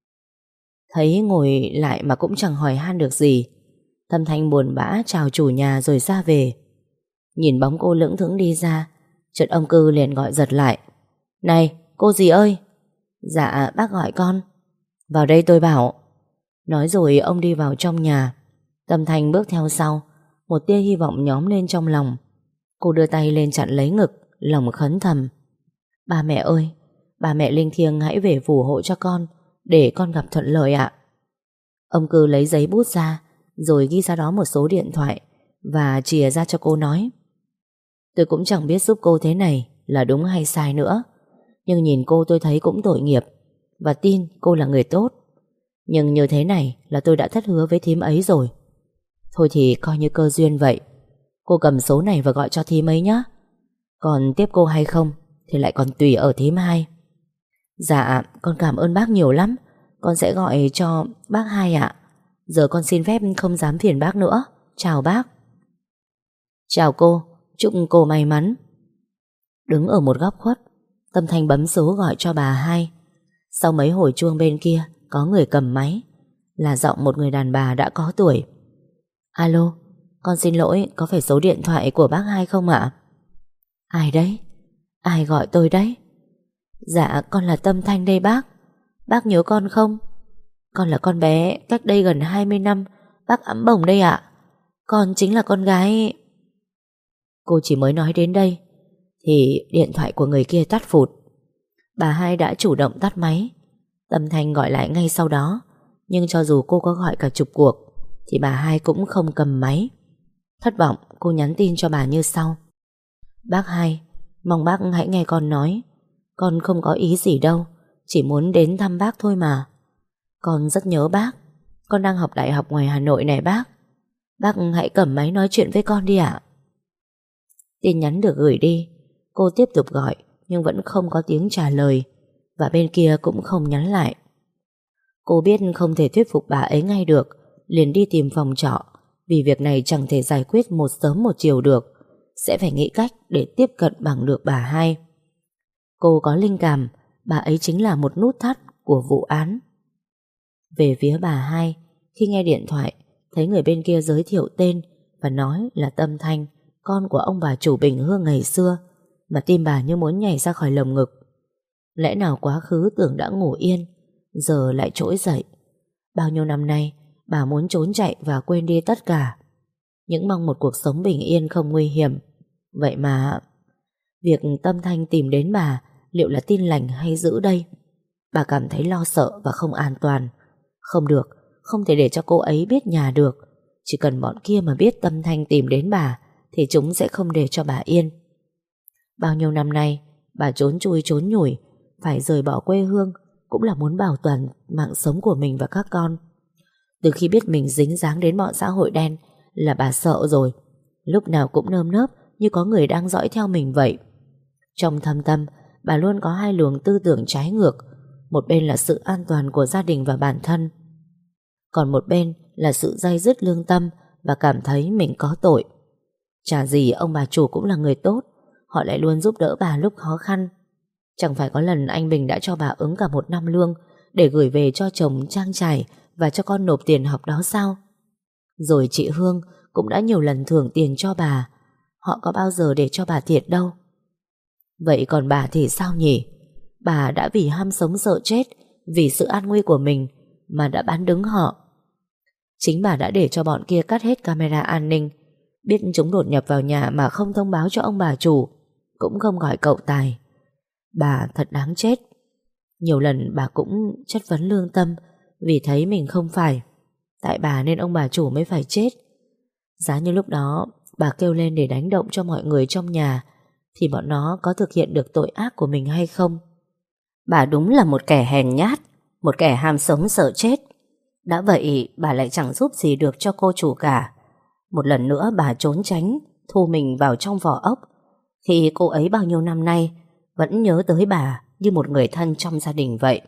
Thấy ngồi lại mà cũng chẳng hỏi han được gì, Tâm Thanh buồn bã chào chủ nhà rồi ra về. Nhìn bóng cô lững thững đi ra, chợt ông Cư liền gọi giật lại: Này, cô dì ơi! Dạ, bác gọi con. Vào đây tôi bảo. Nói rồi ông đi vào trong nhà. Tâm Thanh bước theo sau, một tia hy vọng nhóm lên trong lòng. Cô đưa tay lên chặn lấy ngực, lòng khấn thầm: Ba mẹ ơi, bà mẹ linh thiêng hãy về phù hộ cho con, để con gặp thuận lợi ạ. Ông Cư lấy giấy bút ra, rồi ghi ra đó một số điện thoại và chìa ra cho cô nói: Tôi cũng chẳng biết giúp cô thế này là đúng hay sai nữa, nhưng nhìn cô tôi thấy cũng tội nghiệp, và tin cô là người tốt. Nhưng như thế này là tôi đã thất hứa với thím ấy rồi. Thôi thì coi như cơ duyên vậy. Cô cầm số này và gọi cho thím ấy nhé. Còn tiếp cô hay không thì lại còn tùy ở thím hai. Dạ, con cảm ơn bác nhiều lắm. Con sẽ gọi cho bác hai ạ. Giờ con xin phép không dám phiền bác nữa. Chào bác. Chào cô, chúc cô may mắn. Đứng ở một góc khuất, Tâm Thanh bấm số gọi cho bà hai. Sau mấy hồi chuông bên kia có người cầm máy, là giọng một người đàn bà đã có tuổi. Alo, con xin lỗi, có phải số điện thoại của bác hai không ạ? Ai đấy? Ai gọi tôi đấy? Dạ, con là Tâm Thanh đây bác. Bác nhớ con không? Con là con bé cách đây gần hai mươi năm bác ẵm bồng đây ạ. Con chính là con gái. Cô chỉ mới nói đến đây thì điện thoại của người kia tắt phụt. Bà hai đã chủ động tắt máy. Tâm Thanh gọi lại ngay sau đó, nhưng cho dù cô có gọi cả chục cuộc thì bà hai cũng không cầm máy. Thất vọng, cô nhắn tin cho bà như sau: Bác hai, mong bác hãy nghe con nói. Con không có ý gì đâu, chỉ muốn đến thăm bác thôi mà. Con rất nhớ bác. Con đang học đại học ngoài Hà Nội này bác. Bác hãy cầm máy nói chuyện với con đi ạ. Tin nhắn được gửi đi. Cô tiếp tục gọi nhưng vẫn không có tiếng trả lời, và bên kia cũng không nhắn lại. Cô biết không thể thuyết phục bà ấy ngay được, liền đi tìm phòng trọ, vì việc này chẳng thể giải quyết một sớm một chiều được, sẽ phải nghĩ cách để tiếp cận bằng được bà hai. Cô có linh cảm bà ấy chính là một nút thắt của vụ án. Về phía bà hai, khi nghe điện thoại, thấy người bên kia giới thiệu tên và nói là Tâm Thanh, con của ông bà chủ Bình Hương ngày xưa, mà tim bà như muốn nhảy ra khỏi lồng ngực. Lẽ nào quá khứ tưởng đã ngủ yên, giờ lại trỗi dậy? Bao nhiêu năm nay bà muốn trốn chạy và quên đi tất cả, những mong một cuộc sống bình yên không nguy hiểm. Vậy mà việc Tâm Thanh tìm đến bà liệu là tin lành hay dữ đây? Bà cảm thấy lo sợ và không an toàn. Không được, không thể để cho cô ấy biết nhà được. Chỉ cần bọn kia mà biết Tâm Thanh tìm đến bà thì chúng sẽ không để cho bà yên. Bao nhiêu năm nay bà trốn chui trốn nhủi, phải rời bỏ quê hương cũng là muốn bảo toàn mạng sống của mình và các con. Từ khi biết mình dính dáng đến bọn xã hội đen là bà sợ rồi. Lúc nào cũng nơm nớp như có người đang dõi theo mình vậy. Trong thâm tâm bà luôn có hai luồng tư tưởng trái ngược. Một bên là sự an toàn của gia đình và bản thân, còn một bên là sự day dứt lương tâm và cảm thấy mình có tội. Chả gì ông bà chủ cũng là người tốt, họ lại luôn giúp đỡ bà lúc khó khăn. Chẳng phải có lần anh Bình đã cho bà ứng cả một năm lương để gửi về cho chồng trang trải và cho con nộp tiền học đó sao? Rồi chị Hương cũng đã nhiều lần thưởng tiền cho bà. Họ có bao giờ để cho bà thiệt đâu. Vậy còn bà thì sao nhỉ? Bà đã vì ham sống sợ chết, vì sự an nguy của mình mà đã bán đứng họ. Chính bà đã để cho bọn kia cắt hết camera an ninh. Biết chúng đột nhập vào nhà mà không thông báo cho ông bà chủ, cũng không gọi cậu Tài. Bà thật đáng chết. Nhiều lần bà cũng chất vấn lương tâm, vì thấy mình không phải. Tại bà nên ông bà chủ mới phải chết. Giá như lúc đó bà kêu lên để đánh động cho mọi người trong nhà, thì bọn nó có thực hiện được tội ác của mình hay không? Bà đúng là một kẻ hèn nhát, một kẻ ham sống sợ chết. Đã vậy bà lại chẳng giúp gì được cho cô chủ cả. Một lần nữa bà trốn tránh, thu mình vào trong vỏ ốc, thì cô ấy bao nhiêu năm nay vẫn nhớ tới bà như một người thân trong gia đình vậy.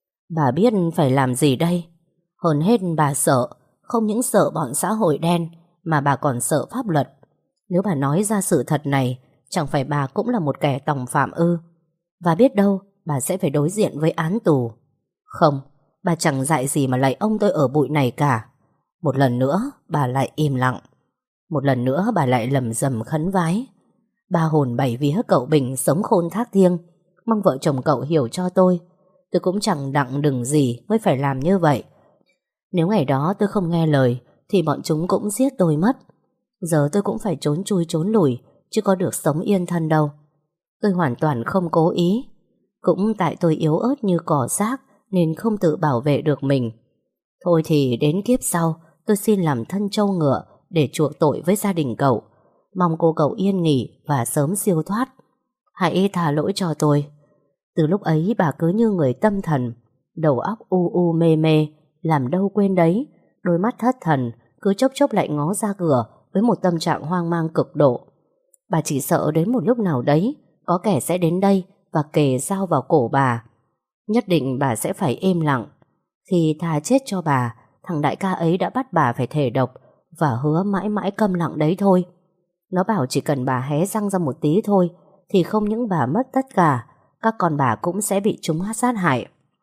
Bà biết phải làm gì đây? Hơn hết bà sợ, không những sợ bọn xã hội đen mà bà còn sợ pháp luật. Nếu bà nói ra sự thật này, chẳng phải bà cũng là một kẻ tòng phạm ư? Và biết đâu bà sẽ phải đối diện với án tù. Không, bà chẳng dạy gì mà lại ông tôi ở bụi này cả. Một lần nữa bà lại im lặng. Một lần nữa bà lại lầm rầm khấn vái. Ba hồn bảy vía cậu Bình sống khôn thác thiêng, mong vợ chồng cậu hiểu cho tôi. Tôi cũng chẳng đặng đừng gì mới phải làm như vậy. Nếu ngày đó tôi không nghe lời thì bọn chúng cũng giết tôi mất. Giờ tôi cũng phải trốn chui trốn lùi, chứ có được sống yên thân đâu. Tôi hoàn toàn không cố ý. Cũng tại tôi yếu ớt như cỏ rác nên không tự bảo vệ được mình. Thôi thì đến kiếp sau tôi xin làm thân trâu ngựa để chuộc tội với gia đình cậu. Mong cô cậu yên nghỉ và sớm siêu thoát. Hãy tha lỗi cho tôi. Từ lúc ấy bà cứ như người tâm thần, đầu óc u u mê mê, làm đâu quên đấy, đôi mắt thất thần, cứ chốc chốc lại ngó ra cửa với một tâm trạng hoang mang cực độ. Bà chỉ sợ đến một lúc nào đấy có kẻ sẽ đến đây và kề dao vào cổ bà. Nhất định bà sẽ phải êm lặng. Khi tha chết cho bà, thằng đại ca ấy đã bắt bà phải thề độc và hứa mãi mãi câm lặng đấy thôi. Nó bảo chỉ cần bà hé răng ra một tí thôi thì không những bà mất tất cả, các con bà cũng sẽ bị chúng sát hại.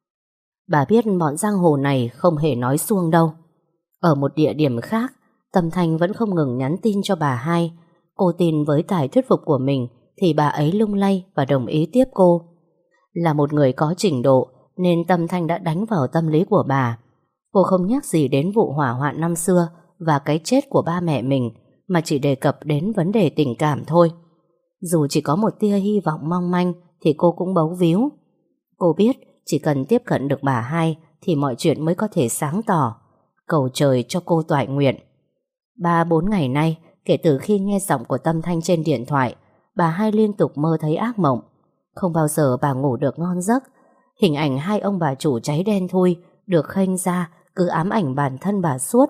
Bà biết bọn giang hồ này không hề nói suông đâu. Ở một địa điểm khác, Tâm Thanh vẫn không ngừng nhắn tin cho bà hai. Cô tin với tài thuyết phục của mình thì bà ấy lung lay và đồng ý tiếp cô. Là một người có trình độ nên Tâm Thanh đã đánh vào tâm lý của bà. Cô không nhắc gì đến vụ hỏa hoạn năm xưa và cái chết của ba mẹ mình, mà chỉ đề cập đến vấn đề tình cảm thôi. Dù chỉ có một tia hy vọng mong manh thì cô cũng bấu víu. Cô biết chỉ cần tiếp cận được bà hai thì mọi chuyện mới có thể sáng tỏ. Cầu trời cho cô toại nguyện. Ba bốn ngày nay, kể từ khi nghe giọng của Tâm Thanh trên điện thoại, bà hai liên tục mơ thấy ác mộng. Không bao giờ bà ngủ được ngon giấc. Hình ảnh hai ông bà chủ cháy đen thui được khênh ra cứ ám ảnh bản thân bà suốt.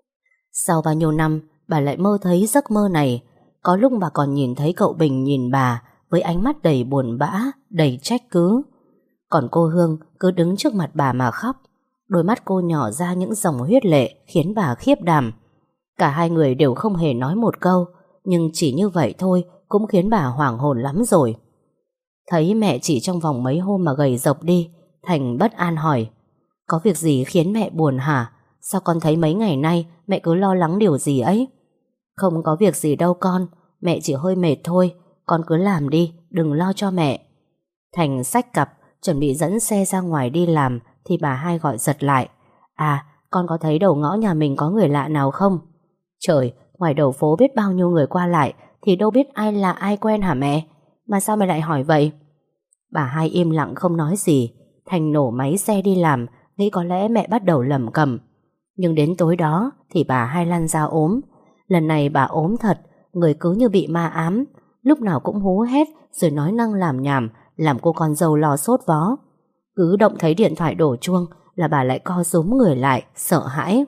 Sau bao nhiêu năm, bà lại mơ thấy giấc mơ này. Có lúc bà còn nhìn thấy cậu Bình nhìn bà với ánh mắt đầy buồn bã, đầy trách cứ. Còn cô Hương cứ đứng trước mặt bà mà khóc. Đôi mắt cô nhỏ ra những dòng huyết lệ khiến bà khiếp đảm. Cả hai người đều không hề nói một câu, nhưng chỉ như vậy thôi cũng khiến bà hoảng hồn lắm rồi. Thấy mẹ chỉ trong vòng mấy hôm mà gầy rộc đi, Thành bất an hỏi: có việc gì khiến mẹ buồn hả? Sao con thấy mấy ngày nay mẹ cứ lo lắng điều gì ấy? Không có việc gì đâu con, mẹ chỉ hơi mệt thôi, con cứ làm đi, đừng lo cho mẹ. Thành xách cặp, chuẩn bị dẫn xe ra ngoài đi làm thì bà hai gọi giật lại: à, con có thấy đầu ngõ nhà mình có người lạ nào không? Trời, Ngoài đầu phố biết bao nhiêu người qua lại, thì đâu biết ai là ai quen hả mẹ? Mà sao mẹ lại hỏi vậy? Bà hai im lặng không nói gì. Thành nổ máy xe đi làm, nghĩ có lẽ mẹ bắt đầu lẩm cẩm. Nhưng đến tối đó thì bà hai lăn ra ốm. Lần này bà ốm thật, người cứ như bị ma ám, lúc nào cũng hú hét rồi nói năng làm nhảm, làm cô con dâu lo sốt vó. Cứ động thấy điện thoại đổ chuông là bà lại co rúm người lại, sợ hãi.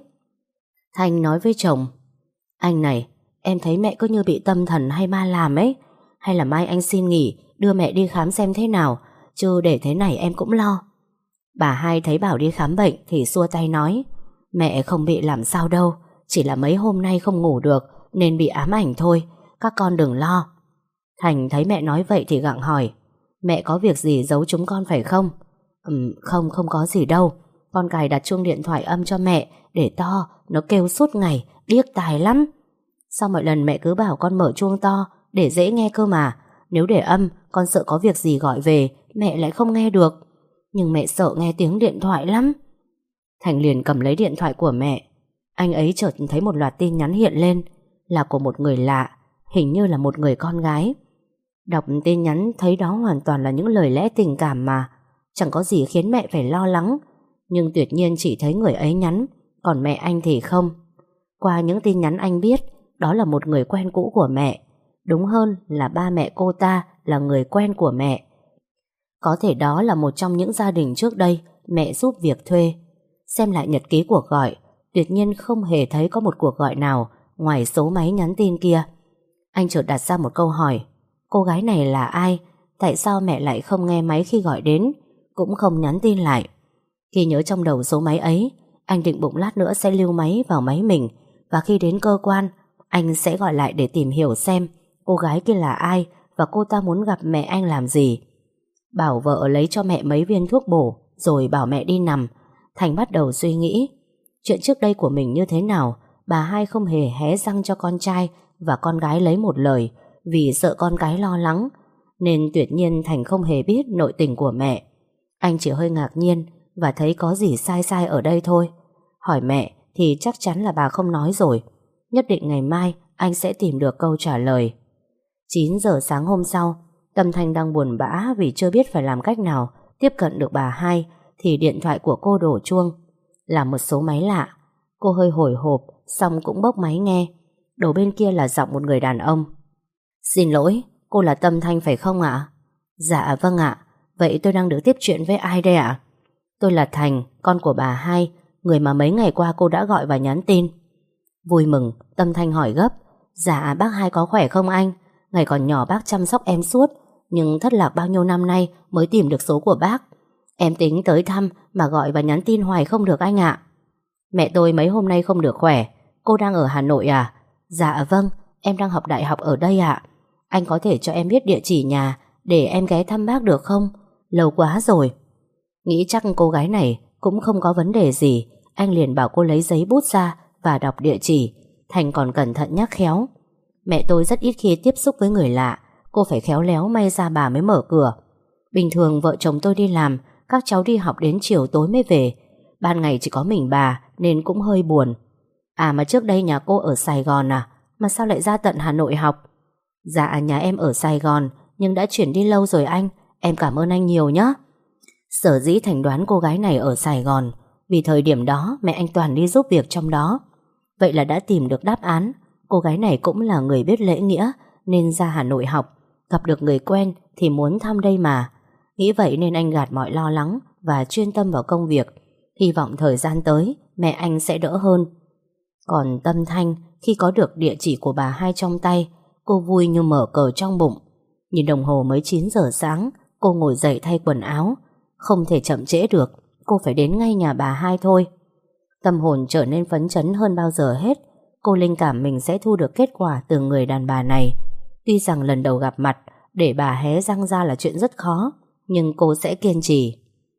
Thành nói với chồng: Anh này, em thấy mẹ cứ như bị tâm thần hay ma làm ấy. Hay là mai anh xin nghỉ, đưa mẹ đi khám xem thế nào, chứ để thế này em cũng lo. Bà hai thấy bảo đi khám bệnh thì xua tay nói: Mẹ không bị làm sao đâu, chỉ là mấy hôm nay không ngủ được nên bị ám ảnh thôi, các con đừng lo. Thành thấy mẹ nói vậy thì gặng hỏi: Mẹ có việc gì giấu chúng con phải không? Ừm, không, không có gì đâu. Con cài đặt chuông điện thoại âm cho mẹ để to, nó kêu suốt ngày, điếc tai lắm. Sao mọi lần mẹ cứ bảo con mở chuông to để dễ nghe cơ mà? Nếu để âm, con sợ có việc gì gọi về mẹ lại không nghe được. Nhưng mẹ sợ nghe tiếng điện thoại lắm. Thành liền cầm lấy điện thoại của mẹ. Anh ấy chợt thấy một loạt tin nhắn hiện lên, là của một người lạ, hình như là một người con gái. Đọc tin nhắn thấy đó hoàn toàn là những lời lẽ tình cảm mà, chẳng có gì khiến mẹ phải lo lắng. Nhưng tuyệt nhiên chỉ thấy người ấy nhắn, còn mẹ anh thì không. Qua những tin nhắn anh biết, đó là một người quen cũ của mẹ. Đúng hơn là ba mẹ cô ta là người quen của mẹ. Có thể đó là một trong những gia đình trước đây mẹ giúp việc thuê. Xem lại nhật ký cuộc gọi, tuyệt nhiên không hề thấy có một cuộc gọi nào ngoài số máy nhắn tin kia. Anh chợt đặt ra một câu hỏi: cô gái này là ai? Tại sao mẹ lại không nghe máy khi gọi đến, cũng không nhắn tin lại? Khi nhớ trong đầu số máy ấy, anh định bụng lát nữa sẽ lưu máy vào máy mình, và khi đến cơ quan, anh sẽ gọi lại để tìm hiểu xem cô gái kia là ai và cô ta muốn gặp mẹ anh làm gì. Bảo vợ lấy cho mẹ mấy viên thuốc bổ rồi bảo mẹ đi nằm. Thành bắt đầu suy nghĩ chuyện trước đây của mình như thế nào. Bà hai không hề hé răng cho con trai và con gái lấy một lời, vì sợ con cái lo lắng, nên tuyệt nhiên Thành không hề biết nội tình của mẹ. Anh chỉ hơi ngạc nhiên và thấy có gì sai sai ở đây thôi. Hỏi mẹ thì chắc chắn là bà không nói rồi. Nhất định ngày mai anh sẽ tìm được câu trả lời. Chín giờ sáng hôm sau, Tâm Thanh đang buồn bã vì chưa biết phải làm cách nào tiếp cận được bà hai, thì điện thoại của cô đổ chuông. Là một số máy lạ. Cô hơi hồi hộp, xong cũng bốc máy nghe. Đầu bên kia là giọng một người đàn ông. Xin lỗi, cô là Tâm Thanh phải không ạ? Dạ vâng ạ. Vậy tôi đang được tiếp chuyện với ai đây ạ? Tôi là Thành, con của bà hai, người mà mấy ngày qua cô đã gọi và nhắn tin. Vui mừng, Tâm Thanh hỏi gấp. Dạ bác hai có khỏe không anh? Ngày còn nhỏ bác chăm sóc em suốt, nhưng thất lạc bao nhiêu năm nay mới tìm được số của bác. Em tính tới thăm mà gọi và nhắn tin hoài không được anh ạ. Mẹ tôi mấy hôm nay không được khỏe. Cô đang ở Hà Nội à? Dạ vâng, em đang học đại học ở đây ạ. Anh có thể cho em biết địa chỉ nhà để em ghé thăm bác được không? Lâu quá rồi. Nghĩ chắc cô gái này cũng không có vấn đề gì, anh liền bảo cô lấy giấy bút ra và đọc địa chỉ. Thành còn cẩn thận nhắc khéo. Mẹ tôi rất ít khi tiếp xúc với người lạ, cô phải khéo léo may ra bà mới mở cửa. Bình thường vợ chồng tôi đi làm, các cháu đi học đến chiều tối mới về. Ban ngày chỉ có mình bà nên cũng hơi buồn. À mà trước đây nhà cô ở Sài Gòn à? Mà sao lại ra tận Hà Nội học? Dạ nhà em ở Sài Gòn, nhưng đã chuyển đi lâu rồi anh. Em cảm ơn anh nhiều nhé. Sở dĩ Thành đoán cô gái này ở Sài Gòn vì thời điểm đó mẹ anh toàn đi giúp việc trong đó. Vậy là đã tìm được đáp án. Cô gái này cũng là người biết lễ nghĩa nên ra Hà Nội học. Gặp được người quen thì muốn thăm đây mà. Nghĩ vậy nên anh gạt mọi lo lắng và chuyên tâm vào công việc, hy vọng thời gian tới mẹ anh sẽ đỡ hơn. Còn Tâm Thanh, khi có được địa chỉ của bà hai trong tay, cô vui như mở cờ trong bụng. Nhìn đồng hồ mới chín giờ sáng, cô ngồi dậy thay quần áo. Không thể chậm trễ được, cô phải đến ngay nhà bà hai thôi. Tâm hồn trở nên phấn chấn hơn bao giờ hết. Cô linh cảm mình sẽ thu được kết quả từ người đàn bà này. Tuy rằng lần đầu gặp mặt, để bà hé răng ra là chuyện rất khó, nhưng cô sẽ kiên trì.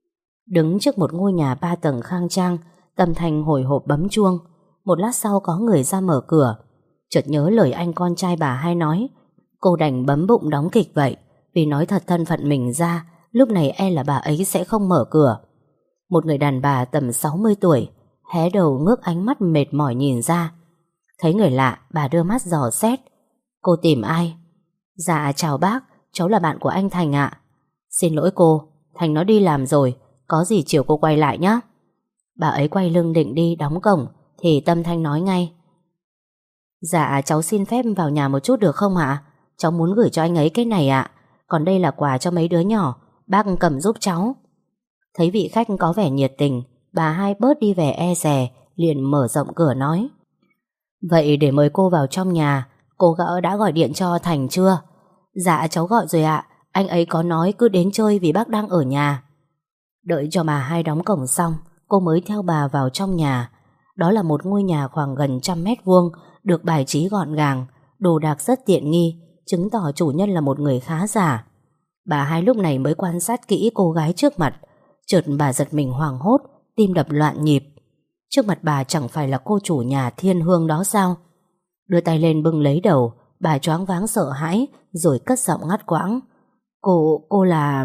Đứng trước một ngôi nhà ba tầng khang trang, Tâm Thanh hồi hộp bấm chuông. Một lát sau có người ra mở cửa. Chợt nhớ lời anh con trai bà hai nói, cô đành bấm bụng đóng kịch vậy, vì nói thật thân phận mình ra, lúc này e là bà ấy sẽ không mở cửa. Một người đàn bà tầm sáu mươi tuổi, hé đầu ngước ánh mắt mệt mỏi nhìn ra. Thấy người lạ, bà đưa mắt dò xét. Cô tìm ai? Dạ chào bác, cháu là bạn của anh Thành ạ. Xin lỗi cô, Thành nó đi làm rồi, có gì chiều cô quay lại nhé. Bà ấy quay lưng định đi đóng cổng thì Tâm Thanh nói ngay. Dạ cháu xin phép vào nhà một chút được không ạ? Cháu muốn gửi cho anh ấy cái này ạ. Còn đây là quà cho mấy đứa nhỏ, bác cầm giúp cháu. Thấy vị khách có vẻ nhiệt tình, bà hai bớt đi vẻ e dè, liền mở rộng cửa nói. Vậy để mời cô vào trong nhà, cô gã đã gọi điện cho Thành chưa? Dạ cháu gọi rồi ạ, anh ấy có nói cứ đến chơi vì bác đang ở nhà. Đợi cho bà hai đóng cổng xong, cô mới theo bà vào trong nhà. Đó là một ngôi nhà khoảng gần trăm mét vuông, được bài trí gọn gàng, đồ đạc rất tiện nghi, chứng tỏ chủ nhân là một người khá giả. Bà hai lúc này mới quan sát kỹ cô gái trước mặt. Chợt bà giật mình hoảng hốt, tim đập loạn nhịp. Trước mặt bà chẳng phải là cô chủ nhà Thiên Hương đó sao? Đưa tay lên bưng lấy đầu, bà choáng váng sợ hãi, rồi cất giọng ngắt quãng. Cô, cô là...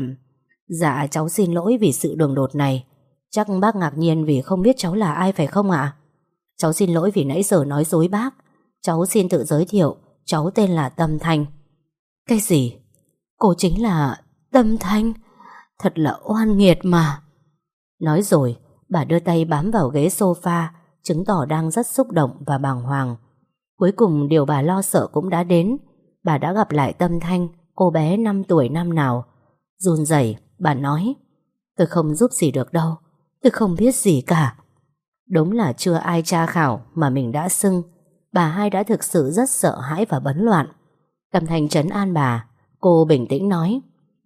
Dạ cháu xin lỗi vì sự đường đột này. Chắc bác ngạc nhiên vì không biết cháu là ai phải không ạ? Cháu xin lỗi vì nãy giờ nói dối bác. Cháu xin tự giới thiệu, cháu tên là Tâm Thanh. Cái gì? Cô chính là Tâm Thanh? Thật là oan nghiệt mà. Nói rồi, bà đưa tay bám vào ghế sofa, chứng tỏ đang rất xúc động và bàng hoàng. Cuối cùng điều bà lo sợ cũng đã đến. Bà đã gặp lại Tâm Thanh, cô bé năm tuổi năm nào. Run rẩy, bà nói: Tôi không giúp gì được đâu, tôi không biết gì cả. Đúng là chưa ai tra khảo mà mình đã xưng. Bà hai đã thực sự rất sợ hãi và bấn loạn. Tâm Thanh trấn an bà. Cô bình tĩnh nói: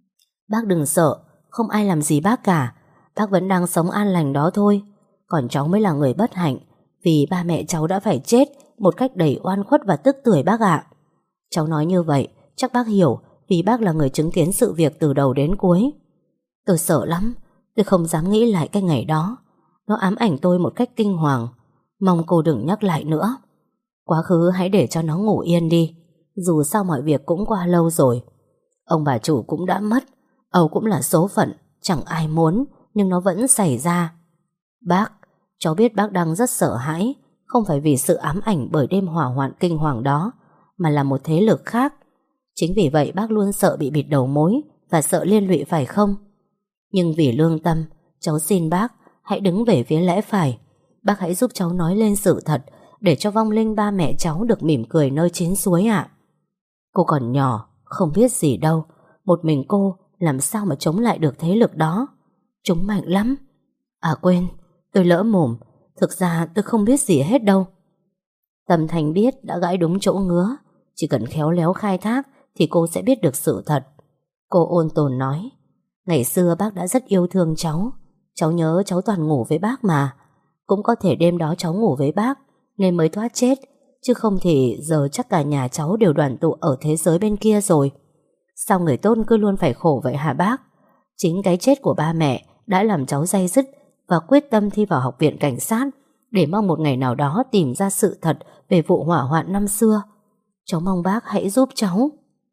Bác đừng sợ, không ai làm gì bác cả. Bác vẫn đang sống an lành đó thôi. Còn cháu mới là người bất hạnh, vì ba mẹ cháu đã phải chết một cách đầy oan khuất và tức tưởi bác ạ. Cháu nói như vậy chắc bác hiểu, vì bác là người chứng kiến sự việc từ đầu đến cuối. Tôi sợ lắm, tôi không dám nghĩ lại cái ngày đó. Nó ám ảnh tôi một cách kinh hoàng. Mong cô đừng nhắc lại nữa. Quá khứ hãy để cho nó ngủ yên đi. Dù sao mọi việc cũng qua lâu rồi. Ông bà chủ cũng đã mất. Âu cũng là số phận, chẳng ai muốn, nhưng nó vẫn xảy ra. Bác, cháu biết bác đang rất sợ hãi, không phải vì sự ám ảnh bởi đêm hỏa hoạn kinh hoàng đó, mà là một thế lực khác. Chính vì vậy bác luôn sợ bị bịt đầu mối và sợ liên lụy phải không? Nhưng vì lương tâm, cháu xin bác hãy đứng về phía lẽ phải. Bác hãy giúp cháu nói lên sự thật, để cho vong linh ba mẹ cháu được mỉm cười nơi chín suối ạ. Cô còn nhỏ, không biết gì đâu. Một mình cô làm sao mà chống lại được thế lực đó. Chúng mạnh lắm. À quên, tôi lỡ mồm. Thực ra tôi không biết gì hết đâu. Tâm Thanh biết đã gãi đúng chỗ ngứa. Chỉ cần khéo léo khai thác thì cô sẽ biết được sự thật. Cô ôn tồn nói: Ngày xưa bác đã rất yêu thương cháu. Cháu nhớ cháu toàn ngủ với bác mà. Cũng có thể đêm đó cháu ngủ với bác nên mới thoát chết, chứ không thì giờ chắc cả nhà cháu đều đoàn tụ ở thế giới bên kia rồi. Sao người tốt cứ luôn phải khổ vậy hả bác? Chính cái chết của ba mẹ đã làm cháu day dứt và quyết tâm thi vào học viện cảnh sát, để mong một ngày nào đó tìm ra sự thật về vụ hỏa hoạn năm xưa. Cháu mong bác hãy giúp cháu.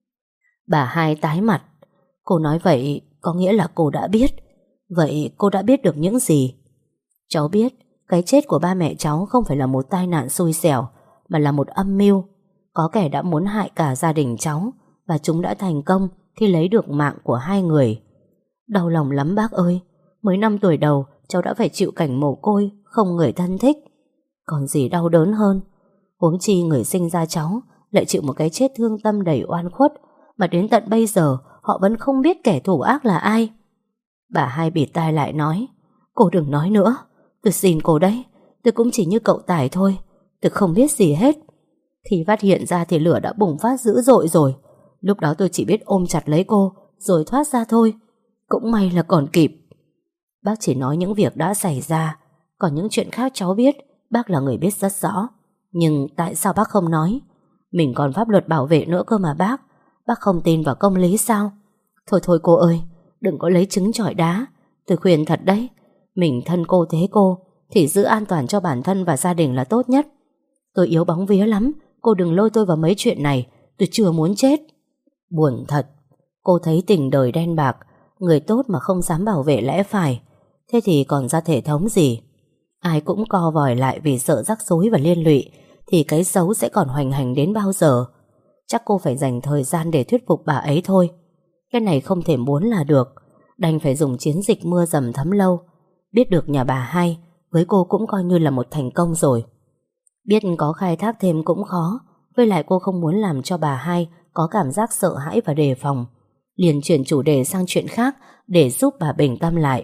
Bà hai tái mặt. Cô nói vậy có nghĩa là cô đã biết. Vậy cô đã biết được những gì? Cháu biết cái chết của ba mẹ cháu không phải là một tai nạn xui xẻo, mà là một âm mưu. Có kẻ đã muốn hại cả gia đình cháu, và chúng đã thành công khi lấy được mạng của hai người. Đau lòng lắm bác ơi. Mới năm tuổi đầu cháu đã phải chịu cảnh mồ côi, không người thân thích. Còn gì đau đớn hơn. Huống chi người sinh ra cháu lại chịu một cái chết thương tâm đầy oan khuất, mà đến tận bây giờ họ vẫn không biết kẻ thủ ác là ai. Bà hai bịt tai lại nói: Cô đừng nói nữa. Tôi xin cô đấy. Tôi cũng chỉ như cậu Tài thôi. Tôi không biết gì hết. Khi phát hiện ra thì lửa đã bùng phát dữ dội rồi. Lúc đó tôi chỉ biết ôm chặt lấy cô rồi thoát ra thôi. Cũng may là còn kịp. Bác chỉ nói những việc đã xảy ra. Còn những chuyện khác cháu biết, bác là người biết rất rõ. Nhưng tại sao bác không nói? Mình còn pháp luật bảo vệ nữa cơ mà bác. Bác không tin vào công lý sao? Thôi thôi cô ơi, đừng có lấy trứng chọi đá. Tôi khuyên thật đấy. Mình thân cô thế cô thì giữ an toàn cho bản thân và gia đình là tốt nhất. Tôi yếu bóng vía lắm. Cô đừng lôi tôi vào mấy chuyện này. Tôi chưa muốn chết. Buồn thật. Cô thấy tình đời đen bạc, người tốt mà không dám bảo vệ lẽ phải. Thế thì còn ra thể thống gì? Ai cũng co vòi lại vì sợ rắc rối và liên lụy, thì cái xấu sẽ còn hoành hành đến bao giờ? Chắc cô phải dành thời gian để thuyết phục bà ấy thôi. Cái này không thể muốn là được, đành phải dùng chiến dịch mưa dầm thấm lâu. Biết được nhà bà hai, với cô cũng coi như là một thành công rồi. Biết có khai thác thêm cũng khó, với lại cô không muốn làm cho bà hai có cảm giác sợ hãi và đề phòng, liền chuyển chủ đề sang chuyện khác để giúp bà bình tâm lại.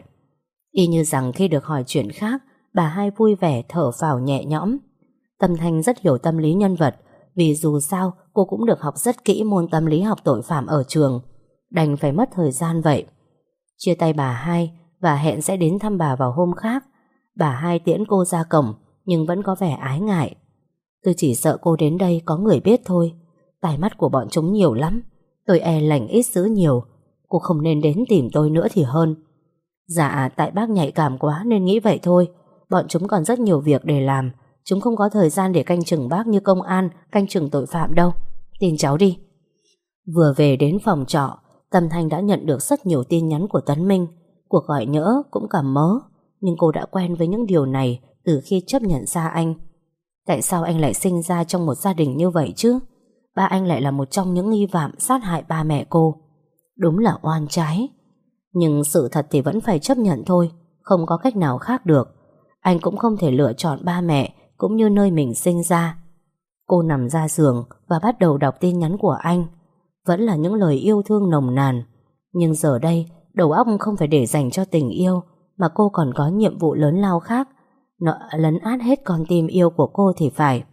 Y như rằng khi được hỏi chuyện khác, bà hai vui vẻ thở phào nhẹ nhõm. Tâm Thanh rất hiểu tâm lý nhân vật, vì dù sao cô cũng được học rất kỹ môn tâm lý học tội phạm ở trường, đành phải mất thời gian vậy. Chia tay bà hai và hẹn sẽ đến thăm bà vào hôm khác. Bà hai tiễn cô ra cổng nhưng vẫn có vẻ ái ngại. Tôi chỉ sợ cô đến đây có người biết thôi. Tai mắt của bọn chúng nhiều lắm, tôi e lành ít dữ nhiều. Cô không nên đến tìm tôi nữa thì hơn. Dạ, tại bác nhạy cảm quá nên nghĩ vậy thôi. Bọn chúng còn rất nhiều việc để làm. Chúng không có thời gian để canh chừng bác như công an canh chừng tội phạm đâu. Tin cháu đi. Vừa về đến phòng trọ, Tâm Thanh đã nhận được rất nhiều tin nhắn của Tấn Minh. Cuộc gọi nhỡ cũng cảm mớ, nhưng cô đã quen với những điều này từ khi chấp nhận ra anh. Tại sao anh lại sinh ra trong một gia đình như vậy chứ? Ba anh lại là một trong những nghi phạm sát hại ba mẹ cô. Đúng là oan trái. Nhưng sự thật thì vẫn phải chấp nhận thôi, không có cách nào khác được. Anh cũng không thể lựa chọn ba mẹ cũng như nơi mình sinh ra. Cô nằm ra giường và bắt đầu đọc tin nhắn của anh. Vẫn là những lời yêu thương nồng nàn, nhưng giờ đây đầu óc không phải để dành cho tình yêu, mà cô còn có nhiệm vụ lớn lao khác. Nó lấn át hết con tim yêu của cô thì phải.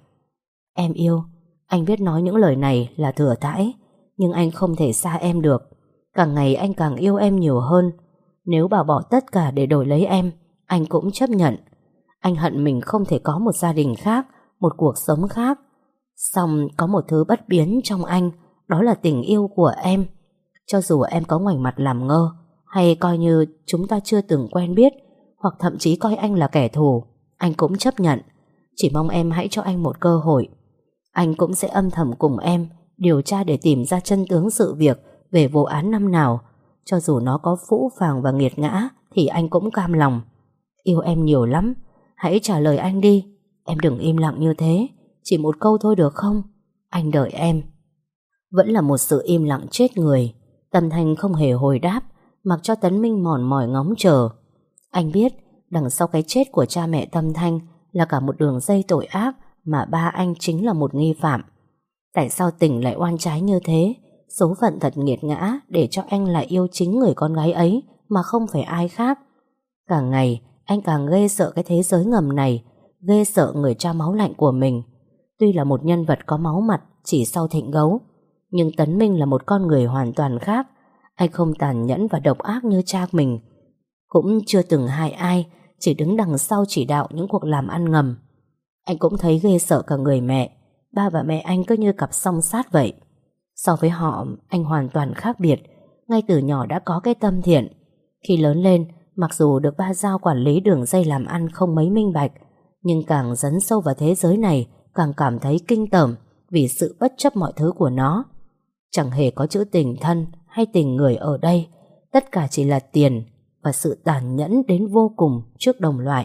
Em yêu, anh biết nói những lời này là thừa thãi, nhưng anh không thể xa em được. Càng ngày anh càng yêu em nhiều hơn. Nếu bảo bỏ tất cả để đổi lấy em, anh cũng chấp nhận. Anh hận mình không thể có một gia đình khác, một cuộc sống khác. Song có một thứ bất biến trong anh, đó là tình yêu của em. Cho dù em có ngoảnh mặt làm ngơ, hay coi như chúng ta chưa từng quen biết, hoặc thậm chí coi anh là kẻ thù, anh cũng chấp nhận. Chỉ mong em hãy cho anh một cơ hội. Anh cũng sẽ âm thầm cùng em điều tra để tìm ra chân tướng sự việc về vụ án năm nào. Cho dù nó có phũ phàng và nghiệt ngã thì anh cũng cam lòng. Yêu em nhiều lắm. Hãy trả lời anh đi. Em đừng im lặng như thế. Chỉ một câu thôi được không? Anh đợi em. Vẫn là một sự im lặng chết người. Tâm Thanh không hề hồi đáp, mặc cho Tấn Minh mòn mỏi ngóng chờ. Anh biết đằng sau cái chết của cha mẹ Tâm Thanh là cả một đường dây tội ác, mà ba anh chính là một nghi phạm. Tại sao tình lại oan trái như thế? Số phận thật nghiệt ngã để cho anh lại yêu chính người con gái ấy mà không phải ai khác. Càng ngày anh càng ghê sợ cái thế giới ngầm này, ghê sợ người cha máu lạnh của mình. Tuy là một nhân vật có máu mặt chỉ sau thịnh gấu, nhưng Tấn Minh là một con người hoàn toàn khác. Anh không tàn nhẫn và độc ác như cha mình, cũng chưa từng hại ai, chỉ đứng đằng sau chỉ đạo những cuộc làm ăn ngầm. Anh cũng thấy ghê sợ cả người mẹ. Ba và mẹ anh cứ như cặp song sát vậy. So với họ, anh hoàn toàn khác biệt. Ngay từ nhỏ đã có cái tâm thiện. Khi lớn lên, mặc dù được ba giao quản lý đường dây làm ăn không mấy minh bạch, nhưng càng dấn sâu vào thế giới này, càng cảm thấy kinh tởm vì sự bất chấp mọi thứ của nó. Chẳng hề có chữ tình thân hay tình người ở đây. Tất cả chỉ là tiền và sự tàn nhẫn đến vô cùng trước đồng loại.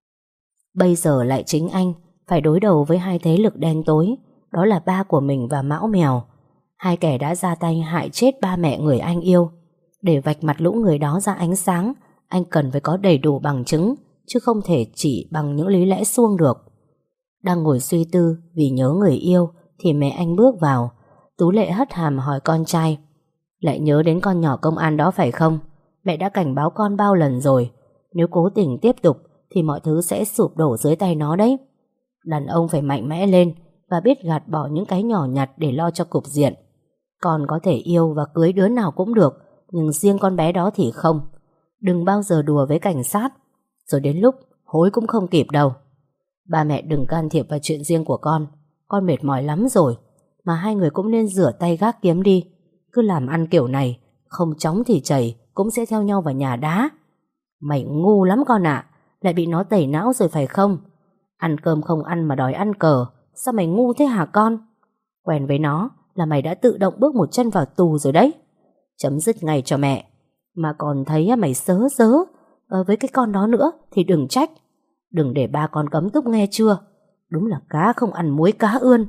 Bây giờ lại chính anh phải đối đầu với hai thế lực đen tối, đó là ba của mình và Mão Mèo. Hai kẻ đã ra tay hại chết ba mẹ người anh yêu. Để vạch mặt lũ người đó ra ánh sáng, anh cần phải có đầy đủ bằng chứng, chứ không thể chỉ bằng những lý lẽ suông được. Đang ngồi suy tư vì nhớ người yêu thì mẹ anh bước vào. Tú Lệ hất hàm hỏi con trai: Lại nhớ đến con nhỏ công an đó phải không? Mẹ đã cảnh báo con bao lần rồi, nếu cố tình tiếp tục thì mọi thứ sẽ sụp đổ dưới tay nó đấy. Đàn ông phải mạnh mẽ lên và biết gạt bỏ những cái nhỏ nhặt để lo cho cục diện. Con có thể yêu và cưới đứa nào cũng được, nhưng riêng con bé đó thì không. Đừng bao giờ đùa với cảnh sát, rồi đến lúc hối cũng không kịp đâu. Ba mẹ đừng can thiệp vào chuyện riêng của con. Con mệt mỏi lắm rồi. Mà hai người cũng nên rửa tay gác kiếm đi. Cứ làm ăn kiểu này, không chóng thì chảy cũng sẽ theo nhau vào nhà đá. Mày ngu lắm con ạ. Lại bị nó tẩy não rồi phải không? Ăn cơm không ăn mà đòi ăn cờ. Sao mày ngu thế hả con? Quen với nó là mày đã tự động bước một chân vào tù rồi đấy. Chấm dứt ngay cho mẹ. Mà còn thấy mày sớ sớ với cái con đó nữa thì đừng trách. Đừng để ba con cấm túc nghe chưa?
Đúng là cá không ăn muối cá ươn.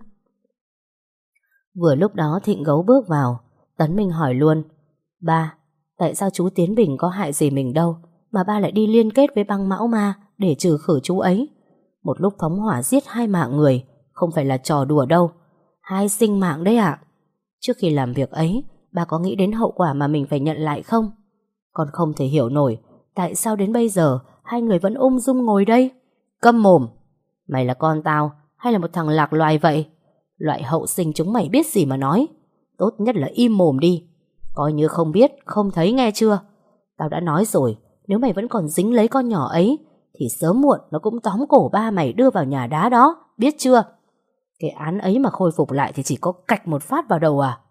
Vừa lúc đó Thịnh Gấu bước vào. Tấn Minh hỏi luôn: Ba, tại sao chú Tiến Bình có hại gì mình đâu mà ba lại đi liên kết với băng Mão Ma để trừ khử chú ấy? Một lúc phóng hỏa giết hai mạng người không phải là trò đùa đâu. Hai sinh mạng đấy ạ. Trước khi làm việc ấy, ba có nghĩ đến hậu quả mà mình phải nhận lại không? Con không thể hiểu nổi tại sao đến bây giờ hai người vẫn ung dung ngồi đây. Câm mồm. Mày là con tao hay là một thằng lạc loài vậy? Loại hậu sinh chúng mày biết gì mà nói. Tốt nhất là im mồm đi. Coi như không biết, không thấy nghe chưa? Tao đã nói rồi, nếu mày vẫn còn dính lấy con nhỏ ấy thì sớm muộn nó cũng tóm cổ ba mày đưa vào nhà đá đó, biết chưa? Cái án ấy mà khôi phục lại thì chỉ có cạch một phát vào đầu à?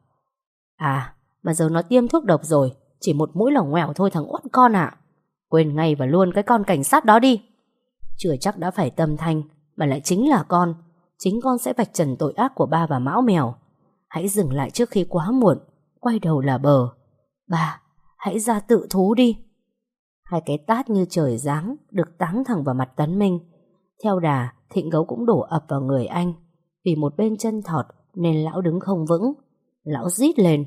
À, mà giờ nó tiêm thuốc độc rồi, chỉ một mũi là ngoẻo thôi thằng uất con ạ. Quên ngay và luôn cái con cảnh sát đó đi. Chưa chắc đã phải Tâm Thanh, mà lại chính là con. Chính con sẽ vạch trần tội ác của ba và Mão Mèo. Hãy dừng lại trước khi quá muộn. Quay đầu là bờ. Ba, hãy ra tự thú đi. Hai cái tát như trời giáng được táng thẳng vào mặt Tấn Minh. Theo đà, Thịnh Gấu cũng đổ ập vào người anh. Vì một bên chân thọt nên lão đứng không vững. Lão rít lên: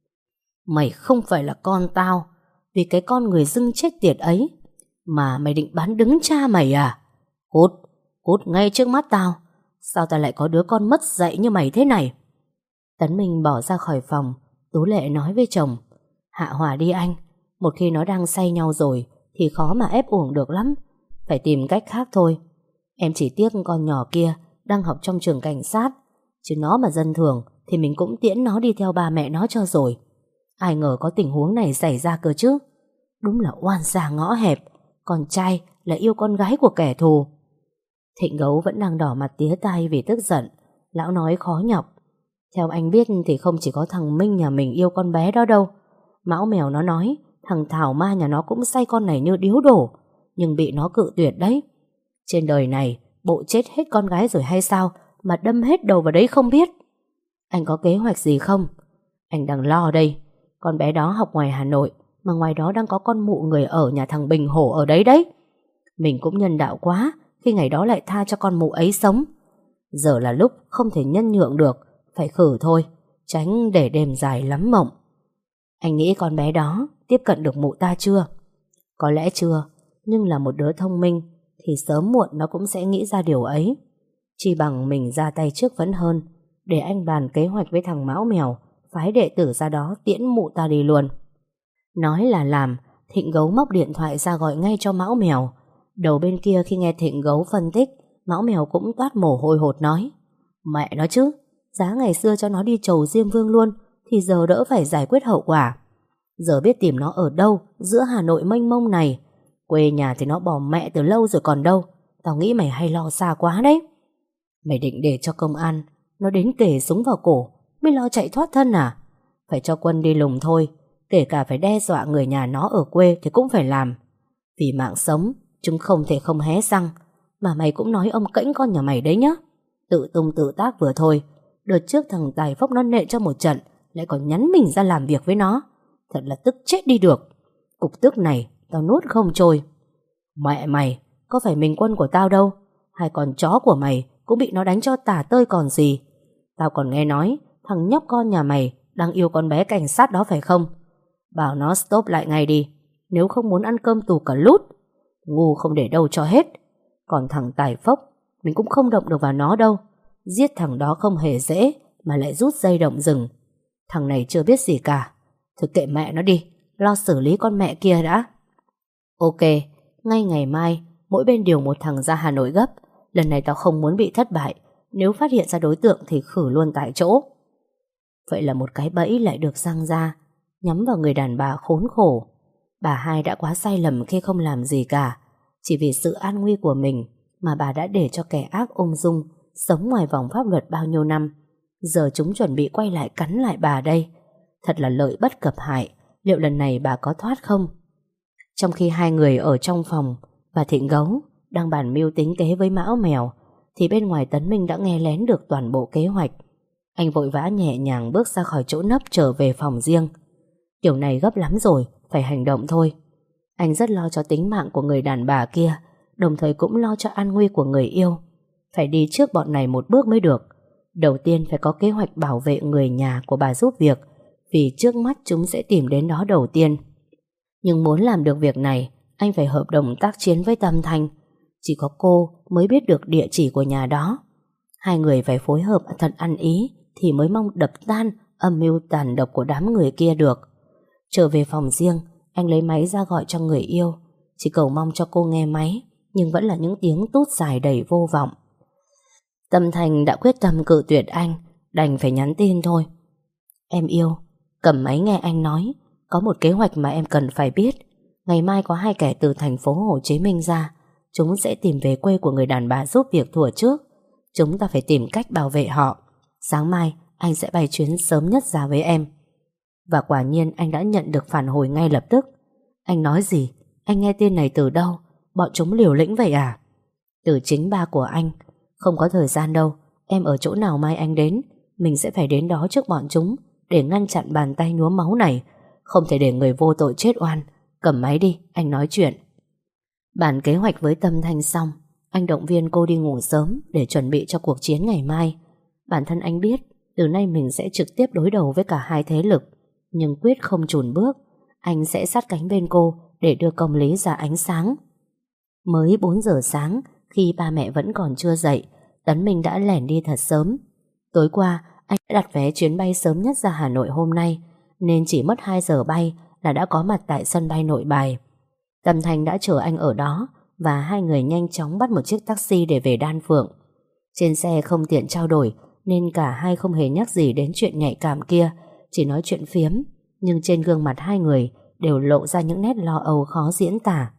Mày không phải là con tao. Vì cái con người dưng chết tiệt ấy mà mày định bán đứng cha mày à? Cút, cút ngay trước mắt tao. Sao tao lại có đứa con mất dạy như mày thế này? Tấn Minh bỏ ra khỏi phòng. Tú Lệ nói với chồng: Hạ hỏa đi anh. Một khi nó đang say nhau rồi thì khó mà ép uổng được lắm. Phải tìm cách khác thôi. Em chỉ tiếc con nhỏ kia đang học trong trường cảnh sát. Chứ nó mà dân thường thì mình cũng tiễn nó đi theo ba mẹ nó cho rồi. Ai ngờ có tình huống này xảy ra cơ chứ. Đúng là oan gia ngõ hẹp. Con trai là yêu con gái của kẻ thù. Thịnh Gấu vẫn đang đỏ mặt tía tai vì tức giận. Lão nói khó nhọc: Theo anh biết thì không chỉ có thằng Minh nhà mình yêu con bé đó đâu. Mão Mèo nó nói thằng Thảo Ma nhà nó cũng say con này như điếu đổ, nhưng bị nó cự tuyệt đấy. Trên đời này bộ chết hết con gái rồi hay sao mà đâm hết đầu vào đấy không biết. Anh có kế hoạch gì không? Anh đang lo đây. Con bé đó học ngoài Hà Nội, mà ngoài đó đang có con mụ người ở nhà thằng Bình Hổ ở đấy đấy. Mình cũng nhân đạo quá khi ngày đó lại tha cho con mụ ấy sống. Giờ là lúc không thể nhân nhượng được, phải khử thôi, tránh để đêm dài lắm mộng. Anh nghĩ con bé đó tiếp cận được mụ ta chưa? Có lẽ chưa, nhưng là một đứa thông minh thì sớm muộn nó cũng sẽ nghĩ ra điều ấy. Chỉ bằng mình ra tay trước vẫn hơn. Để anh bàn kế hoạch với thằng Mão Mèo, phái đệ tử ra đó tiễn mụ ta đi luôn. Nói là làm. Thịnh Gấu móc điện thoại ra gọi ngay cho Mão Mèo. Đầu bên kia khi nghe Thịnh Gấu phân tích, Mão Mèo cũng toát mồ hôi hột nói: Mẹ nó chứ, giá ngày xưa cho nó đi chầu Diêm Vương luôn thì giờ đỡ phải giải quyết hậu quả. Giờ biết tìm nó ở đâu giữa Hà Nội mênh mông này. Quê nhà thì nó bỏ mẹ từ lâu rồi còn đâu. Tao nghĩ mày hay lo xa quá đấy. Mày định để cho công an nó đến kề súng vào cổ mới lo chạy thoát thân à? Phải cho quân đi lùng thôi. Kể cả phải đe dọa người nhà nó ở quê thì cũng phải làm. Vì mạng sống chúng không thể không hé răng. Mà mày cũng nói ông cẫnh con nhà mày đấy nhá. Tự tung tự tác vừa thôi. Đợt trước thằng Tài Phốc nó nệ cho một trận, lại còn nhắn mình ra làm việc với nó. Thật là tức chết đi được. Cục tức này tao nuốt không trôi. Mẹ mày, có phải mình quân của tao đâu. Hai con chó của mày cũng bị nó đánh cho tả tơi còn gì. Tao còn nghe nói thằng nhóc con nhà mày đang yêu con bé cảnh sát đó phải không? Bảo nó stop lại ngay đi, nếu không muốn ăn cơm tù cả lút. Ngu không để đâu cho hết. Còn thằng Tài Phốc, mình cũng không động được vào nó đâu. Giết thằng đó không hề dễ, mà lại rút dây động rừng. Thằng này chưa biết gì cả. Thôi kệ mẹ nó đi, lo xử lý con mẹ kia đã. Ok, ngay ngày mai mỗi bên điều một thằng ra Hà Nội gấp. Lần này tao không muốn bị thất bại. Nếu phát hiện ra đối tượng thì khử luôn tại chỗ. Vậy là một cái bẫy lại được giăng ra, nhắm vào người đàn bà khốn khổ. Bà hai đã quá sai lầm khi không làm gì cả. Chỉ vì sự an nguy của mình mà bà đã để cho kẻ ác ung dung sống ngoài vòng pháp luật bao nhiêu năm. Giờ chúng chuẩn bị quay lại cắn lại bà đây. Thật là lợi bất cập hại. Liệu lần này bà có thoát không? Trong khi hai người ở trong phòng và Thịnh Gấu đang bàn mưu tính kế với Mão Mèo, thì bên ngoài Tấn Minh đã nghe lén được toàn bộ kế hoạch. Anh vội vã nhẹ nhàng bước ra khỏi chỗ nấp trở về phòng riêng. Kiểu này gấp lắm rồi, phải hành động thôi. Anh rất lo cho tính mạng của người đàn bà kia, đồng thời cũng lo cho an nguy của người yêu.
phải đi trước bọn này một bước mới được. Đầu tiên phải có kế hoạch bảo vệ người nhà của bà giúp việc, vì trước mắt chúng sẽ tìm đến đó đầu tiên. Nhưng muốn làm được việc này, anh phải hợp đồng tác chiến với Tâm Thanh. Chỉ có cô mới biết được địa chỉ của nhà đó. Hai người phải phối hợp thật ăn ý thì mới mong đập tan âm mưu tàn độc của đám người kia được. Trở về phòng riêng, anh lấy máy ra gọi cho người yêu, chỉ cầu mong cho cô nghe máy, nhưng vẫn là những tiếng tút dài đầy vô vọng. Tâm Thanh đã quyết tâm cự tuyệt anh, đành phải nhắn tin thôi. Em yêu, cầm máy nghe anh nói, có một kế hoạch mà em cần phải biết. Ngày mai có hai kẻ từ thành phố Hồ Chí Minh ra, chúng sẽ tìm về quê của người đàn bà giúp việc thuở trước. Chúng ta phải tìm cách bảo vệ họ. Sáng mai anh sẽ bay chuyến sớm nhất ra với em. Và quả nhiên anh đã nhận được phản hồi ngay lập tức. Anh nói gì? Anh nghe tên này từ đâu? Bọn chúng liều lĩnh vậy à? Từ chính ba của anh. Không có thời gian đâu. Em ở chỗ nào mai anh đến, mình sẽ phải đến đó trước bọn chúng để ngăn chặn bàn tay nhuốm máu này. Không thể để người vô tội chết oan. Cầm máy đi, anh nói chuyện. Bàn kế hoạch với Tâm Thanh xong, anh động viên cô đi ngủ sớm để chuẩn bị cho cuộc chiến ngày mai. Bản thân anh biết từ nay mình sẽ trực tiếp đối đầu với cả hai thế lực, nhưng quyết không chùn bước. Anh sẽ sát cánh bên cô để đưa công lý ra ánh sáng. Mới bốn giờ sáng, khi ba mẹ vẫn còn chưa dậy, Tấn Minh đã lẻn đi thật sớm. Tối qua anh đã đặt vé chuyến bay sớm nhất ra Hà Nội hôm nay, nên chỉ mất hai giờ bay là đã có mặt tại sân bay Nội Bài. Tâm Thanh đã chờ anh ở đó, và hai người nhanh chóng bắt một chiếc taxi để về Đan Phượng. Trên xe không tiện trao đổi, nên cả hai không hề nhắc gì đến chuyện nhạy cảm kia, chỉ nói chuyện phiếm, nhưng trên gương mặt hai người đều lộ ra những nét lo âu khó diễn tả.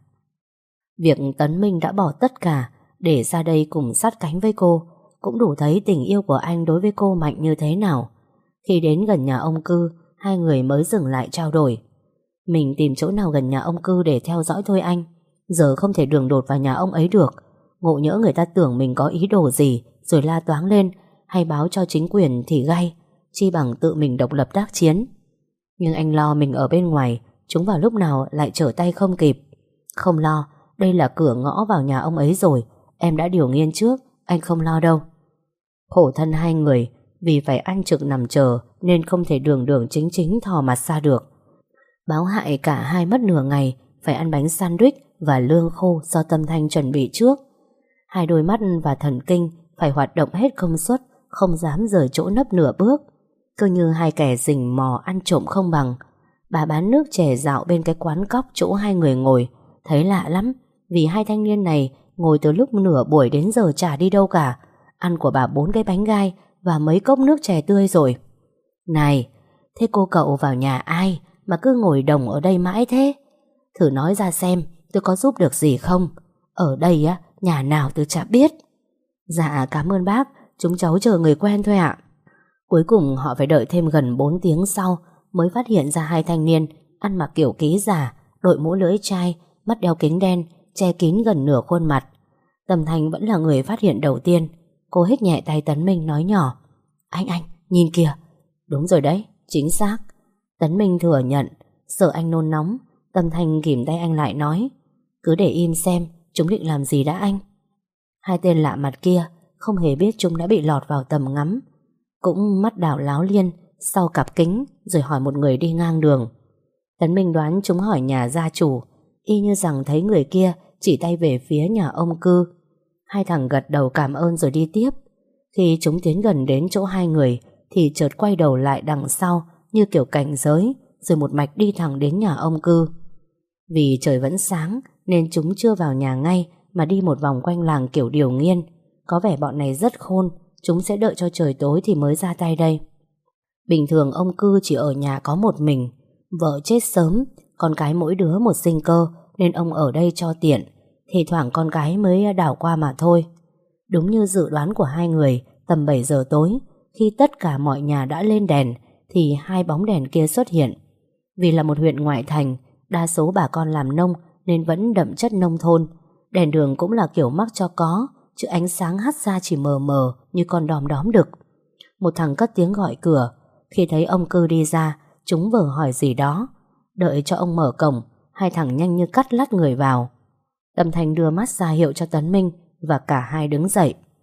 Việc Tấn Minh đã bỏ tất cả để ra đây cùng sát cánh với cô cũng đủ thấy tình yêu của anh đối với cô mạnh như thế nào. Khi đến gần nhà ông Cư, hai người mới dừng lại trao đổi. Mình tìm chỗ nào gần nhà ông Cư để theo dõi thôi anh. Giờ không thể đường đột vào nhà ông ấy được. Ngộ nhỡ người ta tưởng mình có ý đồ gì rồi la toáng lên hay báo cho chính quyền thì gay. Chi bằng tự mình độc lập tác chiến. Nhưng anh lo mình ở bên ngoài, chúng vào lúc nào lại trở tay không kịp. Không lo, đây là cửa ngõ vào nhà ông ấy rồi. Em đã điều nghiên trước, anh không lo đâu. Khổ thân hai người, vì phải ăn trực nằm chờ nên không thể đường đường chính chính thò mặt ra được. Báo hại cả hai mất nửa ngày, phải ăn bánh sandwich và lương khô do Tâm Thanh chuẩn bị trước. Hai đôi mắt và thần kinh phải hoạt động hết công suất, không dám rời chỗ nấp nửa bước. Cứ như hai kẻ rình mò ăn trộm không bằng. Bà bán nước chè dạo bên cái quán cóc chỗ hai người ngồi, thấy lạ lắm, vì hai thanh niên này ngồi từ lúc nửa buổi đến giờ chả đi đâu cả. Ăn của bà bốn cái bánh gai và mấy cốc nước chè tươi rồi. Này, thế cô cậu vào nhà ai mà cứ ngồi đồng ở đây mãi thế? Thử nói ra xem tôi có giúp được gì không? Ở đây á, nhà nào tôi chả biết. Dạ cảm ơn bác, chúng cháu chờ người quen thôi ạ. Cuối cùng họ phải đợi thêm gần bốn tiếng sau mới phát hiện ra hai thanh niên ăn mặc kiểu ký giả, đội mũ lưỡi chai, mắt đeo kính đen, che kín gần nửa khuôn mặt. Tâm Thanh vẫn là người phát hiện đầu tiên. Cô hít nhẹ tay Tấn Minh nói nhỏ: Anh anh, nhìn kìa. Đúng rồi đấy, chính xác. Tấn Minh thừa nhận. Sợ anh nôn nóng, Tâm Thanh kìm tay anh lại nói: Cứ để im xem chúng định làm gì đã anh. Hai tên lạ mặt kia không hề biết chúng đã bị lọt vào tầm ngắm, cũng mắt đảo láo liên sau cặp kính rồi hỏi một người đi ngang đường. Tấn Minh đoán chúng hỏi nhà gia chủ, y như rằng thấy người kia chỉ tay về phía nhà ông Cư. Hai thằng gật đầu cảm ơn rồi đi tiếp. Khi chúng tiến gần đến chỗ hai người thì chợt quay đầu lại đằng sau như kiểu cảnh giới, rồi một mạch đi thẳng đến nhà ông Cư. Vì trời vẫn sáng nên chúng chưa vào nhà ngay mà đi một vòng quanh làng kiểu điều nghiên. Có vẻ bọn này rất khôn, chúng sẽ đợi cho trời tối thì mới ra tay đây. Bình thường ông Cư chỉ ở nhà có một mình, vợ chết sớm, con cái mỗi đứa một sinh cơ nên ông ở đây cho tiện. Thì thoảng con cái mới đảo qua mà thôi. Đúng như dự đoán của hai người, tầm bảy giờ tối, khi tất cả mọi nhà đã lên đèn thì hai bóng đèn kia xuất hiện. Vì là một huyện ngoại thành, đa số bà con làm nông nên vẫn đậm chất nông thôn. Đèn đường cũng là kiểu mắc cho có, chứ ánh sáng hắt ra chỉ mờ mờ như con đom đóm đực. Một thằng cất tiếng gọi cửa. Khi thấy ông Cư đi ra, chúng vừa hỏi gì đó. Đợi cho ông mở cổng, hai thằng nhanh như cắt lắt người vào. Tâm Thanh đưa mắt ra hiệu cho Tấn Minh và cả hai đứng dậy.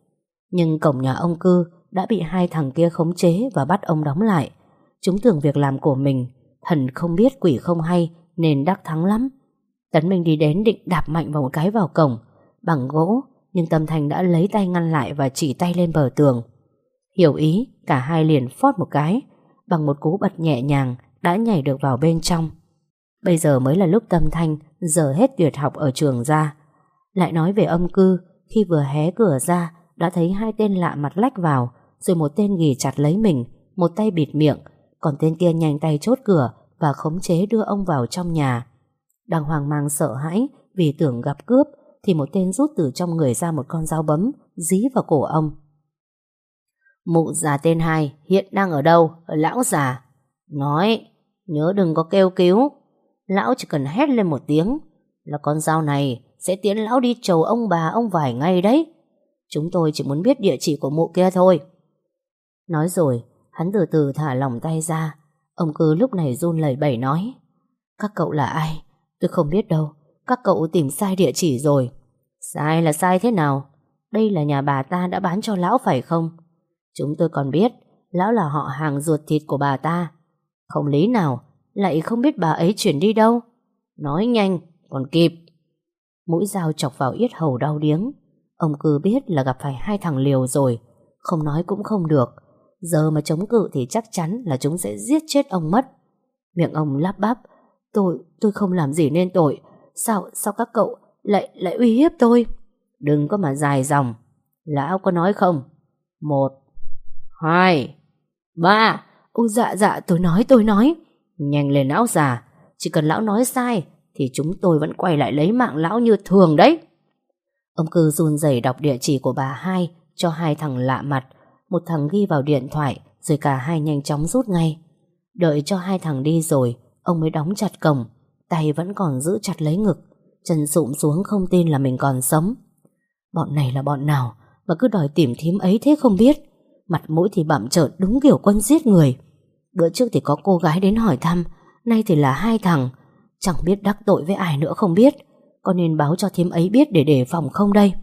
Nhưng cổng nhà ông Cư đã bị hai thằng kia khống chế và bắt ông đóng lại. Chúng tưởng việc làm của mình, thần không biết quỷ không hay, nên đắc thắng lắm. Tấn Minh đi đến định đạp mạnh vào một cái vào cổng bằng gỗ, nhưng Tâm Thanh đã lấy tay ngăn lại và chỉ tay lên bờ tường. Hiểu ý, cả hai liền phót một cái, bằng một cú bật nhẹ nhàng đã nhảy được vào bên trong. Bây giờ mới là lúc Tâm Thanh giờ hết tuyệt học ở trường ra. Lại nói về ông Cư, khi vừa hé cửa ra đã thấy hai tên lạ mặt lách vào, rồi một tên ghì chặt lấy mình, một tay bịt miệng, còn tên kia nhanh tay chốt cửa và khống chế đưa ông vào trong nhà. Đang hoang mang sợ hãi vì tưởng gặp cướp, thì một tên rút từ trong người ra một con dao bấm dí vào cổ ông. Mụ già tên hai hiện đang ở đâu, lão già? Nói, nhớ đừng có kêu cứu. Lão chỉ cần hét lên một tiếng là con dao này sẽ tiến lão đi chầu ông bà ông vải ngay đấy. Chúng tôi chỉ muốn biết địa chỉ của mụ kia thôi. Nói rồi, hắn từ từ thả lỏng tay ra. Ông Cư lúc này run lẩy bẩy nói: Các cậu là ai? Tôi không biết đâu. Các cậu tìm sai địa chỉ rồi. Sai là sai thế nào? Đây là nhà bà ta đã bán cho lão phải không? Chúng tôi còn biết lão là họ hàng ruột thịt của bà ta. Không lý nào lại không biết bà ấy chuyển đi đâu. Nói nhanh còn kịp. Mũi dao chọc vào yết hầu đau điếng. Ông Cư biết là gặp phải hai thằng liều rồi, không nói cũng không được. Giờ mà chống cự thì chắc chắn là chúng sẽ giết chết ông mất. Miệng ông lắp bắp: Tôi, tôi không làm gì nên tội. Sao, sao các cậu lại, lại uy hiếp tôi? Đừng có mà dài dòng. Lão có nói không? Một, hai, ba. Ôi dạ dạ tôi nói tôi nói. Nhanh lên lão già. Chỉ cần lão nói sai thì chúng tôi vẫn quay lại lấy mạng lão như thường đấy. Ông Cư run rẩy đọc địa chỉ của bà hai cho hai thằng lạ mặt. Một thằng ghi vào điện thoại, rồi cả hai nhanh chóng rút ngay. Đợi cho hai thằng đi rồi, ông mới đóng chặt cổng, tay vẫn còn giữ chặt lấy ngực, chân sụm xuống không tin là mình còn sống. Bọn này là bọn nào mà cứ đòi tìm thím ấy thế không biết. Mặt mũi thì bặm trợn đúng kiểu quân giết người. Bữa trước thì có cô gái đến hỏi thăm, nay thì là hai thằng. Chẳng biết đắc tội với ai nữa không biết. Có nên báo cho thím ấy biết để đề phòng không đây?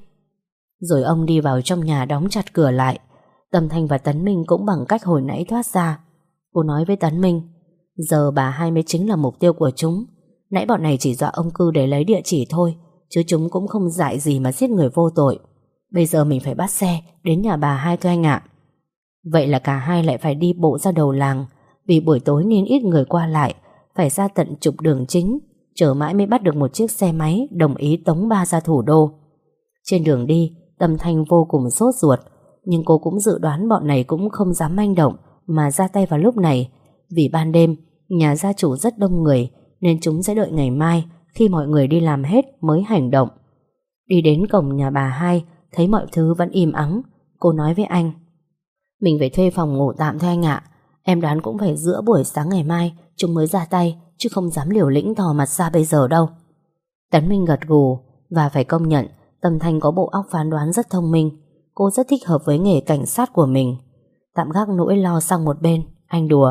Rồi ông đi vào trong nhà đóng chặt cửa lại. Tâm Thanh và Tấn Minh cũng bằng cách hồi nãy thoát ra. Cô nói với Tấn Minh: Giờ bà hai mới chính là mục tiêu của chúng. Nãy bọn này chỉ dọa ông Cư để lấy địa chỉ thôi, chứ chúng cũng không dại gì mà giết người vô tội. Bây giờ mình phải bắt xe đến nhà bà hai thôi anh ạ. Vậy là cả hai lại phải đi bộ ra đầu làng. Vì buổi tối nên ít người qua lại, phải ra tận trục đường chính, chờ mãi mới bắt được một chiếc xe máy đồng ý tống ba ra thủ đô. Trên đường đi, Tâm Thanh vô cùng sốt ruột, nhưng cô cũng dự đoán bọn này cũng không dám manh động mà ra tay vào lúc này. Vì ban đêm nhà gia chủ rất đông người, nên chúng sẽ đợi ngày mai khi mọi người đi làm hết mới hành động. Đi đến cổng nhà bà hai, thấy mọi thứ vẫn im ắng. Cô nói với anh: Mình phải thuê phòng ngủ tạm thôi anh ạ. Em đoán cũng phải giữa buổi sáng ngày mai chúng mới ra tay, chứ không dám liều lĩnh thò mặt ra bây giờ đâu. Tấn Minh gật gù, và phải công nhận Tâm Thanh có bộ óc phán đoán rất thông minh. Cô rất thích hợp với nghề cảnh sát của mình. Tạm gác nỗi lo sang một bên, anh đùa: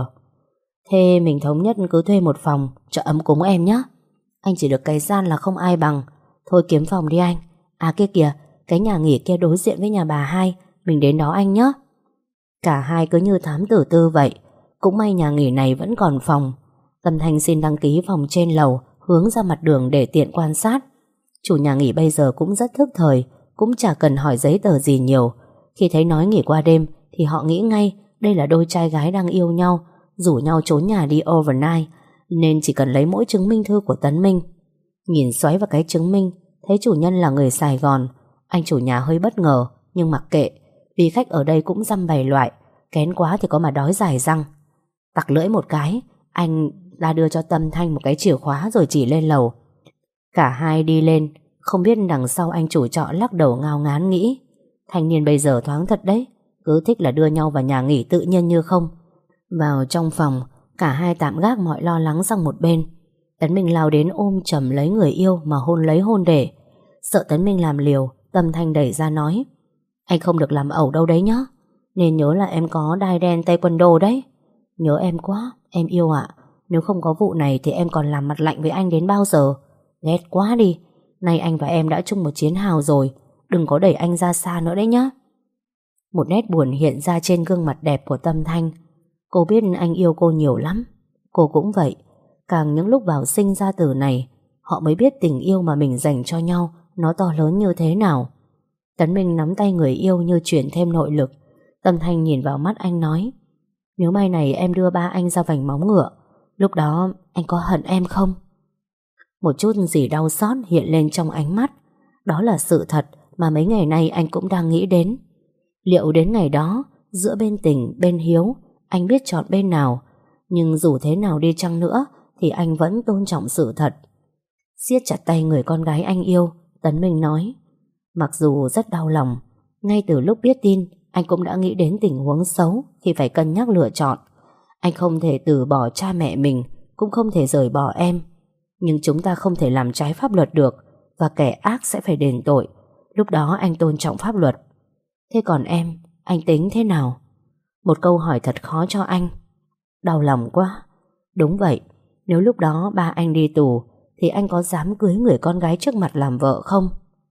Thế mình thống nhất cứ thuê một phòng cho ấm cúng em nhé. Anh chỉ được cái gian là không ai bằng. Thôi kiếm phòng đi anh. À kia kìa, cái nhà nghỉ kia đối diện với nhà bà hai, mình đến đó anh nhé. Cả hai cứ như thám tử tư vậy. Cũng may nhà nghỉ này vẫn còn phòng. Tâm Thanh xin đăng ký phòng trên lầu, hướng ra mặt đường để tiện quan sát. Chủ nhà nghỉ bây giờ cũng rất thức thời, cũng chả cần hỏi giấy tờ gì nhiều. Khi thấy nói nghỉ qua đêm thì họ nghĩ ngay đây là đôi trai gái đang yêu nhau, rủ nhau trốn nhà đi overnight, nên chỉ cần lấy mỗi chứng minh thư của Tấn Minh. Nhìn xoáy vào cái chứng minh, thấy chủ nhân là người Sài Gòn. Anh chủ nhà hơi bất ngờ, nhưng mặc kệ, vì khách ở đây cũng dăm bảy loại, kén quá thì có mà đói dài răng. Tặc lưỡi một cái, anh ra đưa cho Tâm Thanh một cái chìa khóa rồi chỉ lên lầu. Cả hai đi lên, không biết đằng sau anh chủ trọ lắc đầu ngao ngán nghĩ: Thanh niên bây giờ thoáng thật đấy, cứ thích là đưa nhau vào nhà nghỉ tự nhiên như không. Vào trong phòng, cả hai tạm gác mọi lo lắng sang một bên. Tấn Minh lao đến ôm chầm lấy người yêu mà hôn lấy hôn để. Sợ Tấn Minh làm liều, Tâm Thanh đẩy ra nói: Anh không được làm ẩu đâu đấy nhá. Nên nhớ là em có đai đen taekwondo đấy. Nhớ em quá, em yêu ạ. Nếu không có vụ này thì em còn làm mặt lạnh với anh đến bao giờ. Ghét quá đi. Nay anh và em đã chung một chiến hào rồi, đừng có đẩy anh ra xa nữa đấy nhá. Một nét buồn hiện ra trên gương mặt đẹp của Tâm Thanh. Cô biết anh yêu cô nhiều lắm. Cô cũng vậy. Càng những lúc vào sinh ra tử này, họ mới biết tình yêu mà mình dành cho nhau nó to lớn như thế nào. Tấn Minh nắm tay người yêu như chuyển thêm nội lực. Tâm Thanh nhìn vào mắt anh nói: nếu mai này em đưa ba anh ra vành móng ngựa, lúc đó anh có hận em không? Một chút gì đau xót hiện lên trong ánh mắt. Đó là sự thật mà mấy ngày nay anh cũng đang nghĩ đến. Liệu đến ngày đó, giữa bên tình, bên hiếu, anh biết chọn bên nào? Nhưng dù thế nào đi chăng nữa thì anh vẫn tôn trọng sự thật. Siết chặt tay người con gái anh yêu, Tấn Minh nói: mặc dù rất đau lòng, ngay từ lúc biết tin anh cũng đã nghĩ đến tình huống xấu khi phải cân nhắc lựa chọn. Anh không thể từ bỏ cha mẹ mình, cũng không thể rời bỏ em. Nhưng chúng ta không thể làm trái pháp luật được, và kẻ ác sẽ phải đền tội. Lúc đó anh tôn trọng pháp luật. Thế còn em, anh tính thế nào? Một câu hỏi thật khó cho anh. Đau lòng quá. Đúng vậy, nếu lúc đó ba anh đi tù thì anh có dám cưới người con gái trước mặt làm vợ không?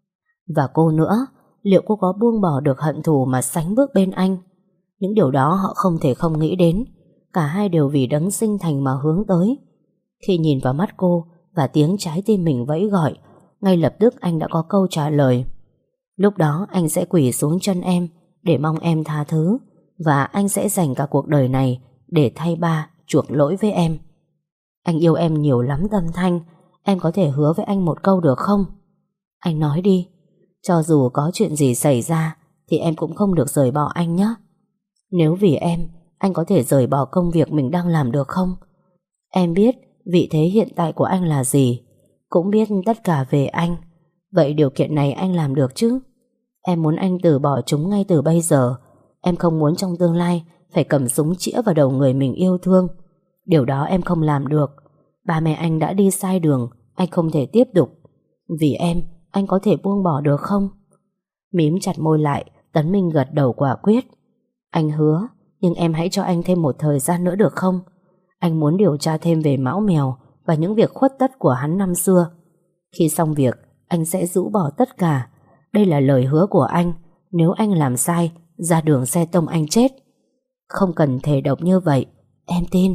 Và cô nữa, liệu cô có buông bỏ được hận thù mà sánh bước bên anh? Những điều đó họ không thể không nghĩ đến. Cả hai đều vì đấng sinh thành mà hướng tới. Khi nhìn vào mắt cô và tiếng trái tim mình vẫy gọi, ngay lập tức anh đã có câu trả lời. Lúc đó anh sẽ quỳ xuống chân em để mong em tha thứ, và anh sẽ dành cả cuộc đời này để thay ba chuộc lỗi với em. Anh yêu em nhiều lắm Tâm Thanh. Em có thể hứa với anh một câu được không? Anh nói đi. Cho dù có chuyện gì xảy ra thì em cũng không được rời bỏ anh nhé. Nếu vì em, anh có thể rời bỏ công việc mình đang làm được không? Em biết vị thế hiện tại của anh là gì, cũng biết tất cả về anh. Vậy điều kiện này anh làm được chứ? Em muốn anh từ bỏ chúng ngay từ bây giờ. Em không muốn trong tương lai phải cầm súng chĩa vào đầu người mình yêu thương. Điều đó em không làm được. Ba mẹ anh đã đi sai đường, anh không thể tiếp tục. Vì em, anh có thể buông bỏ được không? Mím chặt môi lại, Tấn Minh gật đầu quả quyết. Anh hứa, nhưng em hãy cho anh thêm một thời gian nữa được không? Anh muốn điều tra thêm về Mão Mèo và những việc khuất tất của hắn năm xưa. Khi xong việc, anh sẽ rũ bỏ tất cả. Đây là lời hứa của anh. Nếu anh làm sai, ra đường xe tông anh chết. Không cần thề độc như vậy, em tin.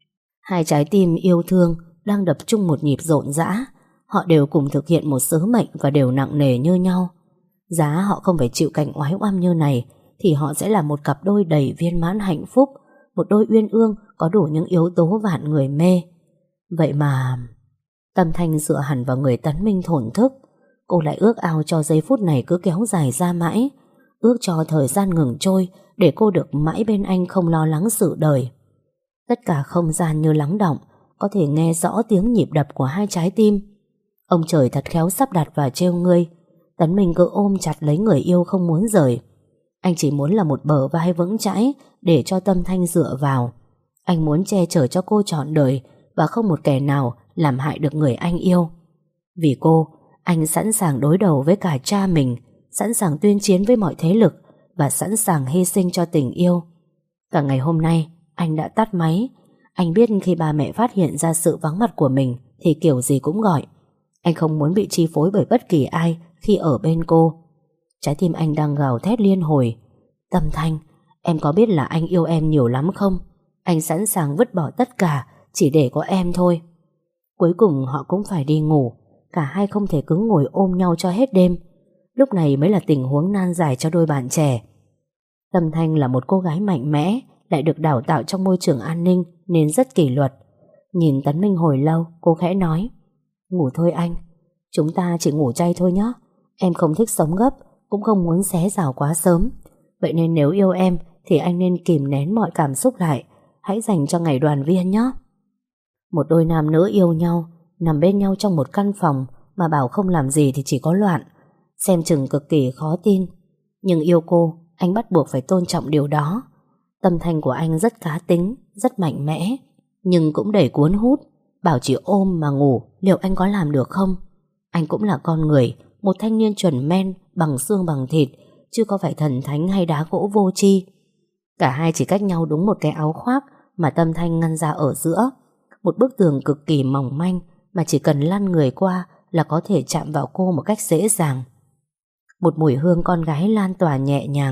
Hai trái tim yêu thương đang đập chung một nhịp rộn rã. Họ đều cùng thực hiện một sứ mệnh và đều nặng nề như nhau. Giá họ không phải chịu cảnh oái oăm như này thì họ sẽ là một cặp đôi đầy viên mãn hạnh phúc, một đôi uyên ương có đủ những yếu tố vạn người mê. Vậy mà Tâm Thanh dựa hẳn vào người Tấn Minh thổn thức. Cô lại ước ao cho giây phút này cứ kéo dài ra mãi, ước cho thời gian ngừng trôi để cô được mãi bên anh không lo lắng sự đời. Tất cả không gian như lắng động, có thể nghe rõ tiếng nhịp đập của hai trái tim. Ông trời thật khéo sắp đặt và trêu ngươi. Tấn Minh cứ ôm chặt lấy người yêu không muốn rời. Anh chỉ muốn là một bờ vai vững chãi để cho Tâm Thanh dựa vào. Anh muốn che chở cho cô trọn đời, và không một kẻ nào làm hại được người anh yêu. Vì cô, anh sẵn sàng đối đầu với cả cha mình, sẵn sàng tuyên chiến với mọi thế lực, và sẵn sàng hy sinh cho tình yêu. Cả ngày hôm nay anh đã tắt máy. Anh biết khi ba mẹ phát hiện ra sự vắng mặt của mình thì kiểu gì cũng gọi. Anh không muốn bị chi phối bởi bất kỳ ai khi ở bên cô. Trái tim anh đang gào thét liên hồi. Tâm Thanh, em có biết là anh yêu em nhiều lắm không? Anh sẵn sàng vứt bỏ tất cả chỉ để có em thôi. Cuối cùng họ cũng phải đi ngủ. Cả hai không thể cứ ngồi ôm nhau cho hết đêm. Lúc này mới là tình huống nan giải cho đôi bạn trẻ. Tâm Thanh là một cô gái mạnh mẽ, lại được đào tạo trong môi trường an ninh nên rất kỷ luật. Nhìn Tấn Minh hồi lâu, cô khẽ nói: ngủ thôi anh, chúng ta chỉ ngủ chay thôi nhé. Em không thích sống gấp, cũng không muốn xé rào quá sớm. Vậy nên nếu yêu em thì anh nên kìm nén mọi cảm xúc lại. Hãy dành cho ngày đoàn viên nhé. Một đôi nam nữ yêu nhau, nằm bên nhau trong một căn phòng mà bảo không làm gì thì chỉ có loạn. Xem chừng cực kỳ khó tin. Nhưng yêu cô, anh bắt buộc phải tôn trọng điều đó. Tâm Thanh của anh rất cá tính, rất mạnh mẽ, nhưng cũng đầy cuốn hút. Bảo chỉ ôm mà ngủ, liệu anh có làm được không? Anh cũng là con người, một thanh niên chuẩn men, bằng xương bằng thịt, chứ có phải thần thánh hay đá gỗ vô tri. Cả hai chỉ cách nhau đúng một cái áo khoác mà Tâm Thanh ngăn ra ở giữa. Một bức tường cực kỳ mỏng manh mà chỉ cần lăn người qua là có thể chạm vào cô một cách dễ dàng. Một mùi hương con gái lan tỏa nhẹ nhàng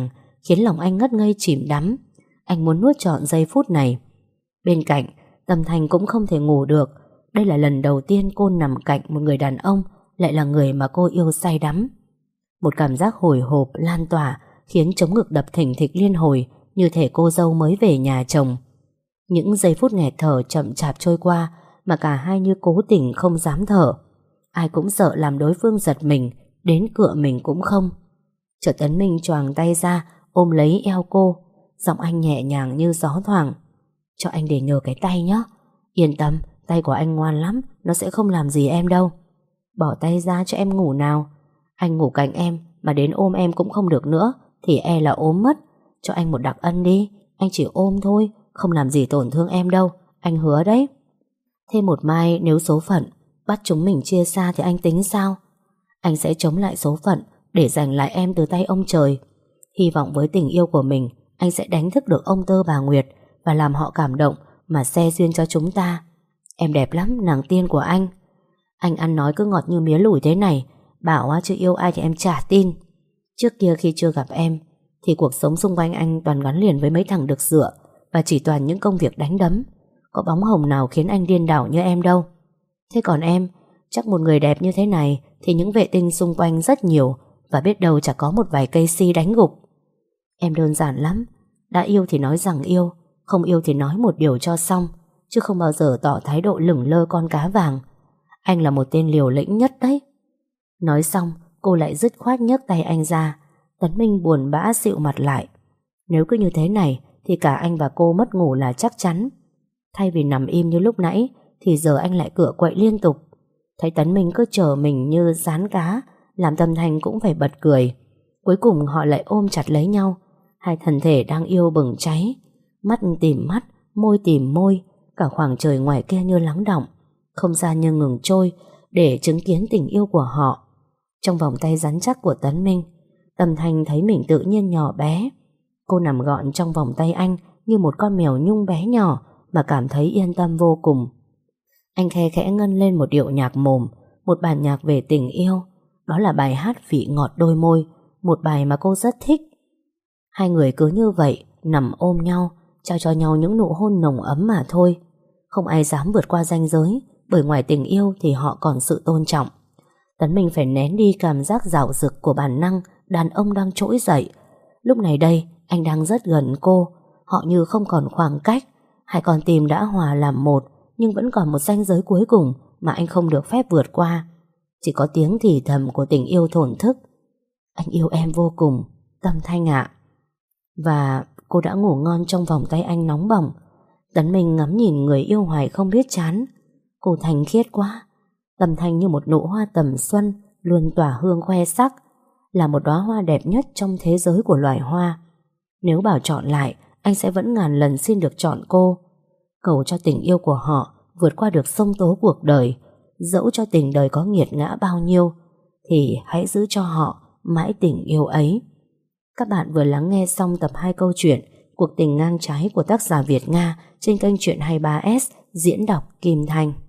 khiến lòng anh ngất ngây chìm đắm. Anh muốn nuốt trọn giây phút này. Bên cạnh, Tâm Thanh cũng không thể ngủ được. Đây là lần đầu tiên cô nằm cạnh một người đàn ông, lại là người mà cô yêu say đắm. Một cảm giác hồi hộp lan tỏa khiến trống ngực đập thình thịch liên hồi, như thể cô dâu mới về nhà chồng. Những giây phút nghẹt thở chậm chạp trôi qua, mà cả hai như cố tình không dám thở. Ai cũng sợ làm đối phương giật mình, đến cựa mình cũng không. Chợt Tấn Minh choàng tay ra, ôm lấy eo cô. Giọng anh nhẹ nhàng như gió thoảng: "Cho anh để nhờ cái tay nhé. Yên tâm, tay của anh ngoan lắm, nó sẽ không làm gì em đâu. Bỏ tay ra cho em ngủ nào. Anh ngủ cạnh em mà đến ôm em cũng không được nữa thì e là ốm mất. Cho anh một đặc ân đi. Anh chỉ ôm thôi, không làm gì tổn thương em đâu, anh hứa đấy. Thêm một mai nếu số phận bắt chúng mình chia xa thì anh tính sao? Anh sẽ chống lại số phận để giành lại em từ tay ông trời. Hy vọng với tình yêu của mình, anh sẽ đánh thức được ông Tơ bà Nguyệt và làm họ cảm động mà xe duyên cho chúng ta. Em đẹp lắm, nàng tiên của anh. Anh ăn nói cứ ngọt như mía lủi thế này, bảo chưa yêu ai thì em chả tin. Trước kia khi chưa gặp em thì cuộc sống xung quanh anh toàn gắn liền với mấy thằng được dựa và chỉ toàn những công việc đánh đấm. Có bóng hồng nào khiến anh điên đảo như em đâu. Thế còn em, chắc một người đẹp như thế này thì những vệ tinh xung quanh rất nhiều, và biết đâu chả có một vài cây si đánh gục. Em đơn giản lắm, đã yêu thì nói rằng yêu, không yêu thì nói một điều cho xong, chứ không bao giờ tỏ thái độ lửng lơ con cá vàng. Anh là một tên liều lĩnh nhất đấy. Nói xong, cô lại dứt khoát nhấc tay anh ra. Tấn Minh buồn bã xịu mặt lại. Nếu cứ như thế này thì cả anh và cô mất ngủ là chắc chắn. Thay vì nằm im như lúc nãy thì giờ anh lại cựa quậy liên tục. Thấy Tấn Minh cứ chờ mình như rán cá, làm Tâm Thanh cũng phải bật cười. Cuối cùng họ lại ôm chặt lấy nhau. Hai thân thể đang yêu bừng cháy, mắt tìm mắt, môi tìm môi. Cả khoảng trời ngoài kia như lắng đọng, không gian như ngừng trôi để chứng kiến tình yêu của họ. Trong vòng tay rắn chắc của Tấn Minh, Tâm Thanh thấy mình tự nhiên nhỏ bé. Cô nằm gọn trong vòng tay anh như một con mèo nhung bé nhỏ mà cảm thấy yên tâm vô cùng. Anh khe khẽ ngân lên một điệu nhạc mồm, một bản nhạc về tình yêu. Đó là bài hát vị ngọt đôi môi, một bài mà cô rất thích. Hai người cứ như vậy nằm ôm nhau, trao cho nhau những nụ hôn nồng ấm mà thôi. Không ai dám vượt qua ranh giới, bởi ngoài tình yêu thì họ còn sự tôn trọng. Tấn Minh phải nén đi cảm giác dạo dực của bản năng đàn ông đang trỗi dậy. Lúc này đây, anh đang rất gần cô. Họ như không còn khoảng cách. Hai con tim đã hòa làm một, nhưng vẫn còn một ranh giới cuối cùng mà anh không được phép vượt qua. Chỉ có tiếng thì thầm của tình yêu thổn thức. Anh yêu em vô cùng, Tâm Thanh ạ. Và cô đã ngủ ngon trong vòng tay anh nóng bỏng. Tấn Minh ngắm nhìn người yêu hoài không biết chán. Cô thanh khiết quá. Tâm Thanh như một nụ hoa tầm xuân, luôn tỏa hương khoe sắc, là một đóa hoa đẹp nhất trong thế giới của loài hoa. Nếu bảo chọn lại, anh sẽ vẫn ngàn lần xin được chọn cô. Cầu cho tình yêu của họ vượt qua được sông tố cuộc đời. Dẫu cho tình đời có nghiệt ngã bao nhiêu, thì hãy giữ cho họ mãi tình yêu ấy. Các bạn vừa lắng nghe xong tập hai câu chuyện Cuộc tình ngang trái của tác giả Việt Nga trên kênh Chuyện hai mươi ba S, diễn đọc Kim Thanh.